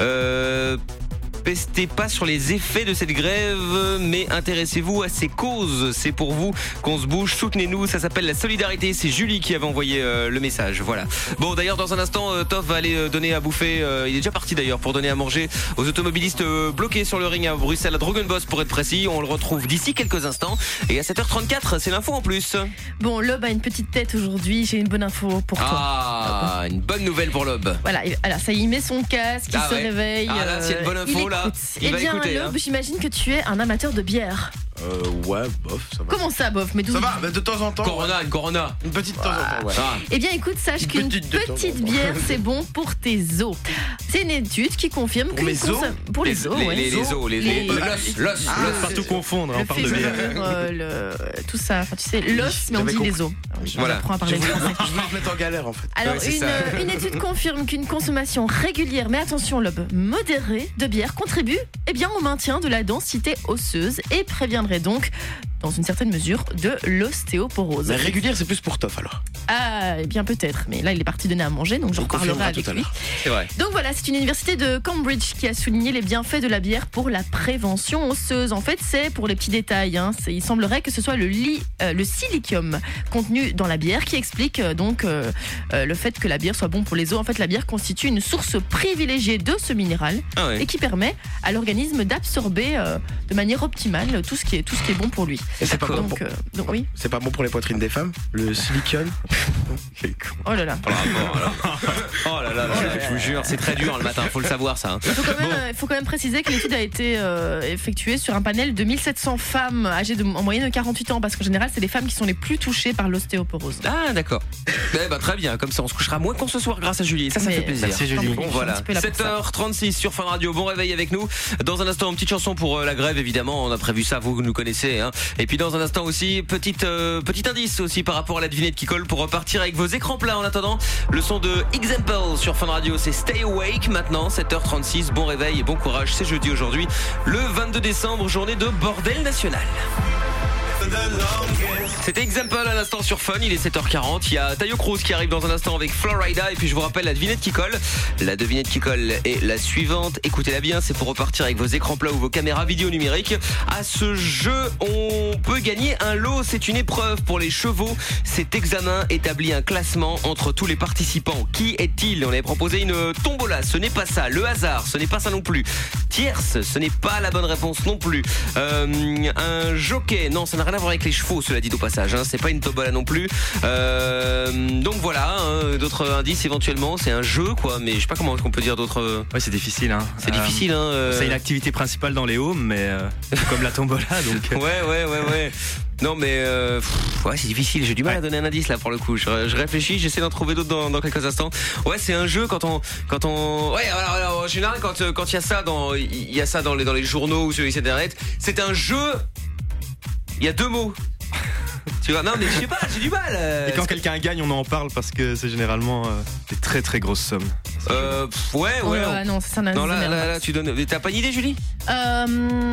euh, pestez pas sur les effets de cette grève, mais intéressez-vous à ses causes. C'est pour vous qu'on se bouge. Soutenez-nous. Ça s'appelle la solidarité. C'est Julie qui avait envoyé euh, le message. Voilà. Bon, d'ailleurs, dans un instant, euh, Toff va aller euh, donner à bouffer. Euh, il est déjà parti d'ailleurs pour donner à manger aux automobilistes euh, bloqués sur le ring à Bruxelles, à Drogenbos pour être précis. On le retrouve d'ici quelques instants. Et à sept heures trente-quatre, c'est l'info en plus. Bon, Lob a une petite tête aujourd'hui. J'ai une bonne info pour toi. Ah, une bonne nouvelle pour Lob. Voilà. Alors, ça y est, il met son casque, il ah se ouais. réveille. Ah là, c'est une bonne info là. Il eh bien, écouter, Lob, hein. j'imagine que tu es un amateur de bière. Euh, ouais, bof, ça va. Comment ça, bof? Mais d'où... Ça va, mais de temps en temps. Corona, une Corona. Une petite de temps en temps, ouais. Ah. Eh bien, écoute, sache Une qu'une petite petite, de temps en temps. bière, c'est bon pour tes os. C'est une étude qui confirme Pour qu'une mes os consom- Pour les, Les, os, les, ouais. les, les os, les, les, Les- l'os, l'os, Ah, l'os. Pas tout confondre, hein, Le on parle de bière. fémur, euh, le... tout ça. Enfin, tu sais, l'os, mais on J'avais dit les compris. os. Je Voilà. apprends à Je parler voulais, français. je voulais te mettre en galère en fait. Alors, Ouais, c'est une, ça. euh, une étude confirme qu'une consommation régulière, mais attention, Lob, modérée de bière contribue eh bien, au maintien de la densité osseuse et préviendrait donc, dans une certaine mesure, de l'ostéoporose. Mais régulière, c'est plus pour Toff alors. Ah, eh bien peut-être, mais là il est parti donner à manger, donc j'en On reparlerai confirmera avec tout à lui. l'heure. C'est vrai. Donc voilà, c'est une université de Cambridge qui a souligné les bienfaits de la bière pour la prévention osseuse. En fait, c'est pour les petits détails. Hein, c'est- il semblerait que ce soit le, li- euh, le silicium contenu dans la bière qui explique euh, donc euh, euh, le fait que la bière soit bon pour les os. En fait, la bière constitue une source privilégiée de ce minéral Ah ouais. et qui permet à l'organisme d'absorber euh, de manière optimale tout ce qui est tout ce qui est bon pour lui. Et c'est pas bon Donc, pour... euh, donc oui. C'est pas bon pour les poitrines des femmes, le silicone. Oh là là. Oh là là, là, je vous jure, c'est très dur le matin, faut le savoir ça. hein. Il faut quand même, euh, il faut quand même préciser que l'étude a été euh, effectuée sur un panel de mille sept cents femmes âgées de, en moyenne de quarante-huit ans, parce qu'en général, c'est les femmes qui sont les plus touchées par l'ostéoporose. Ah d'accord. Eh ben, très bien, comme ça on se couchera moins qu'on ce soir grâce à Julie. Ça, ça Mais- fait plaisir. Merci, Julie. Bon Je suis un voilà, petit peu là pour sept heures trente-six sur Fun Radio, bon réveil avec nous. Dans un instant, une petite chanson pour euh, la grève évidemment, on a prévu ça, vous nous connaissez. Hein. Et puis dans un instant aussi, petite, euh, petit indice aussi par rapport à la devinette qui colle pour repartir avec vos écrans plats. En attendant, le son de Example sur Fun Radio, c'est Stay Awake maintenant, sept heures trente-six, bon réveil et bon courage, c'est jeudi aujourd'hui, le vingt-deux décembre, journée de bordel national. C'était Example à l'instant sur Fun, il est sept heures quarante. Il y a Tayo Cruz qui arrive dans un instant avec Florida. Et puis je vous rappelle la devinette qui colle. La devinette qui colle est la suivante. Écoutez-la bien, c'est pour repartir avec vos écrans plats ou vos caméras vidéo numériques. À ce jeu, on peut gagner un lot. C'est une épreuve pour les chevaux. Cet examen établit un classement entre tous les participants. Qui est-il? On avait proposé une tombola, ce n'est pas ça. Le hasard, ce n'est pas ça non plus. Tierce, ce n'est pas la bonne réponse non plus. Euh, un jockey, non, ça n'a rien à voir avec les chevaux, cela dit au passage, hein. C'est pas une tombola non plus. Euh, donc voilà, hein, d'autres indices éventuellement, c'est un jeu quoi, mais je sais pas comment on peut dire d'autres. Ouais, c'est difficile. Hein. C'est euh, difficile. Hein, euh... C'est une activité principale dans les homes, mais euh, comme la tombola, donc. Ouais, ouais, ouais, ouais. Non mais euh, pff, ouais c'est difficile, j'ai du mal ouais. à donner un indice là pour le coup. Je, je réfléchis, j'essaie d'en trouver d'autres dans, dans quelques instants. Ouais c'est un jeu quand on quand on ouais alors, alors en général quand quand il y a ça dans il y a ça dans les dans les journaux ou sur les internet, c'est un jeu. Il y a deux mots. Tu vois, non mais je sais pas, j'ai du mal. Euh, Et quand quelqu'un gagne, on en parle parce que c'est généralement euh, des très très grosses sommes. Euh, pff, ouais ouais. Oh, ouais non c'est ça. Non là, là, là tu donnes. T'as pas d'idée Julie? Euh.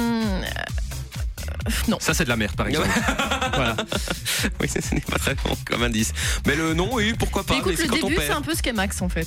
Non. Ça c'est de la merde par exemple. Voilà. Oui, ça, ce n'est pas très bon comme indice. Mais le nom, oui, pourquoi pas. Mais écoute, mais le début, c'est un peu ce qu'est Max en fait.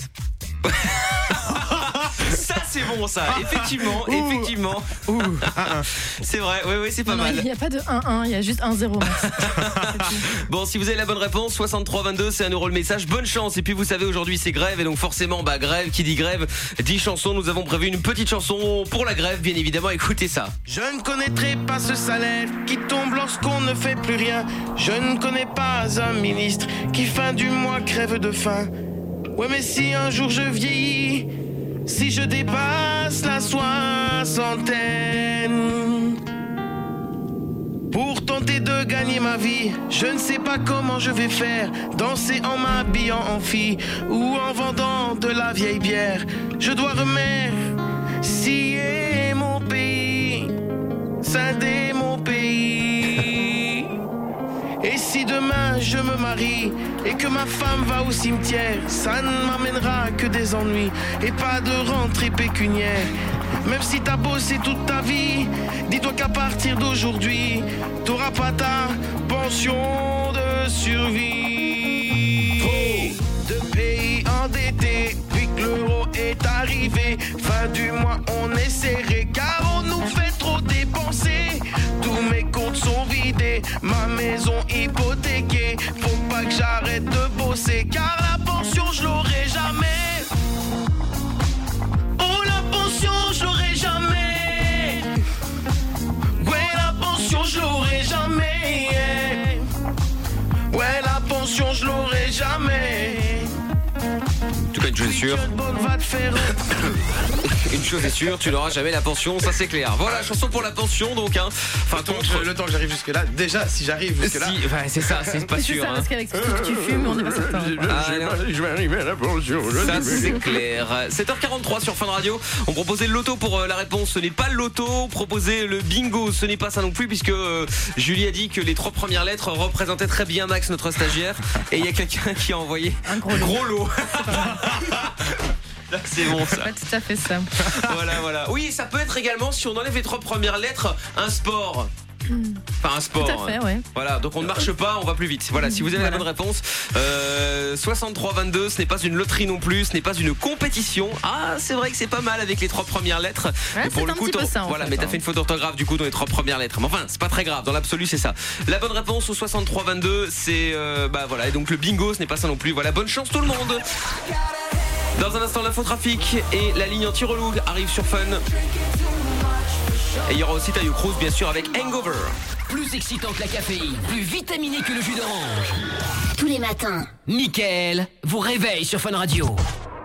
Ça c'est bon ça, effectivement, Ouh. effectivement. Ouh. C'est vrai, oui, oui, c'est pas non, mal. Il n'y a pas de un un, il y a juste un zéro Max. Bon, si vous avez la bonne réponse, soixante-trois vingt-deux, c'est un euro le message. Bonne chance. Et puis vous savez, aujourd'hui c'est grève et donc forcément, bah grève, qui dit grève, dit chanson. Nous avons prévu une petite chanson pour la grève, bien évidemment. Écoutez ça. Je ne connaîtrai pas ce salaire qui tombe lorsqu'on ne fait plus rien. Je ne connais pas un ministre qui fin du mois crève de faim. Ouais mais si un jour je vieillis, si je dépasse la soixantaine, pour tenter de gagner ma vie, je ne sais pas comment je vais faire. Danser en m'habillant en fille ou en vendant de la vieille bière. Je dois remercier mon pays, scinder mon pays. Et si demain je me marie et que ma femme va au cimetière, ça ne m'amènera que des ennuis et pas de rentrée pécuniaire. Même si t'as bossé toute ta vie, dis-toi qu'à partir d'aujourd'hui, t'auras pas ta pension de survie. Trop de pays endettés, puis que l'euro est arrivé. Fin du mois on est serré car on nous fait trop dépenser. Tous mes comptes sont vidés, ma maison hypothéquée. Faut pas que j'arrête de bosser car la pension je l'aurai jamais. Oh la pension je l'aurai jamais. Ouais la pension je l'aurai jamais. Ouais la pension je l'aurai jamais. En tout cas une chose est sûre. Une chose est sûre, tu n'auras jamais la pension, ça c'est clair. Voilà, chanson pour la pension donc hein. Enfin contre le temps que j'arrive jusque là, déjà si j'arrive jusque là. Si, ouais, c'est ça, c'est pas sûr. C'est ça, hein. parce qu'avec tout ce que tu fumes, on n'est pas certain. Ah, je vais arriver à la pension. Ça c'est clair. sept heures quarante-trois sur Fun Radio. On proposait le loto pour euh, la réponse, ce n'est pas le loto. On proposait le bingo, ce n'est pas ça non plus puisque euh, Julie a dit que les trois premières lettres représentaient très bien Max, notre stagiaire. Et il y a quelqu'un qui a envoyé un gros, gros lot. C'est bon ça. C'est pas tout à fait ça. Voilà, voilà. Oui, ça peut être également, si on enlève les trois premières lettres, un sport. Enfin un sport. Tout à fait, ouais. Voilà, donc on ne marche pas, on va plus vite. Voilà, si vous avez voilà. la bonne réponse, euh, soixante-trois vingt-deux, ce n'est pas une loterie non plus, ce n'est pas une compétition. Ah, c'est vrai que c'est pas mal avec les trois premières lettres. Ouais, mais pour le coup, ça, voilà, fait, mais t'as hein. fait une faute d'orthographe du coup dans les trois premières lettres. Mais enfin, c'est pas très grave. Dans l'absolu, c'est ça. La bonne réponse au soixante-trois vingt-deux, c'est euh, bah voilà. Et donc le bingo, ce n'est pas ça non plus. Voilà, bonne chance tout le monde. Dans un instant, l'infotrafic et la ligne anti-relou arrive sur Fun. Et il y aura aussi Tayo Cruz, bien sûr, avec Hangover. Plus excitant que la caféine, plus vitaminé que le jus d'orange. Tous les matins, Mickaël vous réveille sur Fun Radio.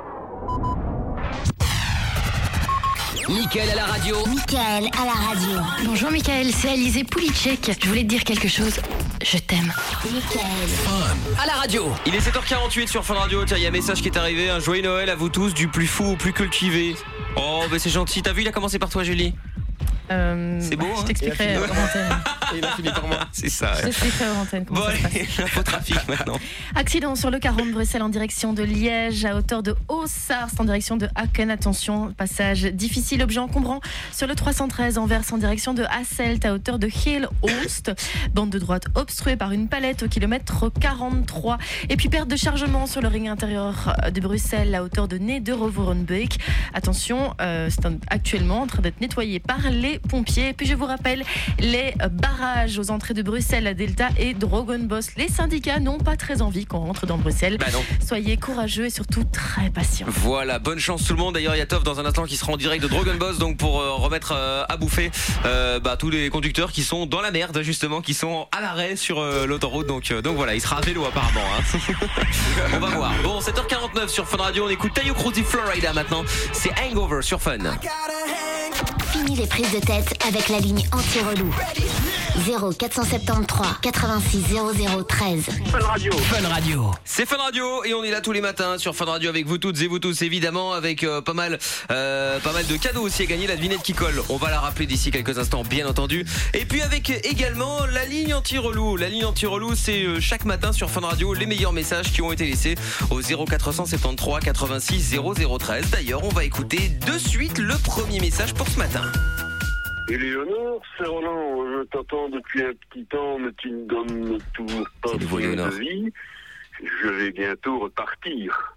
Mickaël à la radio. Mickaël à la radio. Bonjour Mickaël, c'est Alizé Pouliček. Je voulais te dire quelque chose. Je t'aime. Mickaël. À la radio. Il est sept heures quarante-huit sur Fun Radio. Tiens, il y a un message qui est arrivé. Un joyeux Noël à vous tous, du plus fou au plus cultivé. Oh, bah c'est gentil. T'as vu, il a commencé par toi, Julie. Euh, C'est beau, bah, hein. Je t'expliquerai hors antenne. Et il a fini par moi. C'est ça. Je Ouais. t'expliquerai hors antenne comment Bon, ça se passe. allez, l'info trafic maintenant. Accident sur le quarante de Bruxelles en direction de Liège à hauteur de Haussarst en direction de Aken. Attention, passage difficile, objet encombrant sur le trois cent treize Anvers en direction de Hasselt à hauteur de Heel-Oost. Bande de droite obstruée par une palette au kilomètre quarante-trois. Et puis perte de chargement sur le ring intérieur de Bruxelles à hauteur de Nederoverenbeek. Attention, euh, c'est un- actuellement en train d'être nettoyé par les pompiers. Et puis je vous rappelle les barrages aux entrées de Bruxelles, la Delta et Drogenbos. Les syndicats n'ont pas très envie qu'on rentre dans Bruxelles. Bah non. Soyez courageux et surtout très patients. Voilà, bonne chance tout le monde. D'ailleurs, il y a Toff dans un instant qui sera en direct de Dragon Boss, donc pour euh, remettre euh, à bouffer euh, bah, tous les conducteurs qui sont dans la merde justement, qui sont à l'arrêt sur euh, l'autoroute. Donc, euh, donc voilà, il sera à vélo apparemment. Hein. On va voir. Bon, sept heures quarante-neuf sur Fun Radio. On écoute Tayo Cruz Florida maintenant. C'est Hangover sur Fun. Fini les prises de tête avec la ligne anti-relou. zéro quatre cent soixante-treize quatre-vingt-six zéro zéro treize. Fun Radio. Fun Radio. C'est Fun Radio et on est là tous les matins sur Fun Radio avec vous toutes et vous tous évidemment, avec euh, pas mal euh, pas mal de cadeaux aussi à gagner, la devinette qui colle. On va la rappeler d'ici quelques instants bien entendu. Et puis avec également la ligne anti-relou. La ligne anti-relou, c'est euh, chaque matin sur Fun Radio les meilleurs messages qui ont été laissés au zéro quatre cent soixante-treize quatre-vingt-six zéro zéro treize. D'ailleurs, on va écouter de suite le premier message pour ce matin. Éléonore, c'est Roland, je t'entends depuis un petit temps, mais tu ne donnes toujours pas C'est le voix Éléonore. de vie. Je vais bientôt repartir.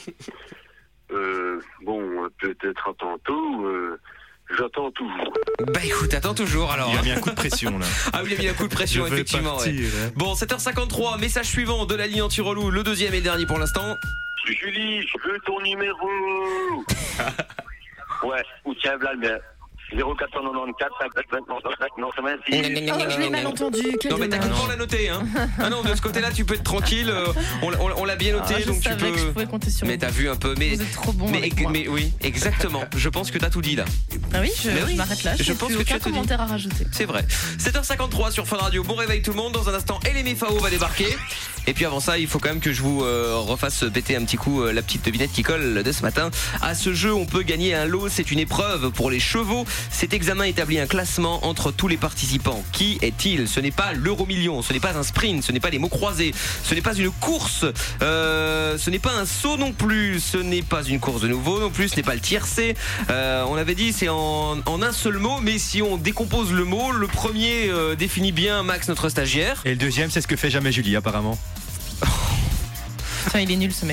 euh, bon, peut-être à tantôt, euh, j'attends toujours. Bah écoute, attends toujours alors. Il a mis un coup de pression là. Ah oui, il a mis un coup de pression, Je veux effectivement. partir, ouais. hein. Bon, sept heures cinquante-trois, message suivant de la ligne anti-relou, le deuxième et dernier pour l'instant. Julie, je veux ton numéro. Ouais, ou tiens, là, le mien. zéro quatre cent quatre-vingt-quatorze, non, c'est vingt-six. Oh, je l'ai mal entendu. Quel Non mais t'as dommage. qu'à pas la noter hein. Ah non, de ce côté-là tu peux être tranquille, euh, on, on- on l'a bien noté, Ah, je donc tu savais peux. que je pouvais compter sur Mais vous. t'as vu un peu, mais Vous êtes trop bon mais, avec moi. mais oui, exactement. Je pense que t'as tout dit là. Ah oui, je, Mais oui, je m'arrête là. je Je pense pense que tu aucun as tout dit. commentaire à rajouter. C'est vrai. sept heures cinquante-trois sur Fun Radio. Bon réveil tout le monde. Dans un instant, L M F A O va débarquer. Et puis avant ça, il faut quand même que je vous euh, refasse péter un petit coup euh, la petite devinette qui colle de ce matin. À ce jeu, on peut gagner un lot. C'est une épreuve pour les chevaux. Cet examen établit un classement entre tous les participants. Qui est-il? Ce n'est pas l'euro-million. Ce n'est pas un sprint. Ce n'est pas des mots croisés. Ce n'est pas une course. Euh, ce n'est pas un saut non plus. Ce n'est pas une course de nouveau non plus. Ce n'est pas le tiercé. Euh, on avait dit c'est en, en un seul mot. Mais si on décompose le mot, le premier euh, définit bien Max, notre stagiaire. Et le deuxième, c'est ce que fait jamais Julie apparemment. Enfin, il est nul ce mec.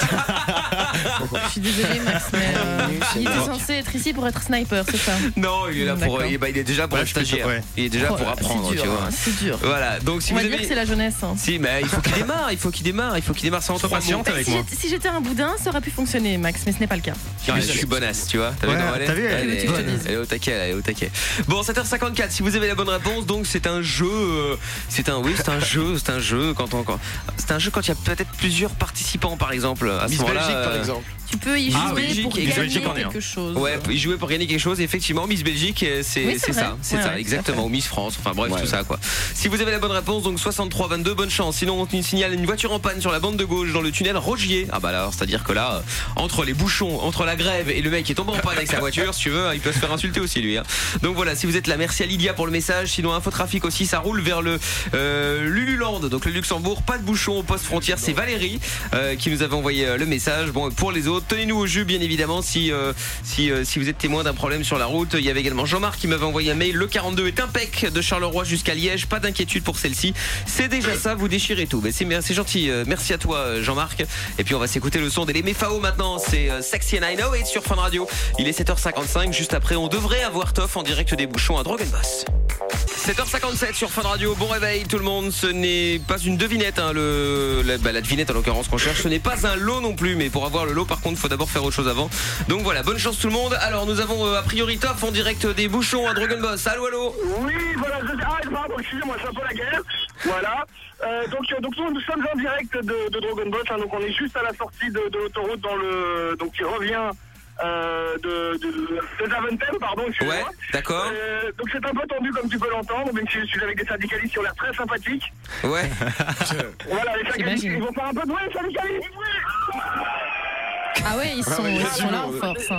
Je suis désolée Max, mais euh, il était censé être ici pour être sniper, c'est ça? Non, il est là pour, D'accord. il, bah, il est déjà pour Ouais, être je peux stagiaire. dire, ouais. Il est déjà Oh pour là, apprendre, c'est dur, tu vois. hein, c'est dur. Voilà. Donc si On vous va avez, dire que c'est la jeunesse. Hein. si, mais il faut qu'il démarre, il faut qu'il démarre, il faut qu'il démarre sans Sois trois mots. patiente avec Si moi. j'étais- si j'étais un boudin, ça aurait pu fonctionner, Max, mais ce n'est pas le cas. Ouais, je suis bonasse, tu vois. T'as vu Ouais, comment elle est t'as vu, elle elle, est est, bonne. elle est au taquet, elle est au taquet. Bon, sept heures cinquante-quatre. Si vous avez la bonne réponse, donc c'est un jeu. euh, c'est un, oui, c'est un jeu, c'est un jeu quand on, quand- c'est un jeu quand il y a peut-être plusieurs participants, par exemple. À ce Miss moment-là, Belgique, par euh, exemple. Tu peux y jouer Ah, Belgique, pour Miss gagner Belgique, on est, hein. quelque chose. Ouais, y jouer pour gagner quelque chose, effectivement, Miss Belgique, euh, c'est Oui, c'est c'est vrai. ça, c'est Ouais, ça, ouais, tout à exactement, fait. ou Miss France, enfin bref, Ouais. tout ça quoi. Si vous avez la bonne réponse, donc soixante-trois vingt-deux, bonne chance. Sinon, on signale une voiture en panne sur la bande de gauche dans le tunnel Rogier. Ah bah alors, c'est-à-dire que là, euh, entre les bouchons, entre la grève et le mec qui est tombé en panne avec sa voiture, si tu veux, il peut se faire insulter aussi lui. Hein. Donc voilà, si vous êtes là, merci à Lydia pour le message. Sinon, Infotrafic aussi, ça roule vers le euh, Lululand, donc le Luxembourg, pas de bouchon au poste frontière. C'est Valérie euh, qui nous avait envoyé euh, le message. Bon, pour les autres, tenez-nous au jus, bien évidemment, si euh, si euh, si vous êtes témoin d'un problème sur la route. Il y avait également Jean-Marc qui m'avait envoyé un mail. Le quarante-deux est impec de Charleroi jusqu'à Liège. Pas d'inquiétude pour celle-ci. C'est déjà ça, vous déchirez tout. Mais c'est c'est gentil. euh, Merci à toi, euh, Jean-Marc. Et puis on va s'écouter le son des M F A O maintenant. C'est euh, Sexy and I Know It sur Fun Radio. Il est sept heures cinquante-cinq. Juste après, on devrait avoir Toff en direct des bouchons à Drogue and Boss. sept heures cinquante-sept sur Fun Radio. Bon réveil tout le monde. Ce n'est pas une devinette, hein, le, la, bah, la devinette en l'occurrence qu'on cherche. Ce n'est pas un lot non plus. Mais pour avoir le lot, par contre, il faut d'abord faire autre chose avant. Donc voilà, bonne chance tout le monde. Alors nous avons euh, a priori Toff en direct des bouchons à Dragon Boss. Allô, allô. Oui, voilà, je... ah, pardon, excusez-moi, c'est un peu la guerre. Voilà. Euh, donc, euh, donc nous, nous sommes en direct de, de Dragon Boss, hein, donc on est juste à la sortie de, de l'autoroute dans le, donc qui revient euh, de, de, de Zaventem, pardon, excusez-moi. Ouais, d'accord. Euh, donc c'est un peu tendu comme tu peux l'entendre, même si je suis avec des syndicalistes qui ont l'air très sympathiques. Ouais. Voilà, les syndicalistes, ils vont faire un peu de bruit, les syndicalistes. Ah ouais, ils sont, Ah ouais, ils bien sont sûr. là en force. Hein.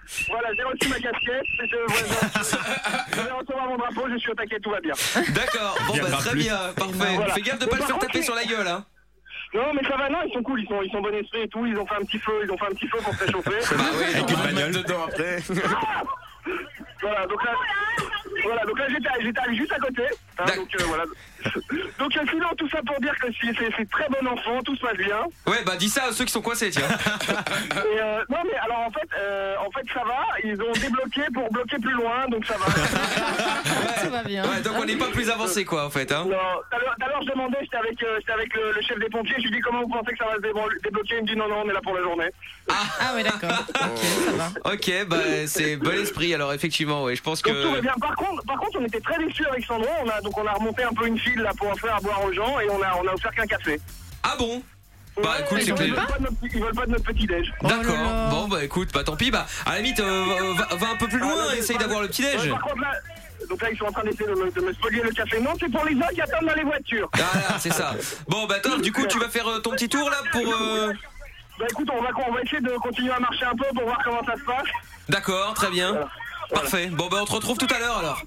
Voilà, j'ai reçu ma casquette. Je, voilà, je vais recevoir mon drapeau, je suis au taquet, tout va bien. D'accord, bon bah très bien, parfait. Voilà. Fais gaffe de pas Mais le faire par taper contre, sur la gueule, hein. Non, mais ça va, non, ils sont cool, ils sont, ils sont bon esprit et tout, ils ont fait un petit feu, ils ont fait un petit feu pour se réchauffer. Bah oui, Avec une bagnole dedans après. Voilà, donc là, voilà, donc là j'étais, j'étais allé juste à côté. Hein, donc euh, voilà. Donc euh, sinon, tout ça pour dire que c'est, c'est, c'est très bon enfant, tout se passe bien. Ouais, bah dis ça à ceux qui sont coincés, tiens. Et euh, non, mais alors en fait, euh, en fait, ça va, ils ont débloqué pour bloquer plus loin, donc ça va. Ça va bien. Ouais, donc on n'est pas plus avancé, quoi, en fait, hein. Non, tout à l'heure, tout à l'heure, je demandais, j'étais avec, euh, j'étais avec le, le chef des pompiers, je lui dis comment vous pensez que ça va se déblo- débloquer, il me dit non, non, on est là pour la journée. Ah ouais, d'accord. Ok, ça va. Ok, bah c'est bon esprit, alors effectivement, ouais, je pense Donc tout va que... bien. Par contre, par contre, on était très déçus avec Sandro, on a, donc on a remonté un peu une file là pour offrir à boire aux gens et on a, on a offert qu'un café. Ah bon? Bah Ouais, écoute, ils c'est veulent clair. pas de notre- Ils veulent pas de notre petit déj. D'accord, bon bah écoute, bah tant pis, bah à la limite, euh, va, va un peu plus loin, essaye d'avoir le petit déj. Ouais, par contre là, donc là ils sont en train d'essayer de me, de me spolier le café. Non, c'est pour les gens qui attendent dans les voitures. Voilà, c'est ça. Bon bah top, du coup tu vas faire euh, ton petit tour là pour... euh, Bah écoute, on va, on va essayer de continuer à marcher un peu pour voir comment ça se passe. D'accord, très bien. Parfait. Bon bah on te retrouve tout à l'heure alors.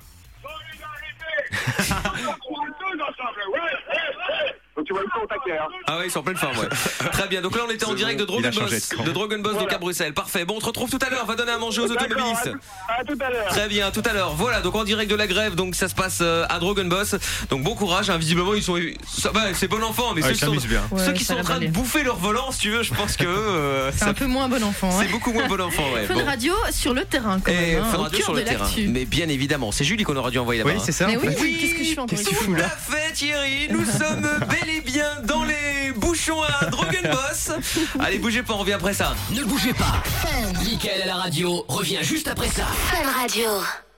Donc tu vois, ils sont au taquet. Hein. Ah ouais, ils sont en pleine forme, ouais. Très bien, donc là on était en direct de Il a Drogon changé Boss, de camp. de Drogon Boss donc à Bruxelles. Parfait. Bon, on te retrouve tout à l'heure, va donner à manger aux D'accord, automobilistes. À, à tout à l'heure. Très bien, tout à l'heure. Voilà, donc en direct de la grève, donc ça se passe euh, à Drogon Boss. Donc bon courage, hein, visiblement ils sont... ça, bah, c'est bon enfant, mais Ouais, ceux ils qui sont, s'amusent bien. ceux Ouais, qui ça sont en va train de aller. bouffer leur volant, si tu veux, je pense que... euh, C'est ça- un peu moins bon enfant. c'est Hein. beaucoup moins bon enfant, ouais. Fun Bon. Radio sur le terrain quand Et même. hein, Fun au Radio cœur sur le de terrain. l'actu. Mais bien évidemment, c'est Julie qu'on aurait dû envoyer là-bas. Oui, c'est ça. Mais en oui, fait. qu'est-ce que je fais encore Qu'est-ce que ici tu fous Tout là à fait Thierry, nous sommes bel et bien dans les bouchons à Drogon Boss. Allez, bougez pas, on revient après ça. Ne bougez pas. Mickaël à la radio revient juste après ça. Fun Radio.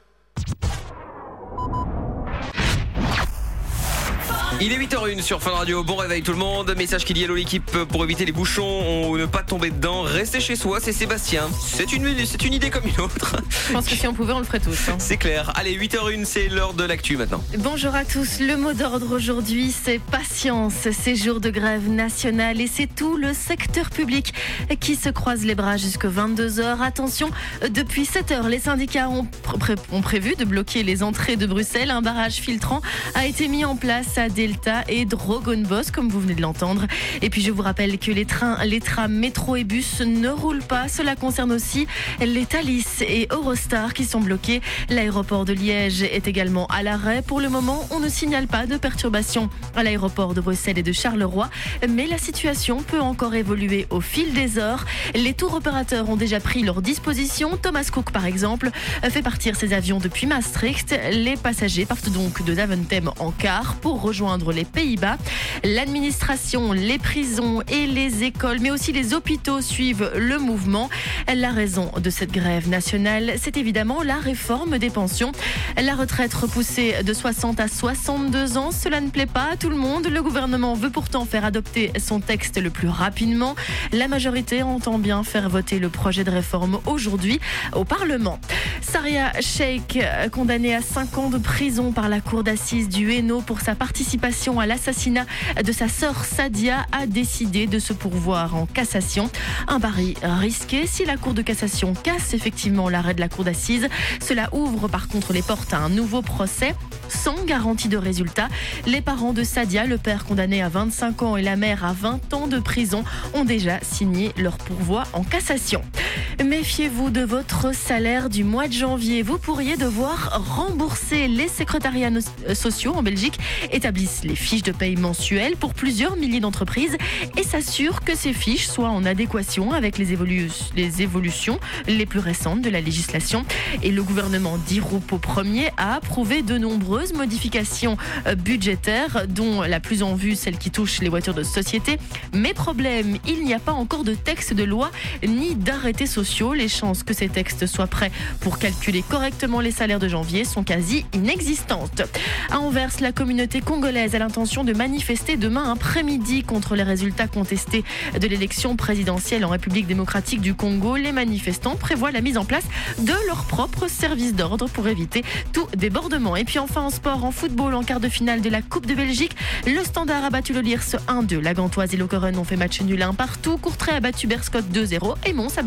Il est huit heures une sur Fun Radio, bon réveil tout le monde. Message qu'il y a hello l'équipe pour éviter les bouchons ou ne pas tomber dedans. Restez chez soi, c'est Sébastien. C'est une, c'est une idée comme une autre. Je pense que si on pouvait, on le ferait tous. hein. C'est clair. Allez, huit heures une, c'est l'heure de l'actu maintenant. Bonjour à tous. Le mot d'ordre aujourd'hui, c'est patience. C'est jour de grève nationale et c'est tout le secteur public qui se croise les bras jusqu'à vingt-deux heures. Attention, depuis sept heures, les syndicats ont, pré- ont prévu de bloquer les entrées de Bruxelles. Un barrage filtrant a été mis en place à Delta et Drogon Boss, comme vous venez de l'entendre. Et puis je vous rappelle que les trains, les trams, métro et bus ne roulent pas. Cela concerne aussi les Thalys et Eurostar qui sont bloqués. L'aéroport de Liège est également à l'arrêt. Pour le moment, on ne signale pas de perturbations à l'aéroport de Bruxelles et de Charleroi, mais la situation peut encore évoluer au fil des heures. Les tours opérateurs ont déjà pris leurs dispositions. Thomas Cook, par exemple, fait partir ses avions depuis Maastricht. Les passagers partent donc de Zaventem en car pour rejoindre les Pays-Bas. L'administration, les prisons et les écoles, mais aussi les hôpitaux suivent le mouvement. La raison de cette grève nationale, c'est évidemment la réforme des pensions. La retraite repoussée de soixante à soixante-deux ans, cela ne plaît pas à tout le monde. Le gouvernement veut pourtant faire adopter son texte le plus rapidement. La majorité entend bien faire voter le projet de réforme aujourd'hui au Parlement. Saria Sheikh, condamnée à cinq ans de prison par la cour d'assises du Hainaut pour sa participation à l'assassinat de sa sœur Sadia, a décidé de se pourvoir en cassation. Un pari risqué. Si la cour de cassation casse effectivement l'arrêt de la cour d'assises, cela ouvre par contre les portes à un nouveau procès sans garantie de résultat. Les parents de Sadia, le père condamné à vingt-cinq ans et la mère à vingt ans de prison, ont déjà signé leur pourvoi en cassation. Méfiez-vous de votre salaire du mois de janvier. Vous pourriez devoir rembourser. Les secrétariats no- sociaux en Belgique établissent les fiches de paye mensuelles pour plusieurs milliers d'entreprises et s'assurent que ces fiches soient en adéquation avec les, évolu- les évolutions les plus récentes de la législation. Et le gouvernement d'Iroup au premier a approuvé de nombreuses modifications euh, budgétaires, dont la plus en vue, celle qui touche les voitures de société. Mais problème, il n'y a pas encore de texte de loi ni d'arrêtés sociaux. Les chances que ces textes soient prêts pour calculer correctement les salaires de janvier sont quasi inexistantes. À Anvers, la communauté congolaise a l'intention de manifester demain après-midi contre les résultats contestés de l'élection présidentielle en République démocratique du Congo. Les manifestants prévoient la mise en place de leur propre service d'ordre pour éviter tout débordement. Et puis enfin en sport, en football, en quart de finale de la Coupe de Belgique, le Standard a battu le Lierse un deux. La Gantoise et Lokeren ont fait match nul un partout. Courtrai a battu Berscott deux zéro et Mons a battu Ruppel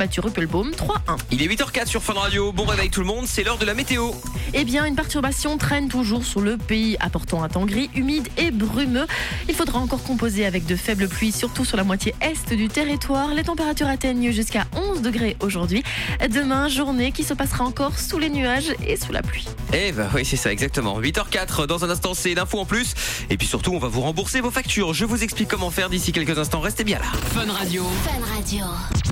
Beaume trois un. Il est huit heures quatre sur Fun Radio. Bon réveil tout le monde, c'est l'heure de la météo. Eh bien, une perturbation traîne toujours sur le pays, apportant un temps gris, humide et brumeux. Il faudra encore composer avec de faibles pluies, surtout sur la moitié est du territoire. Les températures atteignent jusqu'à onze degrés aujourd'hui. Demain, journée qui se passera encore sous les nuages et sous la pluie. Eh ben oui, c'est ça, exactement. huit heures quatre, dans un instant, c'est l'info en plus. Et puis surtout, on va vous rembourser vos factures. Je vous explique comment faire d'ici quelques instants. Restez bien là. Fun Radio. Fun Radio.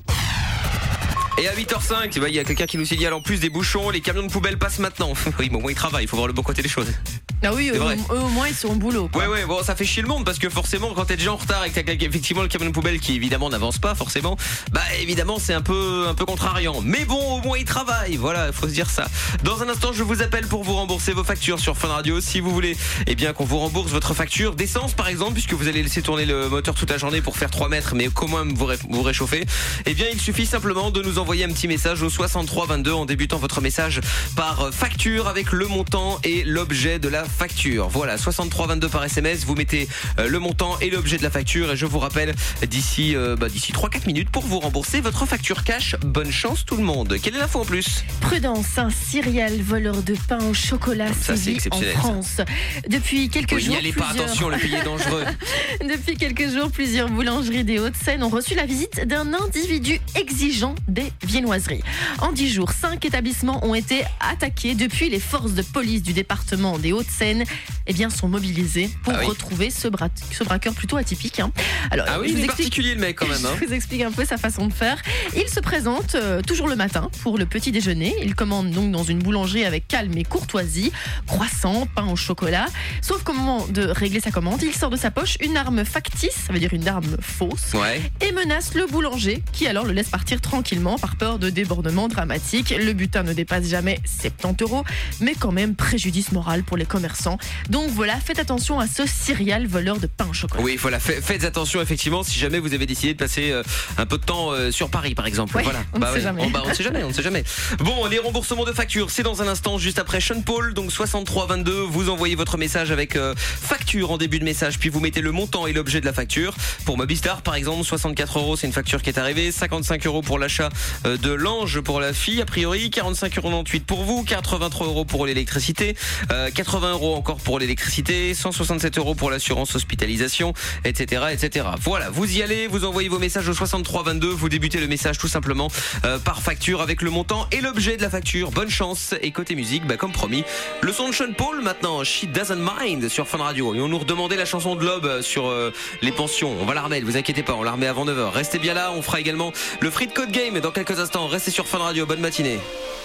Et à huit heures cinq, il y a quelqu'un qui nous signale en plus des bouchons, les camions de poubelle passent maintenant. Oui, mais au moins ils travaillent, il faut voir le bon côté des choses. Ah oui, eux, eux, au moins ils sont au boulot. Quoi. Ouais, ouais, bon, ça fait chier le monde parce que forcément, quand t'es déjà en retard et que t'as effectivement le camion de poubelle qui évidemment n'avance pas forcément, bah évidemment c'est un peu, un peu contrariant. Mais bon, au moins ils travaillent, voilà, il faut se dire ça. Dans un instant, je vous appelle pour vous rembourser vos factures sur Fun Radio. Si vous voulez, eh bien qu'on vous rembourse votre facture d'essence par exemple, puisque vous allez laisser tourner le moteur toute la journée pour faire trois mètres, mais comment vous, ré vous réchauffer, eh bien il suffit simplement de nous envoyer un petit message au soixante-trois vingt-deux en débutant votre message par facture avec le montant et l'objet de la facture. Voilà, soixante-trois vingt-deux par S M S, vous mettez le montant et l'objet de la facture et je vous rappelle d'ici euh, bah, d'ici trois quatre minutes pour vous rembourser votre facture cash. Bonne chance tout le monde. Quelle est l'info en plus? Prudence, un serial voleur de pain au chocolat sévit en France. Ça. Depuis quelques oui, jours, n'y allez plusieurs... pas, attention, le pays est dangereux. Depuis quelques jours, plusieurs boulangeries des Hauts-de-Seine ont reçu la visite d'un individu exigeant des viennoiseries. En dix jours, cinq établissements ont été attaqués. Depuis, les forces de police du département des Hauts-de-Seine eh bien, sont mobilisées pour ah oui. retrouver ce, bra ce braqueur plutôt atypique. Hein. Alors, ah oui, il est particulier le mec quand même. Hein. Je vous explique un peu sa façon de faire. Il se présente euh, toujours le matin pour le petit déjeuner. Il commande donc dans une boulangerie avec calme et courtoisie, croissant, pain au chocolat. Sauf qu'au moment de régler sa commande, il sort de sa poche une arme factice, ça veut dire une arme fausse, ouais. et menace le boulanger qui alors le laisse partir tranquillement par peur de débordement dramatique. Le butin ne dépasse jamais soixante-dix euros, mais quand même préjudice moral pour les commerçants. Donc voilà, faites attention à ce serial voleur de pain au chocolat. Oui, voilà, faites attention effectivement si jamais vous avez décidé de passer euh, un peu de temps euh, sur Paris par exemple. Ouais, voilà. On ne bah, sait ouais. jamais. On, bah, on ne sait jamais, on ne sait jamais. Bon, les remboursements de factures, c'est dans un instant, juste après Sean Paul, donc soixante-trois vingt-deux. Vous envoyez votre message avec euh, facture en début de message, puis vous mettez le montant et l'objet de la facture. Pour Mobistar par exemple, soixante-quatre euros, c'est une facture qui est arrivée. cinquante-cinq euros pour l'achat euh, de l'ange pour la fille a priori, quarante-cinq euros quatre-vingt-dix-huit pour vous, quatre-vingt-trois euros pour l'électricité, euh, quatre-vingts euros encore pour l'électricité, cent soixante-sept euros pour l'assurance hospitalisation, et cetera, et cetera. Voilà, vous y allez, vous envoyez vos messages au soixante-trois vingt-deux, vous débutez le message tout simplement euh, par facture avec le montant et l'objet de la facture. Bonne chance. Et côté musique, bah, comme promis, le son de Sean Paul maintenant, She Doesn't Mind sur Fun Radio. Et on nous redemandait la chanson de Lob sur euh, les pensions. On va la remettre, vous inquiétez pas, on la remet avant neuf heures. Restez bien là, on fera également le Free Code Game dans quelques instants. Restez sur Fun Radio, bonne matinée.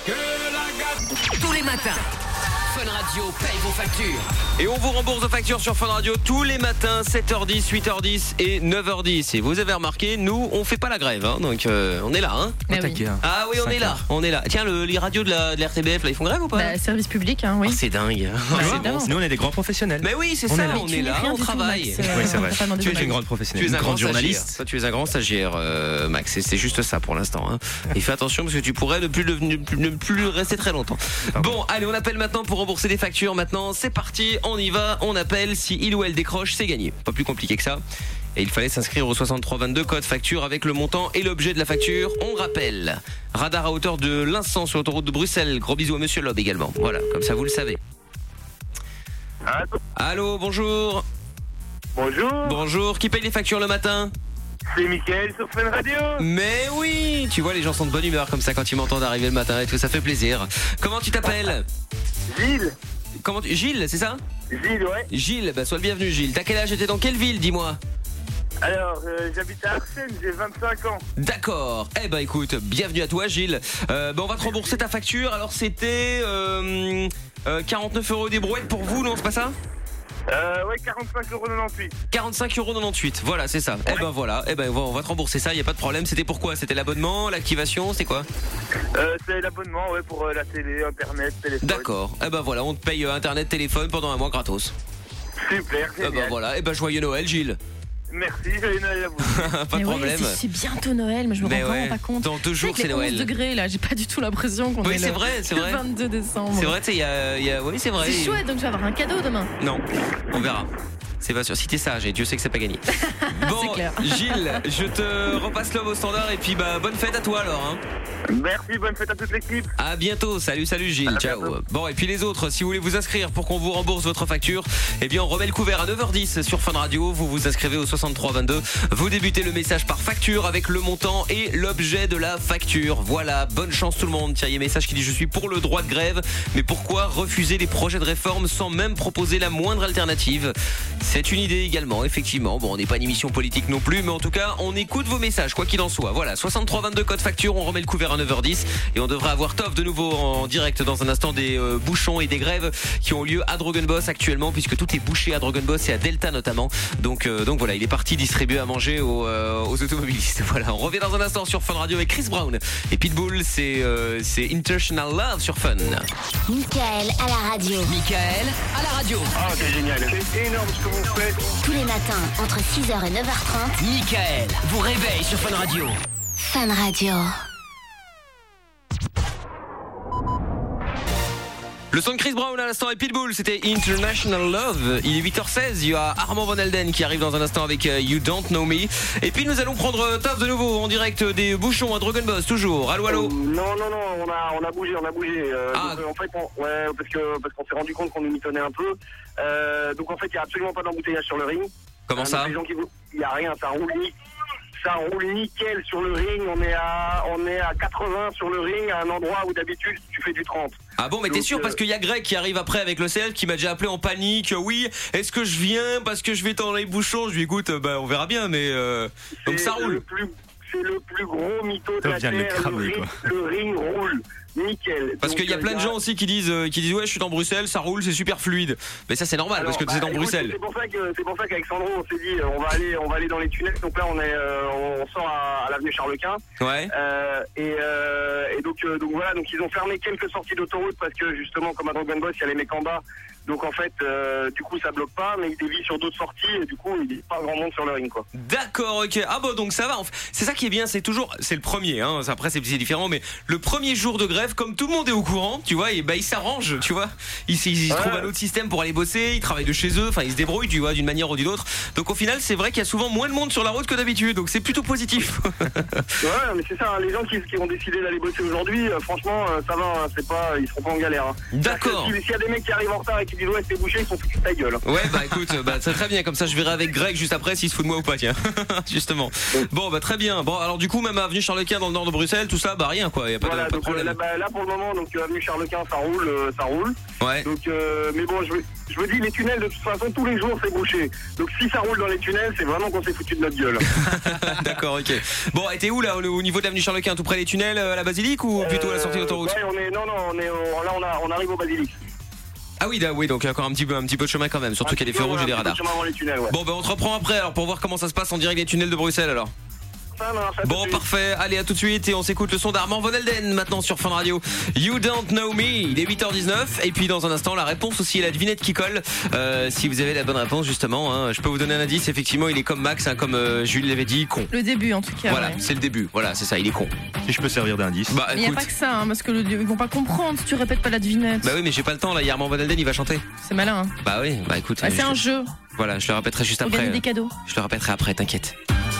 Tous les matins, Fun Radio paye vos factures. Et on vous rembourse vos factures sur Fun Radio tous les matins, sept heures dix, huit heures dix et neuf heures dix. Et vous avez remarqué, nous, on fait pas la grève, hein, donc euh, on est là. Hein. Ah, oui. Ah oui, on est là, on est là. Tiens, le, les radios de la, de la R T B F, là, ils font grève ou pas? Bah, service public, hein, oui. Oh, c'est dingue. Bah, ouais, bon, nous, on est des grands professionnels. Mais oui, c'est ça, est on est là, on travaille. Oui, c'est vrai. Tu es une grande professionnelle, tu es un une grande journaliste. Toi, tu es un grand stagiaire, euh, Max. C'est juste ça pour l'instant. Hein. Et fais attention parce que tu pourrais ne plus, ne plus, ne plus rester très longtemps. Bon, allez, on appelle maintenant pour rembourser des factures. Maintenant, c'est parti, on y va, on appelle. Si il ou elle décroche, c'est gagné. Pas plus compliqué que ça. Et il fallait s'inscrire au soixante-trois vingt-deux, code facture avec le montant et l'objet de la facture. On rappelle, radar à hauteur de l'Instant sur l'autoroute de Bruxelles. Gros bisous à Monsieur Lob également. Voilà, comme ça vous le savez. Allô, Allô, bonjour. Bonjour. Bonjour, qui paye les factures le matin? C'est Mickaël sur Fun Radio. Mais oui, tu vois, les gens sont de bonne humeur comme ça quand ils m'entendent arriver le matin et tout, ça fait plaisir. Comment tu t'appelles? Gilles. Comment tu... Gilles, c'est ça? Gilles, ouais. Gilles, bah sois le bienvenu Gilles. T'as quel âge et t'es dans quelle ville, dis-moi? Alors, euh, j'habite à Arsène, j'ai vingt-cinq ans. D'accord. Eh ben écoute, bienvenue à toi Gilles. Euh, bah, on va te rembourser ta facture. Alors c'était euh, euh, quarante-neuf euros des brouettes pour vous, non, c'est pas ça? Euh, ouais, quarante-cinq euros quatre-vingt-dix-huit. quarante-cinq euros quatre-vingt-dix-huit, voilà, c'est ça. Ouais. Eh ben voilà, eh ben on va te rembourser ça, y a pas de problème. C'était pourquoi? C'était l'abonnement, l'activation, c'est quoi? Euh, c'est l'abonnement, ouais, pour euh, la télé, internet, téléphone. D'accord. Eh ben voilà, on te paye euh, internet, téléphone pendant un mois gratos. Super, génial. Eh ben voilà, eh ben joyeux Noël Gilles. Merci, joyeux Noël à vous. Pas de mais problème. Ouais, c'est bientôt Noël, mais je me mais rends ouais. vraiment pas compte. Dans deux jours, c'est Noël. onze degrés là, j'ai pas du tout l'impression qu'on oui, est c'est le, vrai, c'est le vrai. vingt-deux décembre. C'est vrai, tu sais, il y a, y a, oui, c'est vrai. C'est chouette, donc je vais avoir un cadeau demain. Non, on verra. C'est pas sûr. Si t'es sage, et Dieu sait que c'est pas gagné. Bon, Gilles, je te repasse l'homme au standard et puis bah bonne fête à toi alors. Hein. Merci, bonne fête à toute l'équipe. À bientôt. Salut, salut Gilles. À Ciao. Bientôt. Bon, et puis les autres, si vous voulez vous inscrire pour qu'on vous rembourse votre facture, eh bien on remet le couvert à neuf heures dix sur Fun Radio. Vous vous inscrivez au soixante-trois vingt-deux. Vous débutez le message par facture avec le montant et l'objet de la facture. Voilà, bonne chance tout le monde. Tiens, il y a un message qui dit je suis pour le droit de grève, mais pourquoi refuser les projets de réforme sans même proposer la moindre alternative? C'est une idée également, effectivement. Bon, on n'est pas une émission politique non plus, mais en tout cas, on écoute vos messages, quoi qu'il en soit. Voilà, soixante-trois vingt-deux code facture, on remet le couvert à neuf heures dix et on devrait avoir Tov de nouveau en direct dans un instant des euh, bouchons et des grèves qui ont lieu à Drogen Boss actuellement, puisque tout est bouché à Drogen Boss et à Delta notamment. Donc, euh, donc voilà, il est parti distribuer à manger aux, euh, aux automobilistes. Voilà, on revient dans un instant sur Fun Radio avec Chris Brown et Pitbull. C'est euh, c'est International Love sur Fun. Michael à la radio. Michael à la radio. Ah, c'est génial. C'est énorme ce que vous faites. Tous les matins, entre six heures et neuf heures trente. Michael vous réveille sur Fun Radio. Fun Radio. Le son de Chris Brown à l'instant et Pitbull, c'était International Love. Il est huit heures seize, il y a Armand Van Helden qui arrive dans un instant avec uh, You Don't Know Me. Et puis nous allons prendre Tov de nouveau en direct des bouchons à Drogen Boss, toujours. Allô, allô. Euh, non, non, non, on a, on a bougé, on a bougé. Euh, ah. donc, en fait, on, ouais, parce que parce qu'on s'est rendu compte qu'on nous mitonnait un peu. Euh, donc en fait, il n'y a absolument pas d'embouteillage sur le ring. Comment euh, ça? Il n'y a rien, ça roule nickel. Ça roule nickel sur le ring, on est à on est à quatre-vingts sur le ring, à un endroit où d'habitude tu fais du trente. Ah bon, mais t'es sûr, euh... parce qu'il y a Greg qui arrive après avec le C L qui m'a déjà appelé en panique. Oui, est-ce que je viens parce que je vais dans les bouchons? Je lui écoute, bah on verra bien, mais euh... donc ça roule. Le plus, c'est le plus gros mytho de la terre. Le, cramer, le, ring, le ring roule. Nickel. Parce qu'il y a plein de gens aussi qui disent euh, qui disent ouais, je suis dans Bruxelles, ça roule, c'est super fluide. Mais ça c'est normal. Alors, parce que bah, c'est dans écoute, Bruxelles. C'est pour ça que c'est pour ça qu'avec Sandro on s'est dit on va aller on va aller dans les tunnels. Donc là on est euh, on sort à, à l'avenue Charles Quint. Ouais. Euh, et, euh, et donc euh, donc voilà, donc ils ont fermé quelques sorties d'autoroute parce que justement comme à Drogen Boss il y a les mecs en bas. Donc en fait, euh, du coup ça bloque pas, mais il dévie sur d'autres sorties et du coup il n'y a pas grand monde sur le ring quoi. D'accord, ok. Ah bon, donc ça va. C'est ça qui est bien, c'est toujours, c'est le premier. Hein. Après c'est différent, mais le premier jour de grève, comme tout le monde est au courant, tu vois, et bah ils s'arrangent, tu vois. Ils, ils, ils ouais. trouvent un autre système pour aller bosser, ils travaillent de chez eux, enfin ils se débrouillent, tu vois, d'une manière ou d'une autre. Donc au final, c'est vrai qu'il y a souvent moins de monde sur la route que d'habitude, donc c'est plutôt positif. Ouais, mais c'est ça. Les gens qui, qui ont décidé d'aller bosser aujourd'hui, euh, franchement, euh, ça va. Hein, c'est pas, ils seront pas en galère. Hein. D'accord. S'il si y a des mecs qui arrivent en retard et qui disent ouais c'est bouché, ils sont foutus de ta gueule. Ouais, bah écoute, bah c'est très bien. Comme ça, je verrai avec Greg juste après s'il se fout de moi ou pas, tiens. Justement. Bon, bah très bien. Bon, alors du coup, même avenue Charles Quint dans le nord de Bruxelles, tout ça, bah rien quoi. Y a pas, voilà, de, pas donc, de problème. Là, bah, là pour le moment, donc avenue Charles Quint, ça roule, euh, ça roule. Ouais. Donc, euh, mais bon, je, je me dis les tunnels de toute façon tous les jours c'est bouché. Donc si ça roule dans les tunnels, c'est vraiment qu'on s'est foutu de notre gueule. D'accord, ok. Bon, et t'es où là, au niveau de l'avenue Charles Quint, tout près des tunnels, à la Basilique ou plutôt à la sortie d'autoroute? Ouais, on est, non, non, on est, là on, a, on arrive au Basilique. Ah oui, oui, donc il y a encore un petit peu, un petit peu de chemin quand même, surtout qu'il y a des feux rouges et des radars. Tunnels, ouais. Bon, ben on te reprend après alors pour voir comment ça se passe en direct des tunnels de Bruxelles alors. Bon, parfait, allez à tout de suite et on s'écoute le son d'Armand Van Helden maintenant sur Fun Radio. You Don't Know Me, il est huit heures dix-neuf et puis dans un instant la réponse aussi et la devinette qui colle. Euh, si vous avez la bonne réponse justement, hein, je peux vous donner un indice, effectivement il est comme Max, hein, comme euh, Jules l'avait dit, con. Le début en tout cas. Voilà, ouais. C'est le début, voilà c'est ça, il est con. Si je peux servir d'indice. Bah, il n'y a pas que ça, hein, parce que le, ils vont pas comprendre si tu répètes pas la devinette. Bah oui mais j'ai pas le temps là, il y a Armand Van Helden, il va chanter. C'est malin. Hein. Bah oui, bah écoute. Bah, c'est un jeu. Voilà, je le répéterai juste Faut après. Gagner des cadeaux. Je le répéterai après, t'inquiète.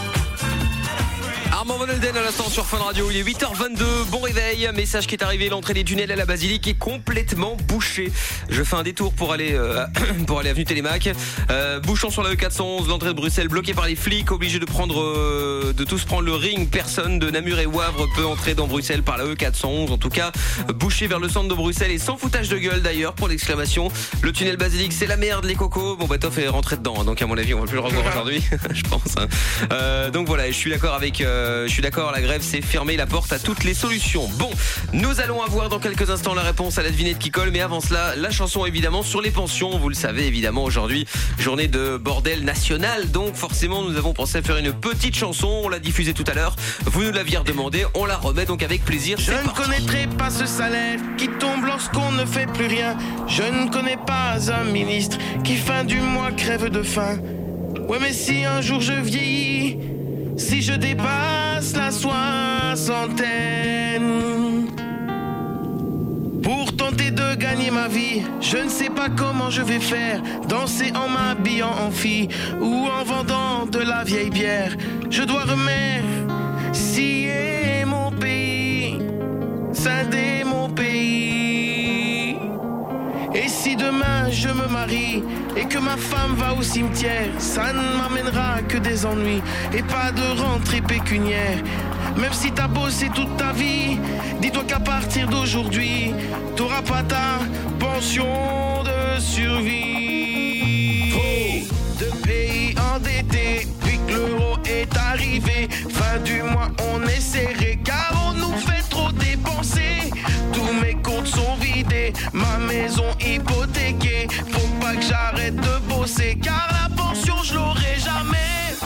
Armand Van Helden à l'instant sur Fun Radio, il est huit heures vingt-deux, bon réveil, message qui est arrivé, l'entrée des tunnels à la Basilique est complètement bouchée. Je fais un détour pour aller euh, pour aller avenue Télémac, euh, bouchon sur la E quatre cent onze, l'entrée de Bruxelles bloquée par les flics, obligé de prendre euh, de tous prendre le ring, personne de Namur et Wavre peut entrer dans Bruxelles par la E quatre cent onze, en tout cas bouché vers le centre de Bruxelles et sans foutage de gueule d'ailleurs pour l'exclamation. Le tunnel Basilique c'est la merde les cocos, bon bah Toff est rentré dedans, hein, donc à mon avis on va plus le revoir aujourd'hui, je pense. Hein. Euh, donc voilà, je suis d'accord avec euh, je suis d'accord, la grève c'est fermer la porte à toutes les solutions. Bon, nous allons avoir dans quelques instants la réponse à la devinette qui colle, mais avant cela, la chanson évidemment sur les pensions, vous le savez évidemment aujourd'hui, journée de bordel national, donc forcément nous avons pensé à faire une petite chanson, on l'a diffusée tout à l'heure, vous nous l'aviez redemandé, on la remet donc avec plaisir. Je ne connaîtrai pas ce salaire qui tombe lorsqu'on ne fait plus rien, je ne connais pas un ministre qui fin du mois crève de faim. Ouais mais si un jour je vieillis, si je dépasse la soixantaine, Pour tenter de gagner ma vie, je ne sais pas comment je vais faire. Danser en m'habillant en fille ou en vendant de la vieille bière. Je dois remercier mon pays, scinder mon pays. Et si demain je me marie et que ma femme va au cimetière, ça ne m'amènera que des ennuis et pas de rentrée pécuniaire. Même si t'as bossé toute ta vie, dis-toi qu'à partir d'aujourd'hui, t'auras pas ta pension de survie. Trop de pays endettés, puis que l'euro est arrivé. Fin du mois on est serré, car on nous fait trop dépenser. Tous mes comptes sont vidés, ma maison hypothéquée. Faut pas que j'arrête de bosser, car la pension je l'aurai jamais.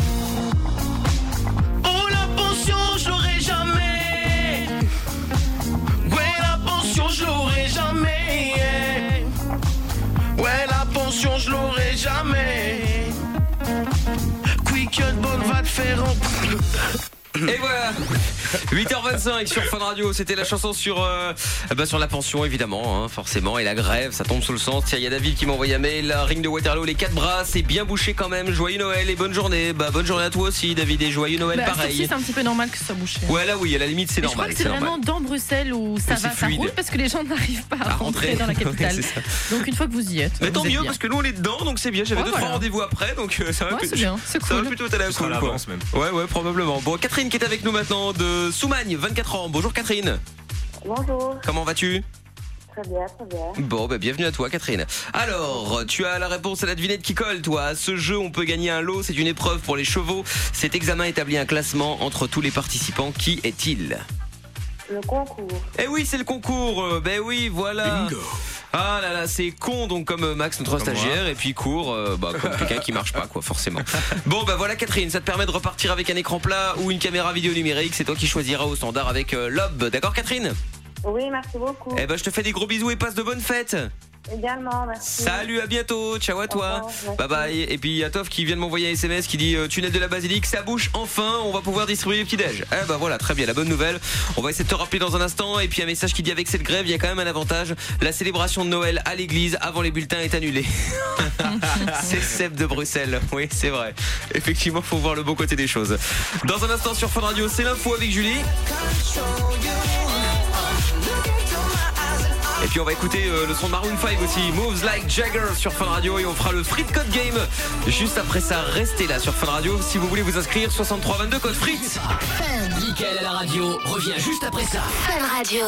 Oh la pension je l'aurai jamais. Ouais la pension je l'aurai jamais. Ouais la pension je l'aurai jamais. Quick bonne va te faire en... Et voilà, huit heures vingt-cinq sur Fun Radio. C'était la chanson sur euh, bah sur la pension évidemment, hein, forcément. Et la grève, ça tombe sous le sens. Tiens, il y a David qui m'a envoyé un mail. La ring de Waterloo, les quatre bras, c'est bien bouché quand même. Joyeux Noël et bonne journée. Bah bonne journée à toi aussi David, et joyeux Noël bah, pareil. C'est un petit peu normal que ça bouche. Ouais là oui, à la limite c'est mais normal. Je crois que c'est, c'est vraiment dans Bruxelles où ça où va, ça roule parce que les gens n'arrivent pas à, à rentrer, rentrer dans la capitale. Ouais, donc une fois que vous y êtes. Mais tant mieux bien. Parce que nous on est dedans, donc c'est bien. J'avais ouais, deux voilà. trois rendez-vous après, donc euh, ça va. Ouais, plus... c'est bien, c'est cool. Ça va plutôt être à la cool. Même. Ouais ouais probablement. Bon, Catherine qui est avec nous maintenant de Soumagne, vingt-quatre ans. Bonjour Catherine. Bonjour. Comment vas-tu ? Très bien, très bien. Bon, bah, bienvenue à toi Catherine. Alors, tu as la réponse à la devinette qui colle, toi. À ce jeu, on peut gagner un lot, c'est une épreuve pour les chevaux. Cet examen établit un classement entre tous les participants. Qui est-il ? Le concours. Eh oui, c'est le concours. Ben oui, voilà. Bingo. Ah là là, c'est con, donc comme Max, notre comme stagiaire, moi. Et puis court, euh, bah, comme quelqu'un qui marche pas, quoi, forcément. Bon, bah voilà Catherine, ça te permet de repartir avec un écran plat ou une caméra vidéo numérique. C'est toi qui choisiras au standard avec euh, Lob. D'accord Catherine ? Oui, merci beaucoup. Eh ben, je te fais des gros bisous et passe de bonnes fêtes. Également, merci. Salut, à bientôt, ciao à toi. Revoir, bye bye. Et puis il y a Toff qui vient de m'envoyer un S M S qui dit euh, tunnel de la basilique, ça bouge enfin, on va pouvoir distribuer les petits déj. Eh ben voilà, très bien, la bonne nouvelle. On va essayer de te rappeler dans un instant. Et puis un message qui dit avec cette grève, il y a quand même un avantage. La célébration de Noël à l'église avant les bulletins est annulée. C'est Seb de Bruxelles. Oui, c'est vrai. Effectivement, faut voir le bon côté des choses. Dans un instant sur Fun Radio, c'est l'info avec Julie. Et puis on va écouter euh, le son de Maroon cinq aussi, Moves Like Jagger sur Fun Radio, et on fera le Frites Code Game juste après ça. Restez là sur Fun Radio si vous voulez vous inscrire, soixante-trois vingt-deux code Frites. Mickaël à la radio revient juste après ça. Fun Radio.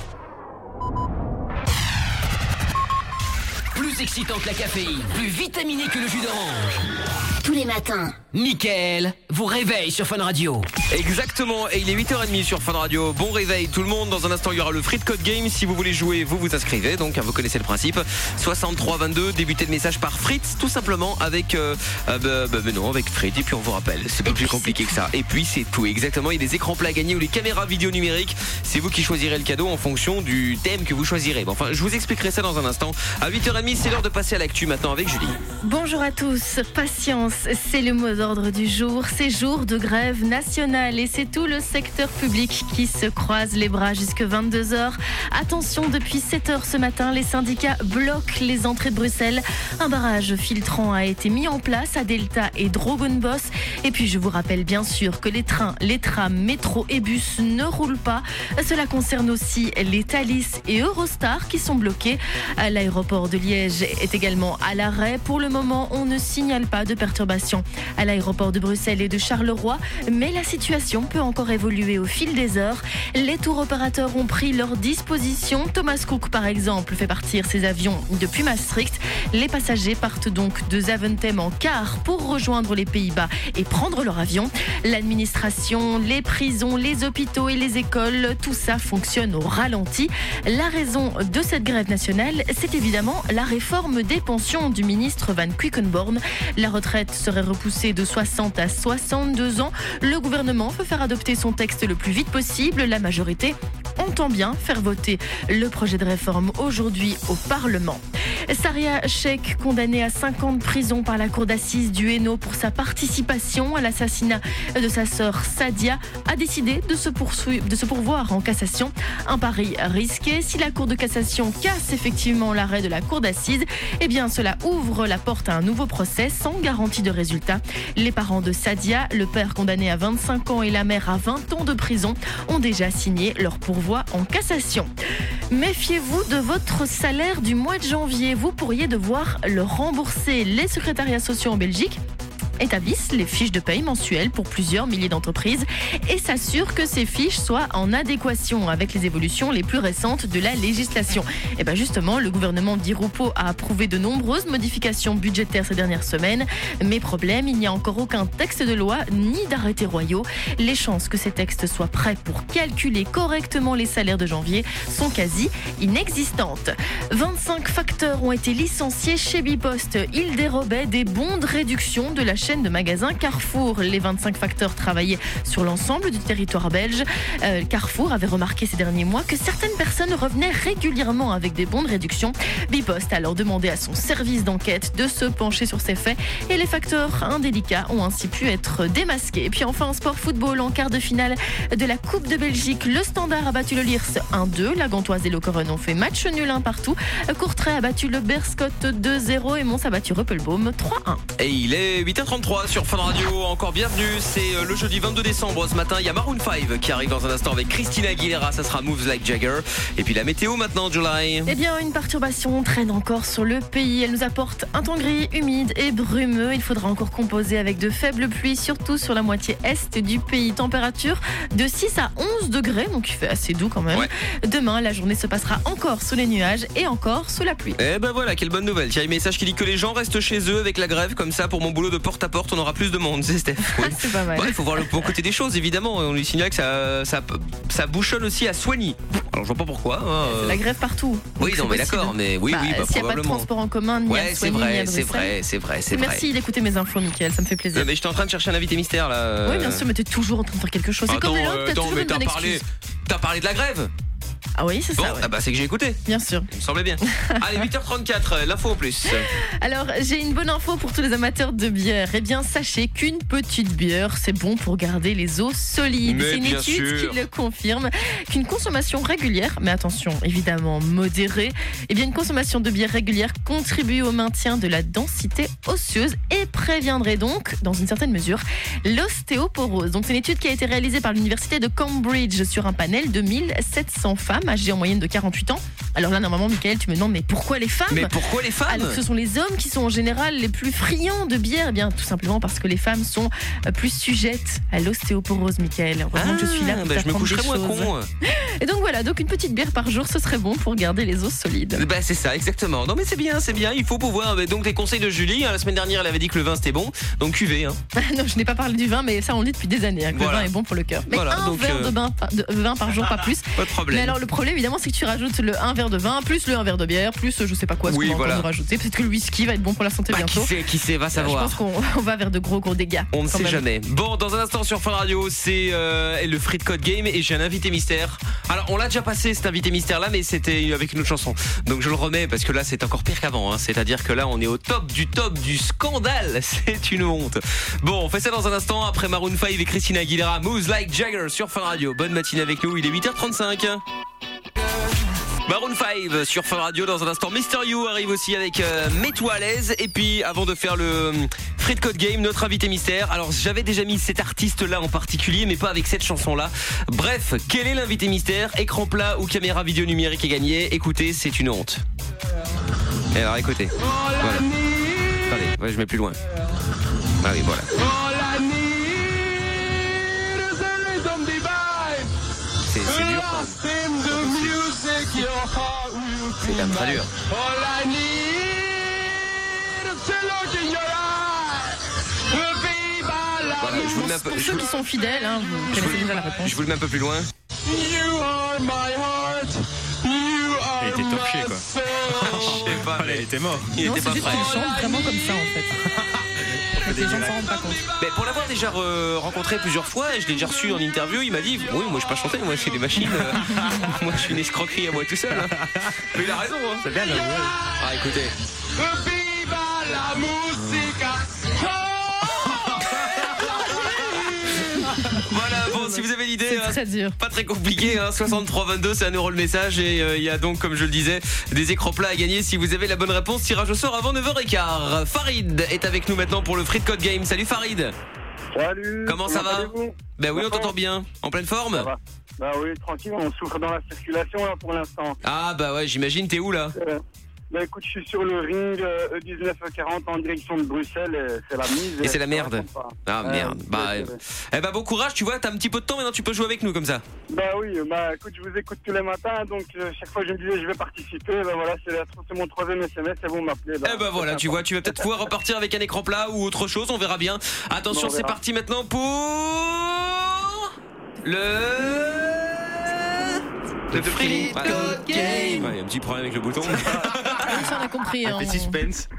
Plus excitant que la caféine, plus vitaminé que le jus d'orange. Tous les matins, Mickaël vous réveille sur Fun Radio. Exactement, et il est huit heures trente sur Fun Radio. Bon réveil tout le monde. Dans un instant il y aura le Frites Code Game. Si vous voulez jouer, vous vous inscrivez. Donc vous connaissez le principe, soixante-trois vingt-deux. Débutez le message par Frites, tout simplement avec euh, euh, bah, bah, bah non, avec Frites. Et puis on vous rappelle, c'est pas plus compliqué que ça. Et puis c'est tout, exactement. Il y a des écrans plats à gagner ou les caméras vidéo numériques. C'est vous qui choisirez le cadeau en fonction du thème que vous choisirez. Bon, enfin je vous expliquerai ça dans un instant. À huit heures trente, c'est l'heure de passer à l'actu maintenant avec Julie. Bonjour à tous, patience, c'est le mot d'ordre du jour. C'est jour de grève nationale et c'est tout le secteur public qui se croise les bras jusqu'à vingt-deux heures. Attention, depuis sept heures ce matin, les syndicats bloquent les entrées de Bruxelles. Un barrage filtrant a été mis en place à Delta et Drogenbos. Et puis je vous rappelle bien sûr que les trains, les trams, métro et bus ne roulent pas. Cela concerne aussi les Thalys et Eurostar qui sont bloqués. L'aéroport de Liège est également à l'arrêt. Pour le moment, on ne signale pas de perturbations à l'aéroport de Bruxelles et de Charleroi, mais la situation peut encore évoluer au fil des heures. Les tours opérateurs ont pris leurs dispositions. Thomas Cook, par exemple, fait partir ses avions depuis Maastricht. Les passagers partent donc de Zaventem en car pour rejoindre les Pays-Bas et prendre leur avion. L'administration, les prisons, les hôpitaux et les écoles, tout ça fonctionne au ralenti. La raison de cette grève nationale, c'est évidemment la réforme des pensions du ministre Van Quickenborne. La retraite serait repoussée de soixante à soixante-deux ans. Le gouvernement veut faire adopter son texte le plus vite possible. La majorité entend bien faire voter le projet de réforme aujourd'hui au Parlement. Saria Sheikh, condamnée à cinq ans de prison par la cour d'assises du Hainaut pour sa participation à l'assassinat de sa sœur Sadia, a décidé de se, poursuivre, de se pourvoir en cassation. Un pari risqué. Si la cour de cassation casse effectivement l'arrêt de la cour d'assises, eh bien cela ouvre la porte à un nouveau procès sans garantie de résultat. Les parents de Sadia, le père condamné à vingt-cinq ans et la mère à vingt ans de prison, ont déjà signé leur pourvoi en cassation. Méfiez-vous de votre salaire du mois de janvier. Vous pourriez devoir le rembourser. Les secrétariats sociaux en Belgique établissent les fiches de paye mensuelles pour plusieurs milliers d'entreprises et s'assurent que ces fiches soient en adéquation avec les évolutions les plus récentes de la législation. Et bien justement, le gouvernement Di Rupo a approuvé de nombreuses modifications budgétaires ces dernières semaines. Mais problème, il n'y a encore aucun texte de loi ni d'arrêtés royaux. Les chances que ces textes soient prêts pour calculer correctement les salaires de janvier sont quasi inexistantes. vingt-cinq facteurs ont été licenciés chez Bipost. Ils dérobaient des bons de réduction de la chaîne de magasins Carrefour. Les vingt-cinq facteurs travaillaient sur l'ensemble du territoire belge. Euh, Carrefour avait remarqué ces derniers mois que certaines personnes revenaient régulièrement avec des bons de réduction. Bipost a alors demandé à son service d'enquête de se pencher sur ces faits et les facteurs indélicats ont ainsi pu être démasqués. Et puis enfin en sport football, en quart de finale de la Coupe de Belgique, le Standard a battu le Liers un deux. La Gantoise et le Coren ont fait match nul un partout. Courtrai a battu le Berscott deux zéro et Mons a battu Ruppelbaum trois un. Et il est huit heures trente-trois sur Fun Radio, encore bienvenue, c'est le jeudi vingt-deux décembre ce matin, il y a Maroon cinq qui arrive dans un instant avec Christina Aguilera, ça sera Moves Like Jagger. Et puis la météo maintenant, July. Eh bien une perturbation traîne encore sur le pays, elle nous apporte un temps gris, humide et brumeux. Il faudra encore composer avec de faibles pluies, surtout sur la moitié est du pays. Température de six à onze degrés, donc il fait assez doux quand même. Ouais. Demain, la journée se passera encore sous les nuages et encore sous la pluie. Eh ben voilà, quelle bonne nouvelle. Tiens, un message qui dit que les gens restent chez eux avec la grève, comme ça pour mon boulot de porte à porte on aura plus de monde, c'est Steph. Oui. Ah, c'est pas mal. Il faut voir le bon côté des choses évidemment. On lui signale que ça, ça, ça bouchonne aussi à Soigny. Alors je vois pas pourquoi. Hein, c'est euh... la grève partout. Oui, non mais d'accord, mais oui, bah, oui, bah, s'il n'y a pas de transport en commun, ni ouais, à Soigny, c'est vrai, ni à c'est vrai, c'est vrai, c'est vrai. Merci d'écouter mes infos, Mickaël, ça me fait plaisir. Euh, mais j'étais en train de chercher un invité mystère là. Oui, bien sûr, mais t'es toujours en train de faire quelque chose. C'est attends, comme l'autre, euh, t'as attends, toujours mais une t'as bonne parlé, excuse. t'as parlé de la grève. Ah oui, c'est bon, ça. Ouais. Ah bah c'est que j'ai écouté. Bien sûr. Il me semblait bien. Allez, huit heures trente-quatre, l'info en plus. Alors, j'ai une bonne info pour tous les amateurs de bière. Eh bien, sachez qu'une petite bière, c'est bon pour garder les os solides. Mais c'est une bien étude sûr. qui le confirme. Qu'une consommation régulière, mais attention, évidemment modérée, eh bien, une consommation de bière régulière contribue au maintien de la densité osseuse et préviendrait donc, dans une certaine mesure, l'ostéoporose. Donc, c'est une étude qui a été réalisée par l'université de Cambridge sur un panel de mille sept cents femmes âgées en moyenne de quarante-huit ans. Alors là, normalement, Mickaël, tu me demandes, mais pourquoi les femmes ? Mais pourquoi les femmes ? Alors, ce sont les hommes qui sont en général les plus friands de bière. Eh bien, tout simplement parce que les femmes sont plus sujettes à l'ostéoporose, Mickaël. Heureusement ah, que je suis là pour bah je me t'apprendre coucherai des moins choses. con. Et donc voilà, donc une petite bière par jour, ce serait bon pour garder les os solides. Bah c'est ça, exactement. Non mais c'est bien, c'est bien. Il faut pouvoir. Donc les conseils de Julie. Hein, la semaine dernière, elle avait dit que le vin c'était bon. Donc cuvée. Hein. Non, je n'ai pas parlé du vin, mais ça on le dit depuis des années. Hein, que voilà. Le vin est bon pour le cœur. Mais voilà, un donc, verre euh... de, vin, de vin par jour, pas plus. Pas de problème. Mais alors le problème évidemment, c'est que tu rajoutes le un verre de vin plus le un verre de bière plus je sais pas quoi. Ce oui, qu'on va voilà. encore nous rajouter. Peut-être que le whisky va être bon pour la santé bah, bientôt. Qui sait, qui sait, va savoir. Je pense qu'on on va vers de gros gros dégâts. On ne sait même. jamais. Bon, dans un instant sur Fun Radio, c'est euh, le Free Code Game et j'ai un invité mystère. Alors on l'a déjà passé cet invité mystère là, mais c'était avec une autre chanson. Donc je le remets parce que là c'est encore pire qu'avant. Hein. C'est-à-dire que là on est au top du top du scandale. C'est une honte. Bon, on fait ça dans un instant après Maroon cinq et Christina Aguilera, Moves Like Jagger sur Fun Radio. Bonne matinée avec nous. Il est huit heures trente-cinq. Maroon cinq sur Fun Radio. Dans un instant, Mister You arrive aussi avec euh, Mets-toi à l'aise. Et puis avant de faire le euh, Free Code Game, notre invité mystère. Alors j'avais déjà mis cet artiste là en particulier, mais pas avec cette chanson là. Bref, quel est l'invité mystère? Écran plat ou caméra vidéo numérique est gagné? Écoutez, c'est une honte. Et alors écoutez, voilà. Allez, ouais, je mets plus loin. Ah oui, voilà. C'est, c'est dur. C'est quand même très dur. Voilà, je vous le mets un peu, pour je ceux vous... qui sont fidèles, hein, vous je connaissez vous... déjà la réponse. Je vous le mets un peu plus loin. Il était top. écorché quoi. Je sais pas, mais il était mort. Il Non, était c'est pas juste prêt. qu'il chante vraiment comme ça en fait. Les gens s'en rendent pas compte. Mais pour l'avoir déjà re- rencontré plusieurs fois, et je l'ai déjà reçu en interview, il m'a dit oui, moi je peux pas chanter, moi c'est des machines, euh, moi je suis une escroquerie à moi tout seul. Hein. Mais il a raison, hein. C'est bien d'avouer. Ah écoutez. Viva la musica. Voilà, bon, si vous avez l'idée, C'est hein, très dur. pas très compliqué, hein, soixante-trois vingt-deux, c'est un euro le message et euh, il y a donc, comme je le disais, des écrans plats à gagner si vous avez la bonne réponse. Tirage au sort avant neuf heures quinze. Farid est avec nous maintenant pour le Free Code Game. Salut Farid. Salut. Comment ça va? allez-vous? Ben oui, on t'entend bien. En pleine forme? Ça va. Bah oui, tranquille, on souffre dans la circulation là pour l'instant. Ah bah ouais, j'imagine, t'es où là? Euh, bah écoute, je suis sur le ring euh, E dix-neuf E quarante en direction de Bruxelles et c'est la mise. Et c'est la merde. Ah Ouais, merde. Bah, ouais, euh, ouais. eh bah bon courage, tu vois, t'as un petit peu de temps maintenant, tu peux jouer avec nous comme ça. Bah oui, bah écoute, je vous écoute tous les matins, donc euh, chaque fois je me disais je vais participer, bah voilà, c'est, la- c'est mon troisième S M S et vous m'appelez. Bah, Eh bah voilà, c'est tu sympa. vois, tu vas peut-être pouvoir repartir avec un écran plat ou autre chose, on verra bien. Attention, Bon, on c'est verra. parti maintenant pour le le Free Code Game. Ouais, il y a un petit problème avec le bouton. Ça on a compris. Un hein. petit suspense.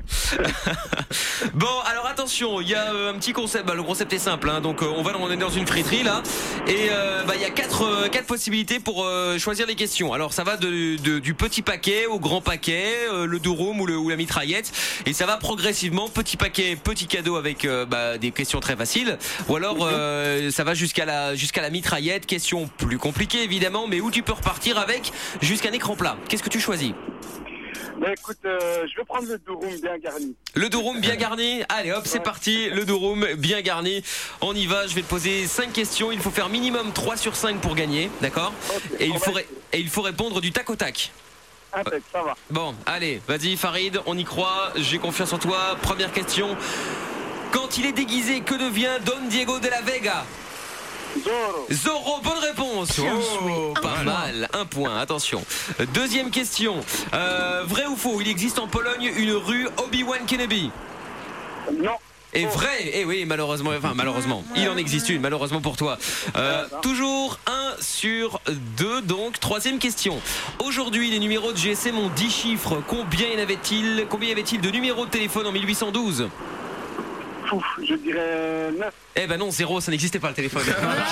Bon, alors attention, il y a euh, un petit concept. Bah, le concept est simple, hein, donc euh, on va, on est dans une friterie là, et euh, bah il y a quatre, euh, quatre possibilités pour euh, choisir les questions. Alors ça va de, de- du petit paquet au grand paquet, euh, le durum ou, le, ou la mitraillette, et ça va progressivement, petit paquet, petit cadeau avec euh, bah, des questions très faciles, ou alors euh, ça va jusqu'à la jusqu'à la mitraillette, question plus compliquée évidemment, mais où tu peux repartir avec jusqu'à un écran plat. Qu'est-ce que tu choisis? Bah écoute, euh, je vais prendre le durum bien garni. Le durum bien garni. Allez hop, c'est parti. Le durum bien garni. On y va. Je vais te poser cinq questions. Il faut faire minimum trois sur cinq pour gagner. D'accord? Et il faut ré- et il faut répondre du tac au tac. Impec, ça va. Bon, allez, vas-y Farid, on y croit. J'ai confiance en toi. Première question. Quand il est déguisé, que devient Don Diego de la Vega? Zorro. Zorro, bonne réponse. Oh, pas mal, un point, attention. Deuxième question. Euh, vrai ou faux, il existe en Pologne une rue Obi-Wan Kenobi? Non. Et vrai, eh oui, malheureusement, enfin malheureusement, il en existe une, malheureusement pour toi. Euh, toujours un sur deux, donc troisième question. Aujourd'hui, les numéros de G S M ont dix chiffres. Combien y en avait-il Combien y avait-il de numéros de téléphone en mille huit cent douze? Ouf, je dirais neuf. Eh ben non, zéro, ça n'existait pas le téléphone.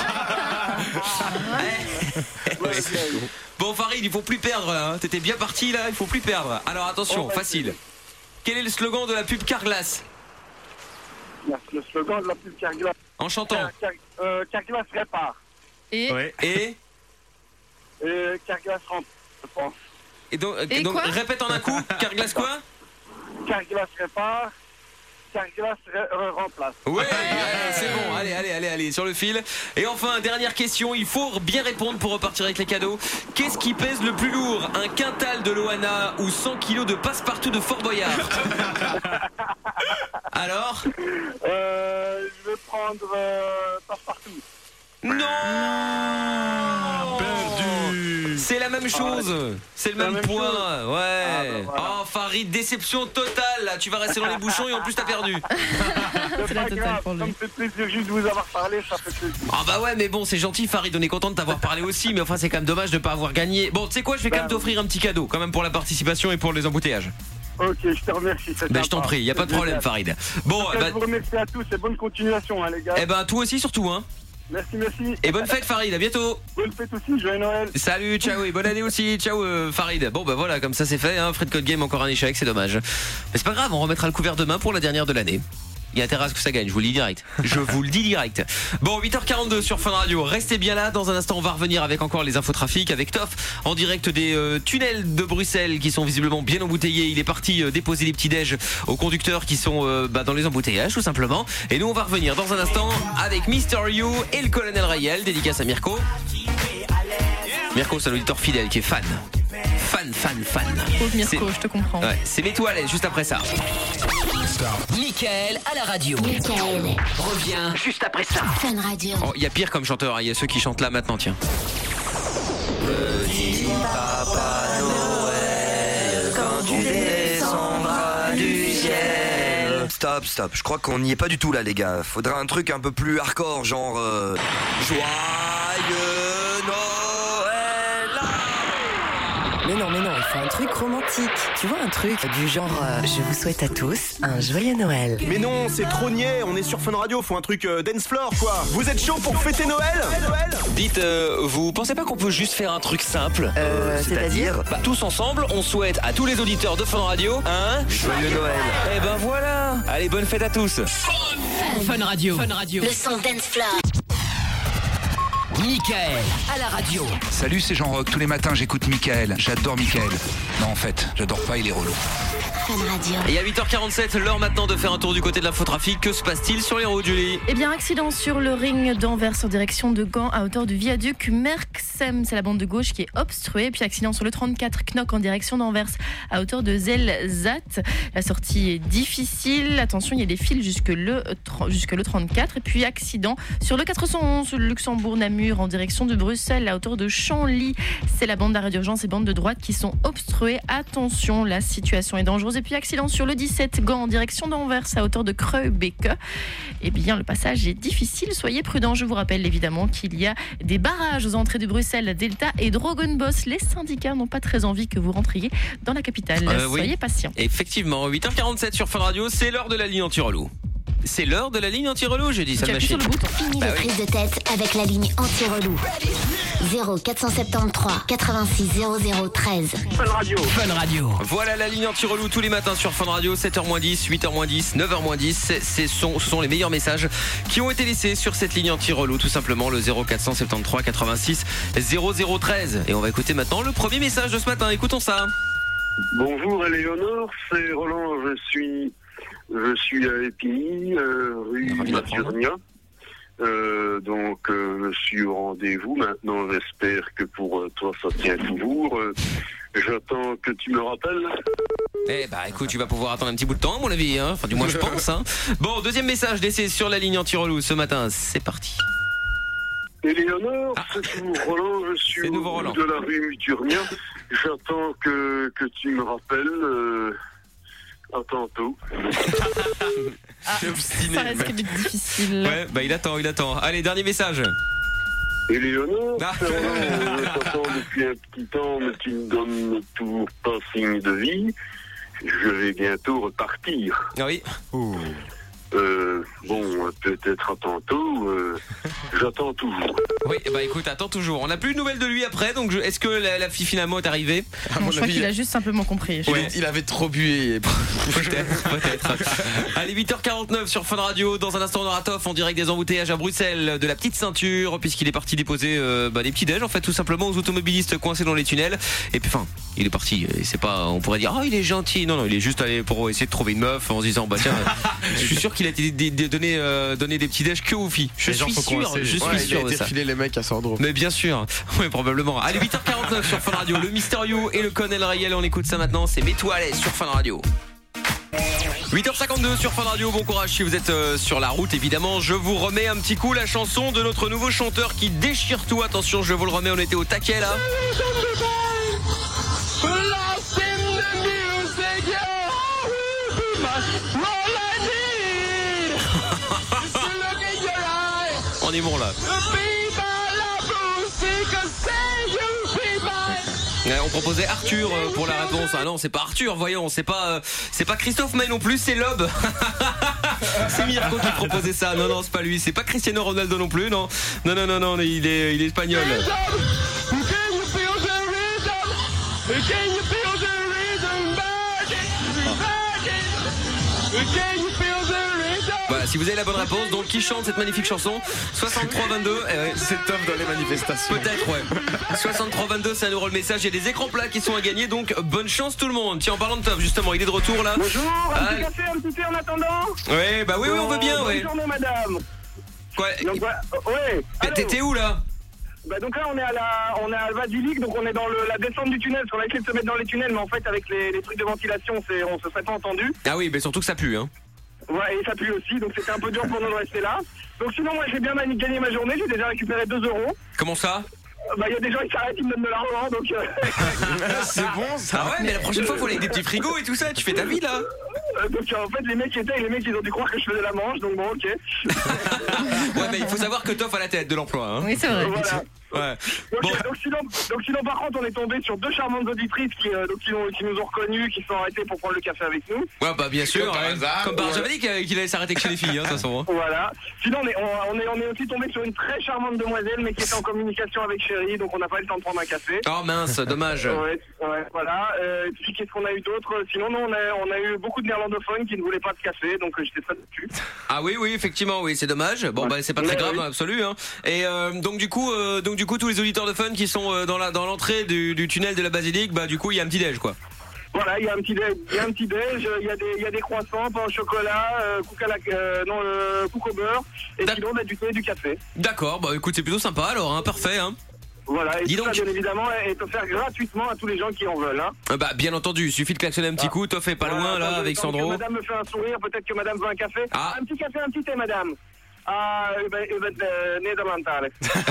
Bon Farid, il faut plus perdre là, hein. T'étais bien parti là, il faut plus perdre. Alors attention, facile. Quel est le slogan de la pub Carglass? Le slogan de la pub Carglass. En chantant. Car, euh, Carglass répare. Et ouais. Et Et Carglass rentre, je pense. Et donc, Et donc quoi répète en un coup. Carglass quoi? Carglass répare. Carglass re- re- remplace. Ouais, allez, c'est bon, allez, allez, allez, allez, sur le fil. Et enfin, dernière question, il faut bien répondre pour repartir avec les cadeaux. Qu'est-ce qui pèse le plus lourd? Un quintal de Loana ou cent kilos de passe-partout de Fort Boyard? Alors? Euh, je vais prendre euh, passe-partout. Non, perdu. C'est la même chose. C'est le même point. Ouais. Oh Farid, déception totale. Là, tu vas rester dans les bouchons et en plus t'as perdu. C'est pas grave, ça me fait plaisir juste de vous avoir parlé, ça fait plaisir. Ah bah ouais, mais bon, c'est gentil Farid, on est content de t'avoir parlé aussi, mais enfin c'est quand même dommage de pas avoir gagné. Bon, tu sais quoi, je vais quand même t'offrir un petit cadeau, quand même pour la participation et pour les embouteillages. Ok, je te remercie. c'est Bah je t'en sympa. prie, y a pas de C'est problème génial. Farid. Bon, En tout cas, bah, je vous remercie à tous et bonne continuation, hein, les gars. eh ben toi aussi surtout, hein. Merci, merci. Et bonne fête Farid, à bientôt. Bonne fête aussi, joyeux Noël. Salut, ciao et bonne année aussi. Ciao euh, Farid. Bon bah voilà, comme ça c'est fait, hein. Free Code Game encore un échec, c'est dommage. Mais c'est pas grave, on remettra le couvert demain pour la dernière de l'année. Il y a intérêt à ce que ça gagne, je vous le dis direct. Je vous le dis direct. Bon, huit heures quarante-deux sur Fun Radio. Restez bien là. Dans un instant, on va revenir avec encore les infos trafic avec Toff en direct des euh, tunnels de Bruxelles qui sont visiblement bien embouteillés. Il est parti euh, déposer les petits déj aux conducteurs qui sont euh, bah, dans les embouteillages tout simplement. Et nous, on va revenir dans un instant avec Mister You et le colonel Rayel. Dédicace à Mirko. Mirko, c'est un auditeur fidèle qui est fan. Fan, fan, fan. Pauvre Mirko, je te comprends. Ouais, c'est mets-toi à l'aise juste après ça. Mickaël à la radio. Mickaël. Revient juste après ça. Fun Radio. Oh, il y a pire comme chanteur, il y a ceux qui chantent là maintenant, tiens. Petit Papa Noël, quand tu descendras du ciel. Stop, stop, je crois qu'on n'y est pas du tout là les gars. Faudra un truc un peu plus hardcore, genre euh, joyeux Noël. Mais non, mais non, il faut un truc romantique. Tu vois, un truc du genre euh, je vous souhaite à tous un joyeux Noël. Mais non, c'est trop niais, on est sur Fun Radio, faut un truc euh, dance floor quoi. Vous êtes chaud pour fêter Noël? Noël Dites, euh, vous pensez pas qu'on peut juste faire un truc simple? Euh, c'est-à-dire Bah, tous ensemble, on souhaite à tous les auditeurs de Fun Radio un joyeux Noël. Eh ben voilà. Allez, bonne fête à tous. Fun Radio. Fun Radio. Le son dance floor. Michael à la radio. Salut, c'est Jean-Roch. Tous les matins, j'écoute Michael. J'adore Michael. Non, en fait, j'adore pas, il est relou. Fun Radio. Et à huit heures quarante-sept, l'heure maintenant de faire un tour du côté de l'infotrafic. Que se passe-t-il sur les routes, Julie? Eh bien, accident sur le ring d'Anvers en direction de Gand à hauteur du viaduc Merksem. C'est la bande de gauche qui est obstruée. Puis accident sur le trente-quatre Knock en direction d'Anvers à hauteur de Zelzat. La sortie est difficile. Attention, il y a des fils jusque le, jusque le trente-quatre. Et puis accident sur le quatre cent onze Luxembourg-Namur en direction de Bruxelles à hauteur de Chanly. C'est la bande d'arrêt d'urgence et bande de droite qui sont obstruées. Attention, la situation est dangereuse. Et puis accident sur le dix-sept Gand en direction d'Anvers à hauteur de Kreubeke. Eh bien, le passage est difficile. Soyez prudents. Je vous rappelle évidemment qu'il y a des barrages aux entrées de Bruxelles, Delta et Drogenbos. Les syndicats n'ont pas très envie que vous rentriez dans la capitale. Euh, oui. Soyez patients. Effectivement, huit heures quarante-sept sur Fun Radio, c'est l'heure de la ligne anti-relou. C'est l'heure de la ligne anti-relou, j'ai dit, ça machine. Fini Bah les oui. prises de tête avec la ligne anti-relou. zéro quatre cent soixante-treize quatre-vingt-six zéro zéro treize. Fun Radio. Fun Radio. Voilà la ligne anti-relou tous les matins sur Fun Radio, sept heures moins dix, huit heures moins dix, neuf heures moins dix. C'est- Ce sont, ce sont les meilleurs messages qui ont été laissés sur cette ligne anti-relou, tout simplement le zéro quatre cent soixante-treize quatre-vingt-six zéro zéro treize. Et on va écouter maintenant le premier message de ce matin, écoutons ça. Bonjour Éléonore, c'est Roland, je suis, je suis à Épinay, euh, rue Maturnia. Euh, donc euh, je suis au rendez-vous maintenant, j'espère que pour euh, toi ça tient toujours. Euh, J'attends que tu me rappelles. Eh bah écoute, tu vas pouvoir attendre un petit bout de temps à mon avis, hein. Enfin du moins je pense. Hein. Bon, deuxième message laissé sur la ligne anti-relou ce matin, c'est parti. Éléonore, c'est toujours Roland, je suis au bout de la rue Muturnia. J'attends que, que tu me rappelles. Euh, à tantôt. C'est obstiné. Ça risque d'être difficile. Ouais, bah il attend, il attend. Allez, dernier message. Éléonore, Ah. c'est Roland, je t'attends depuis un petit temps, mais tu ne donnes toujours pas signe de vie. Je vais bientôt repartir. Ah oui. Euh, bon, peut-être à tantôt. Euh, J'attends toujours. Oui, bah écoute, attends toujours. On n'a plus de nouvelles de lui après, donc je... est-ce que la, la fille finalement est arrivée? Non, je crois qu'il a juste simplement compris. je Ouais, pense. il avait trop bu et... Peut-être, peut-être. Allez, huit heures quarante-neuf sur Fun Radio. Dans un instant, on aura Toff en direct des embouteillages à Bruxelles, de la petite ceinture, puisqu'il est parti déposer euh, bah, des petits déj, en fait, tout simplement, aux automobilistes coincés dans les tunnels. Et puis, enfin, il est parti. Et c'est pas, on pourrait dire, oh, il est gentil. Non, non, il est juste allé pour essayer de trouver une meuf en se disant, bah tiens, je suis sûr qu'il a été d- d- donné, euh, donné des petits déj que aux filles. Je Les gens suis sont sûr, coincés. je suis Ouais, sûr il a de été ça. refiler les mecs à Sandro. Mais bien sûr, oui probablement. Allez, huit heures quarante-neuf sur Fun Radio, le Mysterio et le Colonel Rayel, on écoute ça maintenant, c'est Mets-toi à l'aise sur Fun Radio. huit heures cinquante-deux sur Fun Radio, bon courage si vous êtes euh, sur la route évidemment. Je vous remets un petit coup la chanson de notre nouveau chanteur qui déchire tout. Attention, je vous le remets, on était au taquet là. On est bon là. Ouais, on proposait Arthur euh, pour la réponse. Ah non, c'est pas Arthur, voyons, c'est pas euh, c'est pas Christophe May non plus, c'est Lob. C'est Mirko qui proposait ça. Non non, c'est pas lui, c'est pas Cristiano Ronaldo non plus, non. Non non non non, il est il est espagnol. Voilà, si vous avez la bonne réponse, donc qui chante cette magnifique chanson? soixante-trois vingt-deux, eh ouais, c'est top dans les manifestations. Peut-être, ouais. soixante-trois vingt-deux, c'est un euro le message. Il y a des écrans plats qui sont à gagner, donc bonne chance tout le monde. Tiens, en parlant de Toff, justement, il est de retour là. Bonjour, un Ah, petit café, un petit thé en attendant. ouais, bah oui, oui, on veut bien, Bonne ouais. journée, madame. Quoi? Donc, voilà, euh, ouais. Mais T'es t'es où là? Bah donc là on est à la on est à Basilique, donc on est dans le, la descente du tunnel, on a essayé de se mettre dans les tunnels, mais en fait avec les, les trucs de ventilation c'est on se serait pas entendu. Ah oui, mais surtout que ça pue, hein. Ouais, et ça pue aussi, donc c'était un peu dur pour nous de rester là. Donc sinon moi j'ai bien mani- gagné ma journée, j'ai déjà récupéré deux euros. Comment ça? Bah il y a des gens qui s'arrêtent, ils me donnent de l'argent, donc euh... C'est bon ça. Ah ouais, mais la prochaine fois faut aller avec des petits frigos et tout ça, tu fais ta vie là. Euh, Donc en fait les mecs qui étaient, les mecs ils ont dû croire que je faisais la manche, donc bon ok. Ouais, mais il faut savoir que Toff a la tête de l'emploi, hein. Oui, c'est vrai. Voilà. Ouais. Donc, bon. donc, sinon, donc sinon, par contre, on est tombé sur deux charmantes auditrices qui, euh, donc, qui, ont, qui nous ont reconnus, qui sont arrêtées pour prendre le café avec nous. Ouais, bah bien sûr. Comme par hein. hasard, Comme par ouais. j'avais dit qu'il allait s'arrêter que chez les filles, hein, de toute façon. Hein. Voilà. Sinon, on est, on, on, est, on est aussi tombé sur une très charmante demoiselle, mais qui était en communication avec Chéri, donc on n'a pas eu le temps de prendre un café. Oh mince, dommage. Ouais, ouais, voilà. Euh, et puis qu'est-ce qu'on a eu d'autre? Sinon, non, on a, on a eu beaucoup de néerlandophones qui ne voulaient pas de café, donc euh, j'étais très déçu. Ah oui, oui, effectivement, oui, c'est dommage. Bon, ouais. bah c'est pas très Ouais, grave oui. dans l'absolu. Hein. Et euh, donc du coup, euh, donc du coup, tous les auditeurs de Fun qui sont euh, dans la dans l'entrée du, du tunnel de la basilique, bah du coup, il y a un petit déj, quoi. Voilà, il y a un petit déj, il y a un petit déj, il y a des, il y a des croissants, pain au chocolat, euh, couc à la, euh, non, euh, couc au beurre, et sinon, on a du thé et du café. D'accord, bah écoute, c'est plutôt sympa alors, hein, parfait. Hein. Voilà, et Dis tout donc. ça, bien évidemment, est offert gratuitement à tous les gens qui en veulent. Hein. Euh, Bah bien entendu, il suffit de klaxonner un petit Ah. coup, t'en fais pas Voilà, loin là attendez, avec tant que Sandro. Madame me fait un sourire, peut-être que madame veut un café. Ah. Un petit café, un petit thé, madame. Ah, u bent, u bent uh, Nederlandtalig.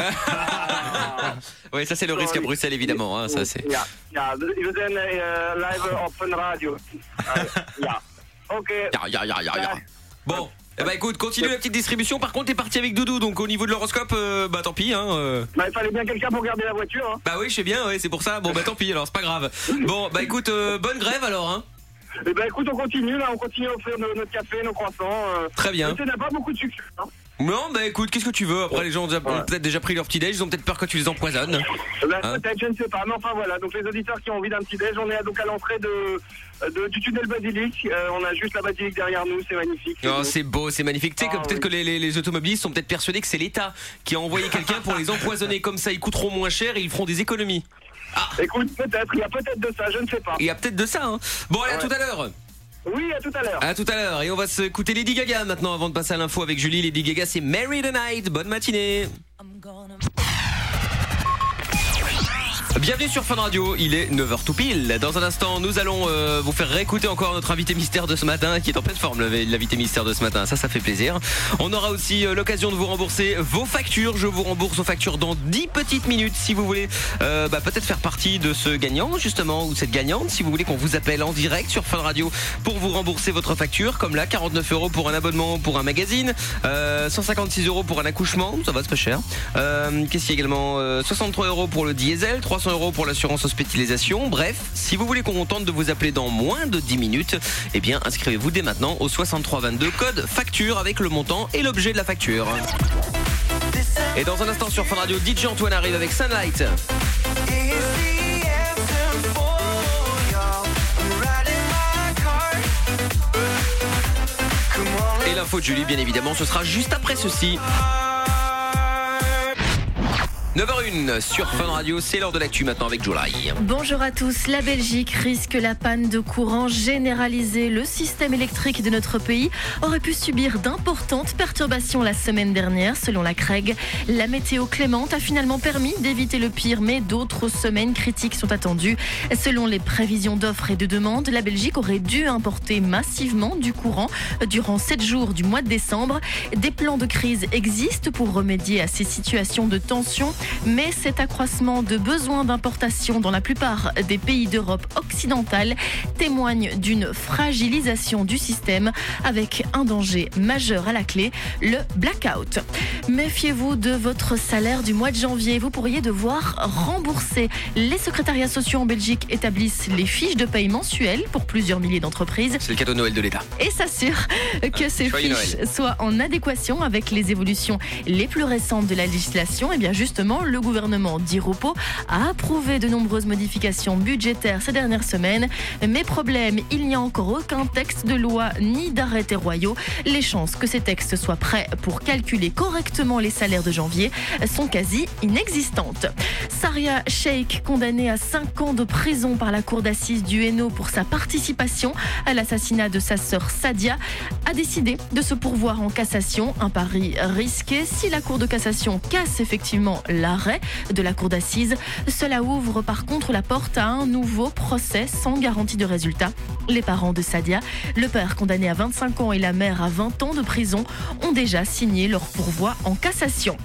Oui, ça c'est le risque à Bruxelles évidemment. Hein, ça c'est. Ja, ja, we zijn uh, live op een radio. Uh, ja, ok. Ya, ya, ya, ya, ya. Bon. Eh bah écoute, continue la petite distribution. Par contre, t'es parti avec Doudou, donc au niveau de l'horoscope, euh, bah tant pis. Hein, euh... Bah, il fallait bien quelqu'un pour garder la voiture. Hein. Bah oui, je sais bien, ouais, c'est pour ça. Bon bah tant pis, alors c'est pas grave. Bon bah écoute, euh, bonne grève alors. Hein. Eh ben écoute, on continue là, on continue à offrir nos, notre café, nos croissants. Euh, Très bien. Ça n'a pas beaucoup de succès. Hein. Non, bah écoute, qu'est-ce que tu veux? Après, les gens ont, déjà- ont peut-être déjà pris leur petit déj, ils ont peut-être peur que tu les empoisonnes. Bah, Hein. peut-être, je ne sais pas. Mais enfin voilà, donc les auditeurs qui ont envie d'un petit déj, on est à- donc à l'entrée de, de, du tunnel basilique. Euh, on a juste la basilique derrière nous, c'est magnifique. Oh, c'est beau, c'est magnifique. Tu sais que Ah, peut-être oui. que les, les, les automobilistes sont peut-être persuadés que c'est l'État qui a envoyé quelqu'un pour les empoisonner. Comme ça, ils coûteront moins cher et ils feront des économies. Écoute, peut-être, il y a peut-être de ça, je ne sais pas. Il y a peut-être de ça. Hein. Bon, allez, à Ouais. tout à l'heure. Oui, à tout à l'heure. À tout à l'heure. Et on va se écouter Lady Gaga maintenant avant de passer à l'info avec Julie. Lady Gaga, c'est Mary the Night. Bonne matinée. Bienvenue sur Fun Radio, il est neuf heures tout pile. Dans un instant, nous allons euh, vous faire réécouter encore notre invité mystère de ce matin, qui est en pleine forme, le- l'invité mystère de ce matin. Ça, ça fait plaisir. On aura aussi euh, l'occasion de vous rembourser vos factures. Je vous rembourse vos factures dans dix petites minutes si vous voulez euh, bah, peut-être faire partie de ce gagnant, justement, ou cette gagnante. Si vous voulez qu'on vous appelle en direct sur Fun Radio pour vous rembourser votre facture, comme là, quarante-neuf euros pour un abonnement pour un magazine, euh, cent cinquante-six euros pour un accouchement, ça va, c'est pas cher. Euh, Qu'est-ce qu'il y a également euh, soixante-trois euros pour le diesel, trois cents euros pour l'assurance hospitalisation. Bref, si vous voulez qu'on tente de vous appeler dans moins de dix minutes, eh bien inscrivez-vous dès maintenant au soixante-trois vingt-deux, code facture avec le montant et l'objet de la facture. Et dans un instant sur Fun Radio, D J Antoine arrive avec Sunlight. Et l'info de Julie, bien évidemment, ce sera juste après ceci. neuf heures une sur Fun Radio, c'est l'heure de l'actu maintenant avec Julie. Bonjour à tous. La Belgique risque la panne de courant généralisée. Le système électrique de notre pays aurait pu subir d'importantes perturbations la semaine dernière, selon la C R E G. La météo clémente a finalement permis d'éviter le pire, mais d'autres semaines critiques sont attendues. Selon les prévisions d'offres et de demandes, la Belgique aurait dû importer massivement du courant durant sept jours du mois de décembre. Des plans de crise existent pour remédier à ces situations de tension. Mais cet accroissement de besoins d'importation dans la plupart des pays d'Europe occidentale témoigne d'une fragilisation du système avec un danger majeur à la clé, le blackout. Méfiez-vous de votre salaire du mois de janvier. Vous pourriez devoir rembourser. Les secrétariats sociaux en Belgique établissent les fiches de paye mensuelles pour plusieurs milliers d'entreprises C'est le cadeau de Noël de l'État. et s'assure que ces Joyeux fiches Noël. soient en adéquation avec les évolutions les plus récentes de la législation. Et bien justement, le gouvernement d'Iropo a approuvé de nombreuses modifications budgétaires ces dernières semaines. Mais problème, il n'y a encore aucun texte de loi ni d'arrêtés royaux. Les chances que ces textes soient prêts pour calculer correctement les salaires de janvier sont quasi inexistantes. Saria Sheikh, condamnée à cinq ans de prison par la cour d'assises du Hainaut pour sa participation à l'assassinat de sa sœur Sadia, a décidé de se pourvoir en cassation. Un pari risqué. Si la cour de cassation casse effectivement l'arrêt de la cour d'assises, cela ouvre par contre la porte à un nouveau procès sans garantie de résultat. Les parents de Sadia, le père condamné à vingt-cinq ans et la mère à vingt ans de prison, ont déjà signé leur pourvoi en cassation.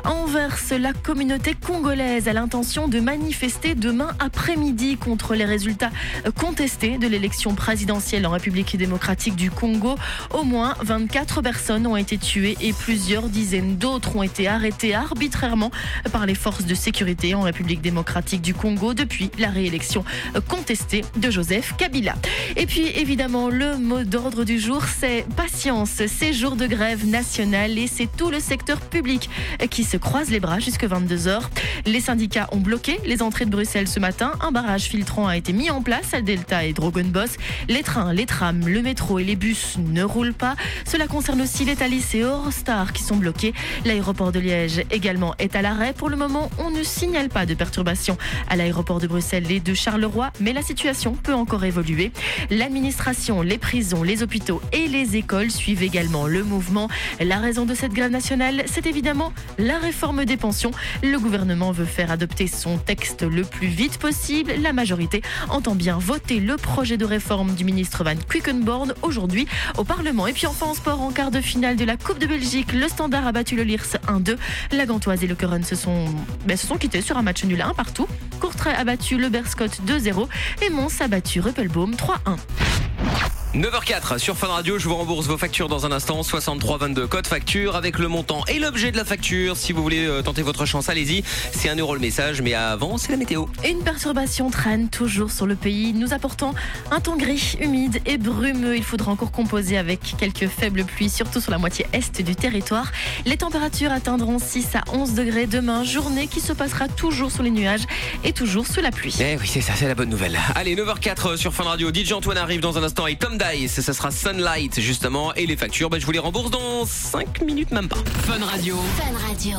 À Anvers, la communauté congolaise a l'intention de manifester demain après-midi contre les résultats contestés de l'élection présidentielle en République démocratique du Congo. Au moins vingt-quatre personnes ont été tuées et plusieurs dizaines d'autres ont été arrêtées arbitrairement par les forces de sécurité en République démocratique du Congo depuis la réélection contestée de Joseph Kabila. Et puis évidemment, le mot d'ordre du jour, c'est patience. C'est jour de grève nationale et c'est tout le secteur public qui se croise les bras jusqu'à vingt-deux heures. Les syndicats ont bloqué les entrées de Bruxelles ce matin. Un barrage filtrant a été mis en place à Delta et Drogenbos. Les trains, les trams, le métro et les bus ne roulent pas. Cela concerne aussi les Thalys et Eurostar qui sont bloqués. L'aéroport de Liège également est à l'arrêt. Pour le moment, on ne signale pas de perturbations à l'aéroport de Bruxelles et de Charleroi, mais la situation peut encore évoluer. L'administration, les prisons, les hôpitaux et les écoles suivent également le mouvement. La raison de cette grève nationale, c'est évidemment la réforme des pensions. Le gouvernement veut faire adopter son texte le plus vite possible. La majorité entend bien voter le projet de réforme du ministre Van Quickenborne aujourd'hui au Parlement. Et puis enfin en sport, en quart de finale de la Coupe de Belgique, le Standard a battu le Lierse un deux. La Gantoise et le Curren se sont, ben, se sont quittés sur un match nul à un partout. Courtrai a battu le Berscott deux zéro et Mons a battu Ruppelbaum trois un. neuf heures quatre sur Fun Radio, je vous rembourse vos factures dans un instant, soixante-trois vingt-deux, code facture avec le montant et l'objet de la facture. Si vous voulez euh, tenter votre chance, allez-y, c'est un euro le message, mais avant, c'est la météo. Une perturbation traîne toujours sur le pays, nous apportant un temps gris, humide et brumeux. Il faudra encore composer avec quelques faibles pluies, surtout sur la moitié est du territoire. Les températures atteindront six à onze degrés demain, journée qui se passera toujours sous les nuages et toujours sous la pluie. Eh oui, c'est ça, c'est la bonne nouvelle. Allez, neuf heures quatre sur Fun Radio, D J Antoine arrive dans un instant et Tom Dice, ça sera Sunlight justement, et les factures, bah, je vous les rembourse dans cinq minutes même pas. Fun Radio. Fun Radio.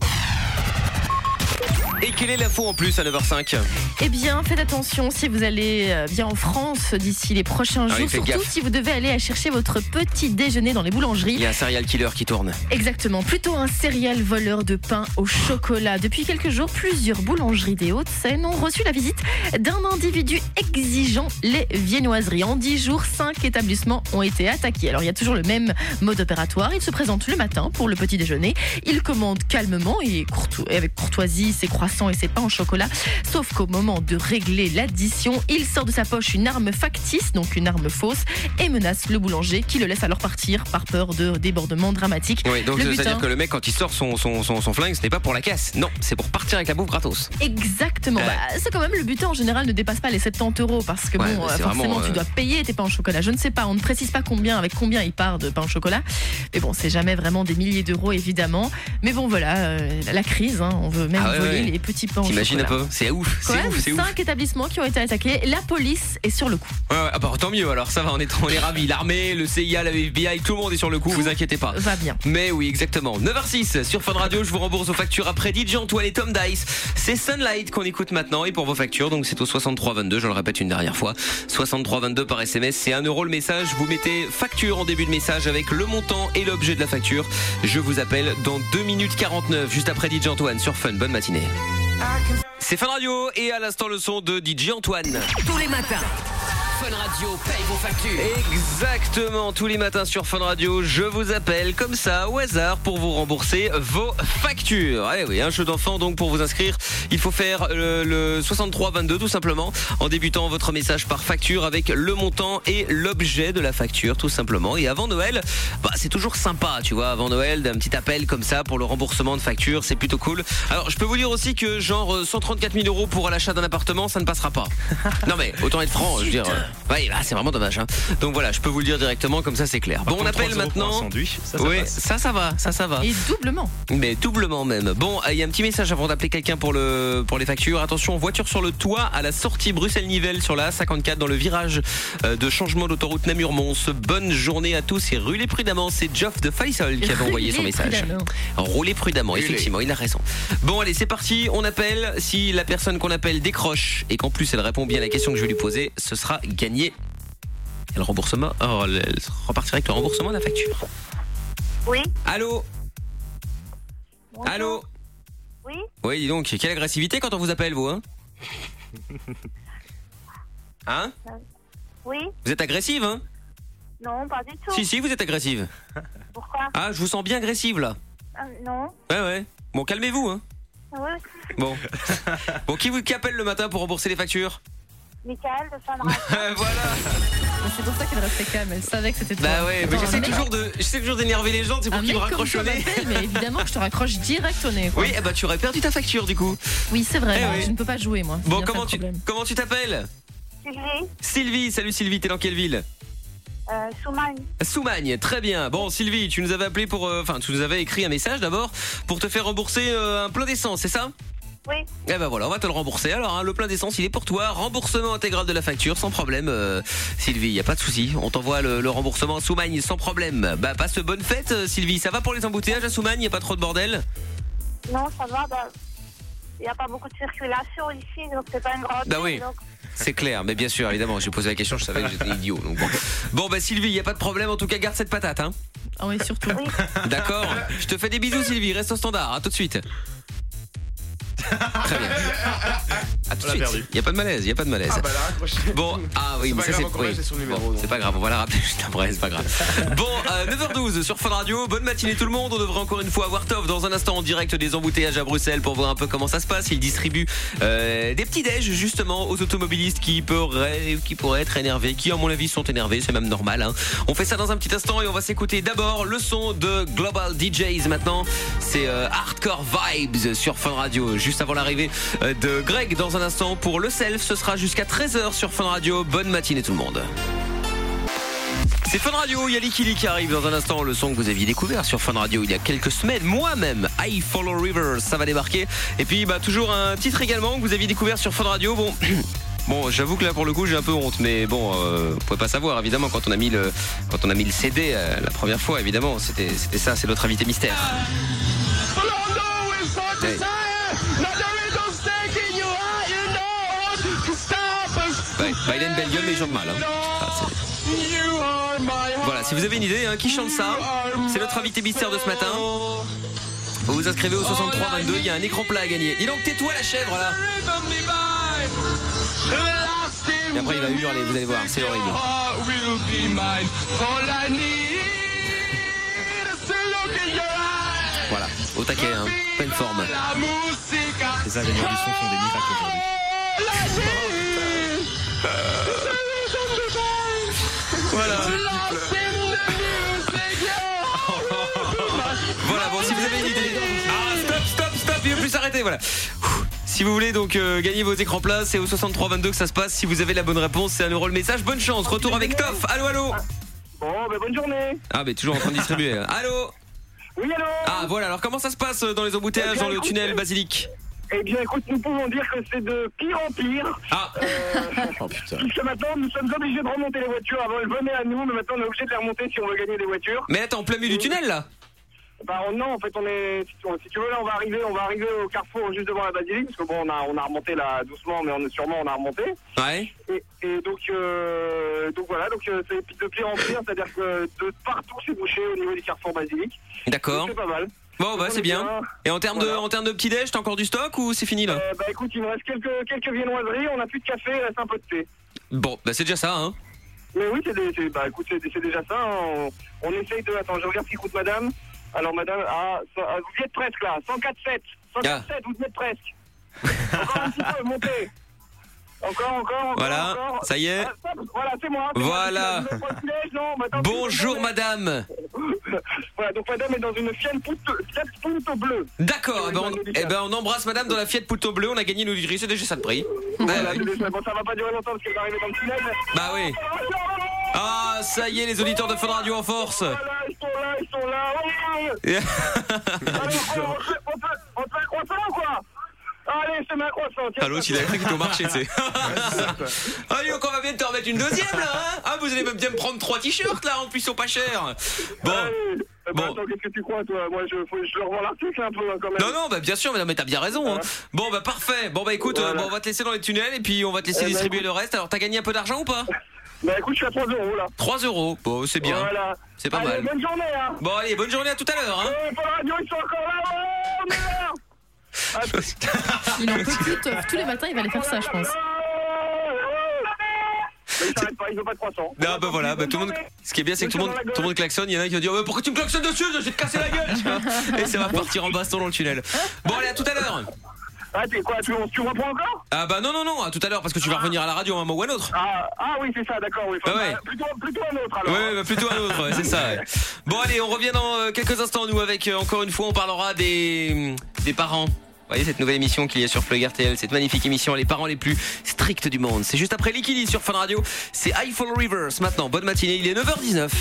Et quelle est l'info en plus à neuf heures cinq? Eh bien, faites attention si vous allez bien en France d'ici les prochains ah, jours, surtout gaffe. si vous devez aller chercher votre petit déjeuner dans les boulangeries. Il y a un serial killer qui tourne. Exactement, plutôt un serial voleur de pain au chocolat. Depuis quelques jours, plusieurs boulangeries des Hauts-de-Seine ont reçu la visite d'un individu exigeant les viennoiseries. En dix jours, cinq établissements ont été attaqués. Alors, il y a toujours le même mode opératoire. Il se présente le matin pour le petit déjeuner. Il commande calmement et, courto- et avec courtoisie ses croissants et ses pains au chocolat. Sauf qu'au moment de régler l'addition, il sort de sa poche une arme factice, donc une arme fausse, et menace le boulanger qui le laisse alors partir par peur de débordement dramatique. Oui, donc le c'est-à-dire butin... que le mec, quand il sort son, son, son, son flingue, ce n'est pas pour la caisse. Non, c'est pour partir avec la bouffe gratos. Exactement. Ouais. Bah, c'est quand même, le butin en général ne dépasse pas les soixante-dix euros parce que Ouais, bon, mais c'est forcément, vraiment, euh... tu dois payer tes pains au chocolat. Je ne sais pas, on ne précise pas combien, avec combien il part de pain au chocolat. Mais bon, c'est jamais vraiment des milliers d'euros évidemment. Mais bon, voilà, euh, la crise, hein, on veut même ah ouais, voler ouais. les petits pains au chocolat. T'imagines un peu, c'est ouf, Quand c'est même, ouf, c'est ouf. cinq établissements qui ont été attaqués. La police est sur le coup. Ouais, ouais, ah bah, tant mieux alors, ça va, on est, on est ravis. L'armée, le C I A, la F B I, tout le monde est sur le coup, Tout vous inquiétez pas. va bien. Mais oui, exactement. neuf heures six sur Fun Radio, je vous rembourse vos factures après D J Antoine et Tom Dice. C'est Sunlight qu'on écoute maintenant et pour vos factures, donc c'est au soixante-trois vingt-deux, je le répète une dernière fois. soixante-trois vingt-deux par S M S, c'est un euro le message. Vous mettez facture en début de message avec le montant et l'objet de la facture. Je vous appelle dans deux minutes quarante-neuf, juste après D J Antoine sur Fun. Bonne matinée. C'est Fun Radio et à l'instant le son de D J Antoine. Tous les matins, Fun Radio paye vos factures. Exactement, tous les matins sur Fun Radio, je vous appelle comme ça au hasard pour vous rembourser vos factures. Eh oui, un jeu d'enfant, donc pour vous inscrire, il faut faire le, le soixante-trois vingt-deux tout simplement en débutant votre message par facture avec le montant et l'objet de la facture tout simplement. Et avant Noël, bah, c'est toujours sympa, tu vois, avant Noël, d'un petit appel comme ça pour le remboursement de facture, c'est plutôt cool. Alors je peux vous dire aussi que genre cent trente-quatre mille euros pour l'achat d'un appartement, ça ne passera pas. Non mais autant être franc, je veux dire. Ouais, bah, c'est vraiment dommage. Hein. Donc voilà, je peux vous le dire directement, comme ça c'est clair. Par bon, on contre, appelle trois euros pour maintenant. un sandwich, ça, ça oui, passe. ça, ça va, ça, ça va. Et doublement. Mais doublement même. Bon, il y a un petit message avant d'appeler quelqu'un pour le pour les factures. Attention, voiture sur le toit à la sortie Bruxelles-Nivelles sur la A cinquante-quatre dans le virage de changement d'autoroute Namur-Mons. Bonne journée à tous et roulez prudemment. C'est Geoff de Faisal qui avait envoyé son message. Prudemment. Roulez prudemment, Roulez. effectivement, il a raison. Bon, allez, c'est parti. On appelle. Si la personne qu'on appelle décroche et qu'en plus elle répond bien à la question que je vais lui poser, ce sera gagné. Et le remboursement, oh, elle repartira avec le remboursement de la facture. Oui. Allô. Bonjour. Allô. Oui. Oui, dis donc, quelle agressivité quand on vous appelle, vous, hein? Hein? Oui. Vous êtes agressive, hein? Non, pas du tout. Si, si, vous êtes agressive. Pourquoi? Ah, je vous sens bien agressive, là. Euh, non. Ouais, ouais. Bon, calmez-vous, hein. Oui. Bon. Bon, qui vous qui appelle le matin pour rembourser les factures? Michael de Fun Radio. Voilà. C'est pour ça qu'elle restait calme. Elle savait que c'était toi. Bah ouais, mais j'essaie toujours de, j'essaie toujours d'énerver les gens, c'est pour qu'ils me raccrochent au nez. Mais évidemment que je te raccroche direct au nez. Quoi. Oui, eh bah tu aurais perdu ta facture du coup. Oui, c'est vrai. Eh non, oui. Je ne peux pas jouer moi. Bon, comment tu, comment tu t'appelles? Sylvie. Sylvie, salut Sylvie, t'es dans quelle ville? Euh, Soumagne. Soumagne, très bien. Bon Sylvie, tu nous avais appelé pour, enfin euh, tu nous avais écrit un message d'abord pour te faire rembourser euh, un plein d'essence, c'est ça? Oui. Eh ben voilà, on va te le rembourser. Alors hein, le plein d'essence, il est pour toi. Remboursement intégral de la facture, sans problème. Euh, Sylvie, y a pas de souci. On t'envoie le, le remboursement à Soumagne, sans problème. Bah passe de bonne fête, euh, Sylvie. Ça va pour les embouteillages à Soumagne? Y a pas trop de bordel? Non, ça va. Bah, il n'y a pas beaucoup de circulation ici, donc c'est pas une grande. Bah oui. Donc... C'est clair, mais bien sûr, évidemment, j'ai posé la question, je savais que j'étais idiot. Donc bon. Bon bah Sylvie, y a pas de problème. En tout cas, garde cette patate, hein. Ah oui, surtout. Oui. D'accord. Je te fais des bisous, Sylvie. Reste au standard. À tout de suite. Très bien. À tout de suite. Il y a pas de malaise, il y a pas de malaise. Ah bah elle a raccroché. Bon, ah oui, C'est mais pas ça grave, c'est encore là, j'ai son numéro, Bon, donc. c'est pas grave, on va la rappeler juste après, c'est pas grave. Bon, euh, neuf heures douze sur Fun Radio. Bonne matinée tout le monde. On devrait encore une fois avoir Tov dans un instant en direct des embouteillages à Bruxelles pour voir un peu comment ça se passe. Il distribue euh, des petits déj justement aux automobilistes qui pourraient qui pourraient être énervés, qui à mon avis sont énervés, c'est même normal hein. On fait ça dans un petit instant et on va s'écouter d'abord le son de Global D Js maintenant. C'est euh, Hardcore Vibes sur Fun Radio juste avant l'arrivée de Greg dans un instant pour le self. Ce sera jusqu'à treize heures sur Fun Radio. Bonne matinée tout le monde. C'est Fun Radio, il y a Licky Lee qui arrive dans un instant, le son que vous aviez découvert sur Fun Radio il y a quelques semaines, moi-même, I Follow Rivers, ça va débarquer. Et puis bah toujours un titre également que vous aviez découvert sur Fun Radio. Bon, bon, j'avoue que là pour le coup j'ai un peu honte, mais bon, euh, vous pouvez pas savoir évidemment quand on a mis le, quand on a mis le C D euh, la première fois, évidemment, c'était, c'était ça, c'est notre invité mystère. Hey. Ouais, bah il a une belle gueule mais il chante mal hein. Ah, voilà, si vous avez une idée hein, qui chante ça, c'est notre invité mystère de ce matin. Vous vous inscrivez au soixante-trois vingt-deux, il y a un écran plat à gagner. Dis donc, tais-toi la chèvre là. Et après il va hurler, vous allez voir, c'est horrible. Voilà, au taquet hein, pleine forme. Les ingénieurs du son font des miracles aujourd'hui. Voilà. Voilà, bon si vous avez une idée. Ah stop, stop, stop, il veut plus s'arrêter, voilà. Si vous voulez donc euh, gagner vos écrans plats, c'est au soixante-trois vingt-deux que ça se passe. Si vous avez la bonne réponse, c'est un euro le message. Bonne chance, retour avec Toff. Allô, allô. Bon, ben bonne journée. Ah, mais toujours en train de distribuer. Allô. Oui, allô. Ah, voilà, alors comment ça se passe dans les embouteillages, eh bien, dans le écoute, tunnel basilic? Eh bien, écoute, nous pouvons dire que c'est de pire en pire. Ah. Euh, oh putain. Puisque maintenant, nous sommes obligés de remonter les voitures. Avant, elles venaient à nous, mais maintenant, on est obligé de les remonter si on veut gagner des voitures. Mais attends, en plein milieu du tunnel, là? Bah non, en fait, on est. Si tu, si tu veux, là, on va arriver, on va arriver au carrefour juste devant la basilique, parce que bon, on a, on a remonté là doucement, mais on est sûrement, on a remonté. Ouais. Et, et donc, euh, donc voilà, donc euh, c'est de pire en pire, c'est-à-dire que de partout, c'est bouché au niveau du carrefour basilique. D'accord. C'est pas mal. Bon, bah c'est bien. Et en termes voilà. de, en termes de petit déj, t'as encore du stock ou c'est fini là? euh, Bah écoute, il me reste quelques, quelques viennoiseries, on a plus de café, il reste un peu de thé. Bon, bah c'est déjà ça, hein. Mais oui, c'est, des, c'est bah écoute, c'est, c'est déjà ça. Hein. On, on essaye de. Attends, je regarde ce qui coûte madame. Alors madame, ah, ça, vous y êtes presque là, cent quatre virgule sept. cent quatre virgule sept, ah. Vous y êtes presque. Encore un petit peu, montez. Encore, encore, encore. Voilà, encore. ça y est. Ah, stop, voilà, c'est moi. C'est voilà. moi, c'est non, attends, bonjour madame. Voilà, donc madame est dans une Fiat Punto, Fiat Punto bleue. D'accord, eh ben, on, eh ben on embrasse madame dans la Fiat Punto bleue, on a gagné nos livrets, c'est déjà ça de prix. Voilà, ouais, ouais. Bon, ça va pas durer longtemps parce qu'elle va arriver dans le tunnel. Bah oui. Ah, ça y est, les auditeurs de Fun Radio en force. Voilà, ils sont là, ils sont là. Ouais. Alors, on fait, on fait, on fait un croissant ou quoi? Allez, c'est ma croissant. Ah, l'autre, il avait cru qu'il était au marché, tu sais. Allez, on va bien te remettre une deuxième, là, hein. Ah, vous allez même bien me prendre trois t-shirts, là, en plus, ils sont pas chers. Bon. Allez. Bah, bon. attends, qu'est-ce que tu crois, toi? Moi, je, faut, je leur rends l'article un peu, hein, quand même. Non, non, bah, bien sûr, mais, non, mais t'as bien raison, hein. Bon, bah, parfait. Bon, bah, écoute, voilà. euh, bon, on va te laisser dans les tunnels et puis on va te laisser eh distribuer bah, le reste. Alors, t'as gagné un peu d'argent ou pas? Bah, écoute, je suis à trois euros, là. trois euros. Bon, c'est bien. Voilà. C'est pas allez, mal. Bonne journée, hein. Bon, allez, bonne journée à tout à l'heure, hein. Euh, pour la radio, ils sont encore là. Oh, on est là. Il en peut plus, tous les matins il va aller faire ça je pense. Mais ils s'arrêtent pas, ils ont pas de croissant. Non, bah voilà, bah, tout le monde. Ce qui est bien, c'est que tout le monde, tout le monde klaxonne. Il y en a qui vont dire oh, pourquoi tu me klaxonnes dessus, je vais te casser la gueule. Tu vois. Et ça va partir en baston dans le tunnel. Bon, allez, à tout à l'heure. Ah, t'es quoi, tu, tu reprends encore? Ah bah non non non, à tout à l'heure parce que tu vas revenir à la radio à un moment ou à un autre. Ah, ah oui c'est ça, d'accord, oui. Ah ouais. Bah, plutôt, plutôt un autre alors. Ouais, bah plutôt un autre, ouais, c'est ça. Ouais. Bon allez, on revient dans euh, quelques instants nous avec euh, encore une fois on parlera des des parents. Vous voyez cette nouvelle émission qu'il y a sur Plug R T L, cette magnifique émission les parents les plus stricts du monde. C'est juste après Liquidi sur Fun Radio, c'est I Follow Rivers maintenant. Bonne matinée, il est neuf heures dix-neuf.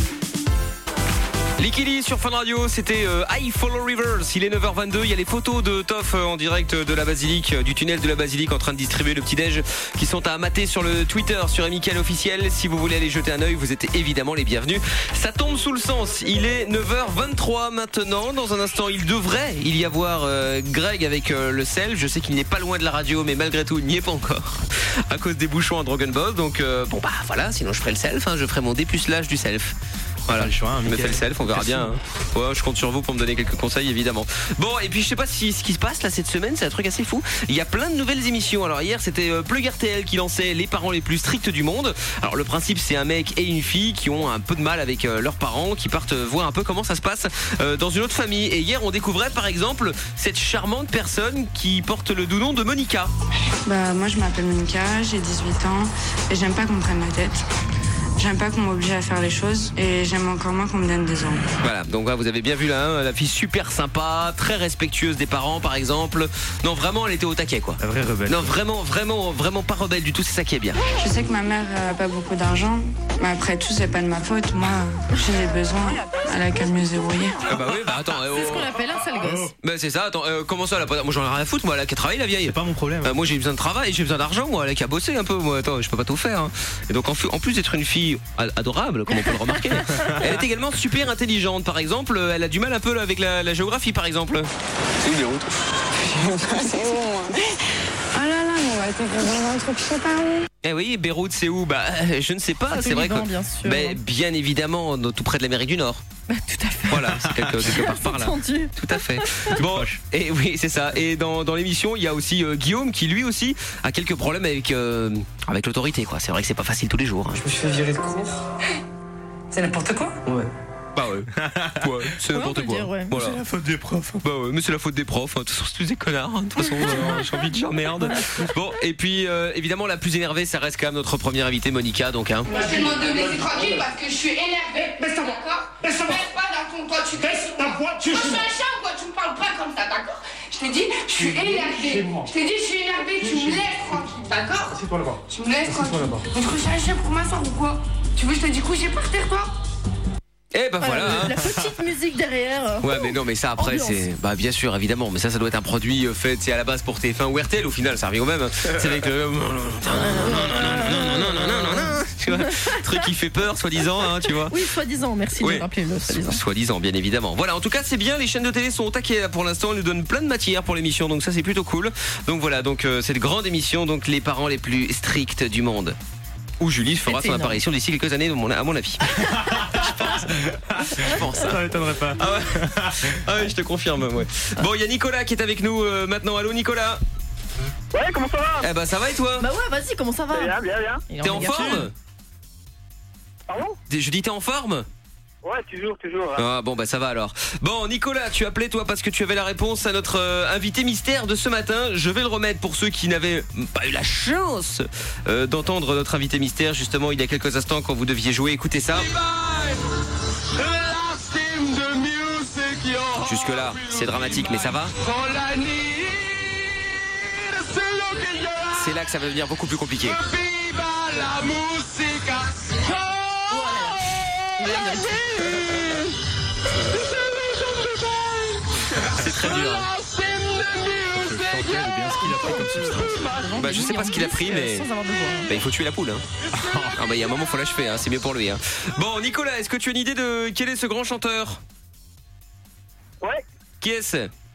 Liquidi sur Fun Radio, c'était euh, I Follow Rivers. Il est neuf heures vingt-deux, il y a les photos de Toff euh, en direct de la basilique, euh, du tunnel de la basilique en train de distribuer le petit-déj qui sont à mater sur le Twitter, sur Mickaël officiel. Si vous voulez aller jeter un œil, vous êtes évidemment les bienvenus. Ça tombe sous le sens, il est neuf heures vingt-trois maintenant. Dans un instant, il devrait il y avoir euh, Greg avec euh, le self. Je sais qu'il n'est pas loin de la radio, mais malgré tout, il n'y est pas encore à cause des bouchons à Dragon Ball. Donc euh, bon bah voilà, sinon je ferai le self, hein, je ferai mon dépucelage du self. Voilà, je me fais le self, on verra bien. Hein. Ouais, je compte sur vous pour me donner quelques conseils, évidemment. Bon, et puis je sais pas si ce qui se passe là cette semaine, c'est un truc assez fou. Il y a plein de nouvelles émissions. Alors hier, c'était euh, Plug R T L qui lançait les parents les plus stricts du monde. Alors le principe, c'est un mec et une fille qui ont un peu de mal avec euh, leurs parents, qui partent euh, voir un peu comment ça se passe euh, dans une autre famille. Et hier, on découvrait par exemple cette charmante personne qui porte le doux nom de Monica. Bah moi, je m'appelle Monica, j'ai dix-huit ans et j'aime pas qu'on me prenne la tête. J'aime pas qu'on m'oblige à faire les choses et j'aime encore moins qu'on me donne des ordres. Voilà, donc là, vous avez bien vu là, hein, la fille super sympa, très respectueuse des parents par exemple. Non, vraiment, elle était au taquet quoi. La vraie rebelle. Non, vraiment, vraiment, vraiment pas rebelle du tout, c'est ça qui est bien. Je sais que ma mère a pas beaucoup d'argent, mais après tout, c'est pas de ma faute. Moi, j'ai des besoins, elle a qu'à mieux se débrouiller. Ah bah oui, bah attends. Euh, C'est ce qu'on appelle un sale gosse. Bah c'est ça, attends, euh, comment ça, elle a pas... Moi j'en ai rien à foutre, moi, elle a qu'à travailler la vieille. C'est pas mon problème. Euh, moi j'ai besoin de travail, j'ai besoin d'argent, moi, elle a qu'à bosser un peu, moi, attends, je peux pas tout faire. Hein. Et donc en, en plus d'être une fille adorable, comme on peut le remarquer, elle est également super intelligente. Par exemple, elle a du mal un peu avec la, la géographie, par exemple. C'est où Beyrouth? C'est où? Ah là là, mais on va être dans un truc, je sais pas où. Eh oui, Beyrouth, c'est où? Bah, je ne sais pas. C'est vrai que, bien sûr. Mais bien évidemment, tout près de l'Amérique du Nord. Bah, tout à fait. Voilà, c'est quelque, quelque part par là. Entendu. Tout à fait. Bon, et oui, c'est ça. Et dans, dans l'émission, il y a aussi euh, Guillaume qui lui aussi a quelques problèmes avec euh, avec l'autorité, quoi. C'est vrai que c'est pas facile tous les jours. Hein. Je me suis fait virer de cours. C'est n'importe quoi. Ouais. Bah ouais, ouais c'est n'importe quoi. Dire, ouais. Voilà. C'est la faute des profs. Bah ouais, mais c'est la faute des profs. Hein. De toute façon, c'est tous des connards. Hein. De toute façon, euh, j'ai envie de dire merde. Bon, et puis euh, évidemment, la plus énervée, ça reste quand même notre première invitée, Monica. Donc, hein. Moi, je te demande de me laisser tranquille parce que je suis énervée. Baisse ta voix. D'accord? Baisse ta voix. Baisse pas dans ton toit, tu Baisse ta voix, tu Moi, je suis un chat ou quoi? Tu me parles pas comme ça, d'accord? Je t'ai dit, je suis énervée. Je t'ai dit, je suis énervée, tu me laisses tranquille, d'accord? Assieds-toi là-bas. Tu me laisses Assieds-toi tranquille. là-bas. Mais je suis un chien pour m'asseoir ou quoi? Tu veux que je te dise coucher par terre, toi? Eh ben voilà, Euh, hein. La petite musique derrière. Ouais, mais non, mais ça après Ambiance. c'est. Bah bien sûr, évidemment, mais ça, ça doit être un produit euh, fait, c'est à la base pour T F un ou R T L au final, ça revient au même. C'est avec le. Tu vois, truc qui fait peur, soi-disant, hein, tu vois. Oui, soi-disant, merci Oui. de rappeler le soi-disant. Soi-disant, bien évidemment. Voilà, en tout cas, c'est bien. Les chaînes de télé sont au taquet là, pour l'instant. Elles nous donnent plein de matière pour l'émission, donc ça, c'est plutôt cool. Donc voilà, donc euh, cette grande émission, donc les parents les plus stricts du monde. Où Julie fera C'est son énorme. apparition d'ici quelques années, à mon à mon avis. Je pense. Je pense. Ça m'étonnerait pas. Ah ouais. Ah ouais, je te confirme, ouais. Bon, il y a Nicolas qui est avec nous euh, maintenant. Allô, Nicolas. Ouais, comment ça va? Eh ben, ça va et toi? Bah ouais, vas-y, comment ça va? Bien, bien, bien. Il est T'es en méga forme? chill. Pardon? Je dis t'es en forme? Ouais, toujours, toujours. Hein. Ah bon bah ça va alors. Bon Nicolas, tu appelais toi parce que tu avais la réponse à notre euh, invité mystère de ce matin. Je vais le remettre pour ceux qui n'avaient pas eu la chance euh, d'entendre notre invité mystère justement il y a quelques instants quand vous deviez jouer. Écoutez ça. Jusque là, c'est dramatique mais ça va. C'est là que ça va devenir beaucoup plus compliqué. C'est très dur. Bah je sais pas ce qu'il a pris mais Sans avoir de voix. bah, il faut tuer la poule hein. Ah bah il y a un moment faut l'achever hein. C'est mieux pour lui hein. Bon Nicolas, est-ce que tu as une idée de quel est ce grand chanteur? Ouais. Qui est-ce?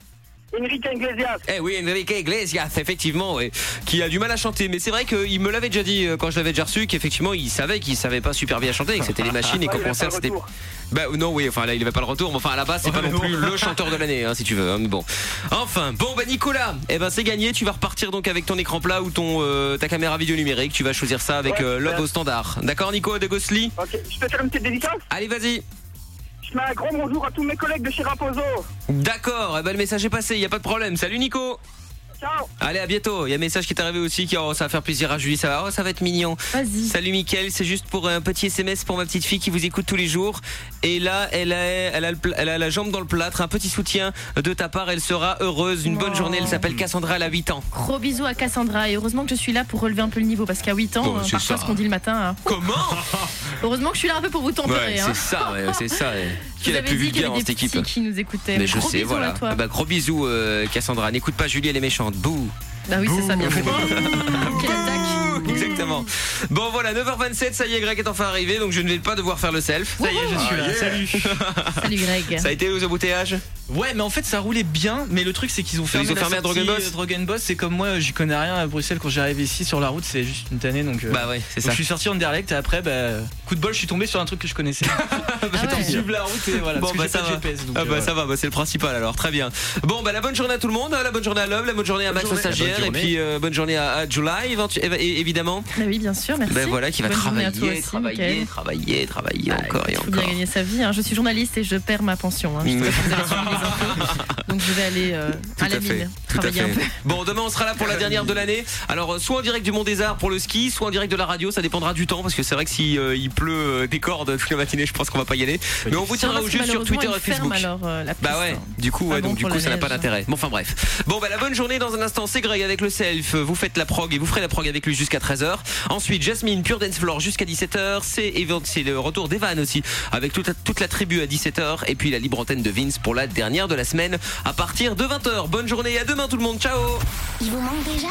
Enrique Iglesias. Eh oui, Enrique Iglesias, effectivement, ouais, qui a du mal à chanter. Mais c'est vrai qu'il me l'avait déjà dit euh, quand je l'avais déjà reçu, qu'effectivement, il savait qu'il savait pas super bien chanter, que c'était les machines et qu'au concert, c'était. Bah non, oui, enfin là, il avait pas le retour. Mais enfin, à la base, c'est pas non plus le chanteur de l'année, hein, si tu veux. Hein, mais bon. Enfin, bon, bah Nicolas, eh ben c'est gagné. Tu vas repartir donc avec ton écran plat ou ton euh, ta caméra vidéo numérique. Tu vas choisir ça avec Ouais, euh, Love super. au standard. D'accord, Nico de Ghostly. Ok, je peux faire une petite dédicace? Allez, vas-y. Je mets un grand bonjour à tous mes collègues de chez Raposo. D'accord, eh ben, le message est passé, il y a pas de problème. Salut Nico. Ciao. Allez, à bientôt. Il y a un message qui est arrivé aussi qui oh, ça va faire plaisir à Julie, ça va, oh, ça va être mignon. Vas-y. Salut Mickaël, c'est juste pour un petit S M S pour ma petite fille qui vous écoute tous les jours. Et là, elle a, elle a, le pla- elle a la jambe dans le plâtre, un petit soutien de ta part, elle sera heureuse. Une bonne Oh. journée, elle s'appelle Cassandra, elle a huit ans. Gros bisous à Cassandra et heureusement que je suis là pour relever un peu le niveau parce qu'à huit ans, Bon, euh, c'est parfois ça. ce qu'on dit le matin. hein. Comment? Heureusement que je suis là un peu pour vous tempérer. Ouais, hein. c'est ça, ouais, c'est ça. Ouais. Qui est la Vous plus avez dit qu'il y vulgaire avait dans des cette équipe? petits qui nous écoutaient. Mais je Gros sais, bisous voilà. à toi. Ah bah, gros bisous, euh, Cassandra. N'écoute pas Julie, elle est méchante. Bouh. Bah oui, c'est ça, bien fait. Quelle attaque. Exactement. Bon voilà, neuf heures vingt-sept, ça y est, Greg est enfin arrivé, donc je ne vais pas devoir faire le self. Ça y est, je suis là. Salut. Salut Greg. Ça a été aux embouteillages? Ouais, mais en fait ça roulait bien, mais le truc c'est qu'ils ont fermé, Ils ont la fermé à sortie, Drogenbos. euh, Drogenbos, c'est comme moi, j'y connais rien à Bruxelles. Quand j'arrive ici sur la route, c'est juste une tannée, donc. euh, Bah ouais, c'est donc ça. Je suis sorti en direct et après, bah, coup de bol, je suis tombé sur un truc que je connaissais. J'ai tenté de suivre la route et voilà. Bon parce que bah j'ai ça pas va. de G P S, donc, Ah euh, bah voilà. ça va, bah, c'est le principal alors, très bien. Bon bah la bonne journée à tout le monde, la bonne journée à Love, la bonne journée à Max au journée. stagiaire Bonne et journée. puis euh, bonne journée à, à July éventu- évi- évidemment. Bah oui, bien sûr, merci. Ben voilà, qui va Bonne journée à toi travailler, aussi, travailler, Mickaël. travailler, travailler Ah, encore et il faut encore. bien gagner sa vie. hein. Je suis journaliste et je perds ma pension. hein. Je sais pas si vous avez suivi les infos. Donc je vais aller euh, Tout à la à fait, mine, tout à travailler un fait. peu. Bon, demain on sera là pour la dernière de l'année. Alors euh, soit en direct du Mont des Arts pour le ski, soit en direct de la radio, ça dépendra du temps parce que c'est vrai que si euh, il pleut euh, des cordes toute la matinée, je pense qu'on va pas y aller. Mais on vous tiendra Non, au parce que jus sur Twitter et malheureusement, il Facebook. ferme alors, euh, la Bah piste, ouais, hein. du coup, Pas ouais, bon donc du pour coup la ça n'a pas neige. d'intérêt. Bon, enfin bref. Bon, bah la bonne journée dans un instant, c'est Greg avec le self. Vous faites la prog et vous ferez la prog avec lui jusqu'à treize heures. Ensuite, Jasmine, Pure Dance Floor jusqu'à dix-sept heures. C'est évent- c'est le retour d'Evan aussi avec toute la, toute la tribu à dix-sept heures. Et puis la libre antenne de Vince pour la dernière de la semaine à partir de vingt heures. Bonne journée et à demain tout le monde. Ciao. Il vous manque déjà?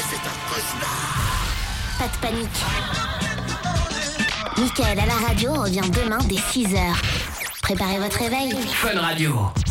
Pas de panique. Mickaël à la radio revient demain dès six heures. Préparez votre réveil. Fun Radio.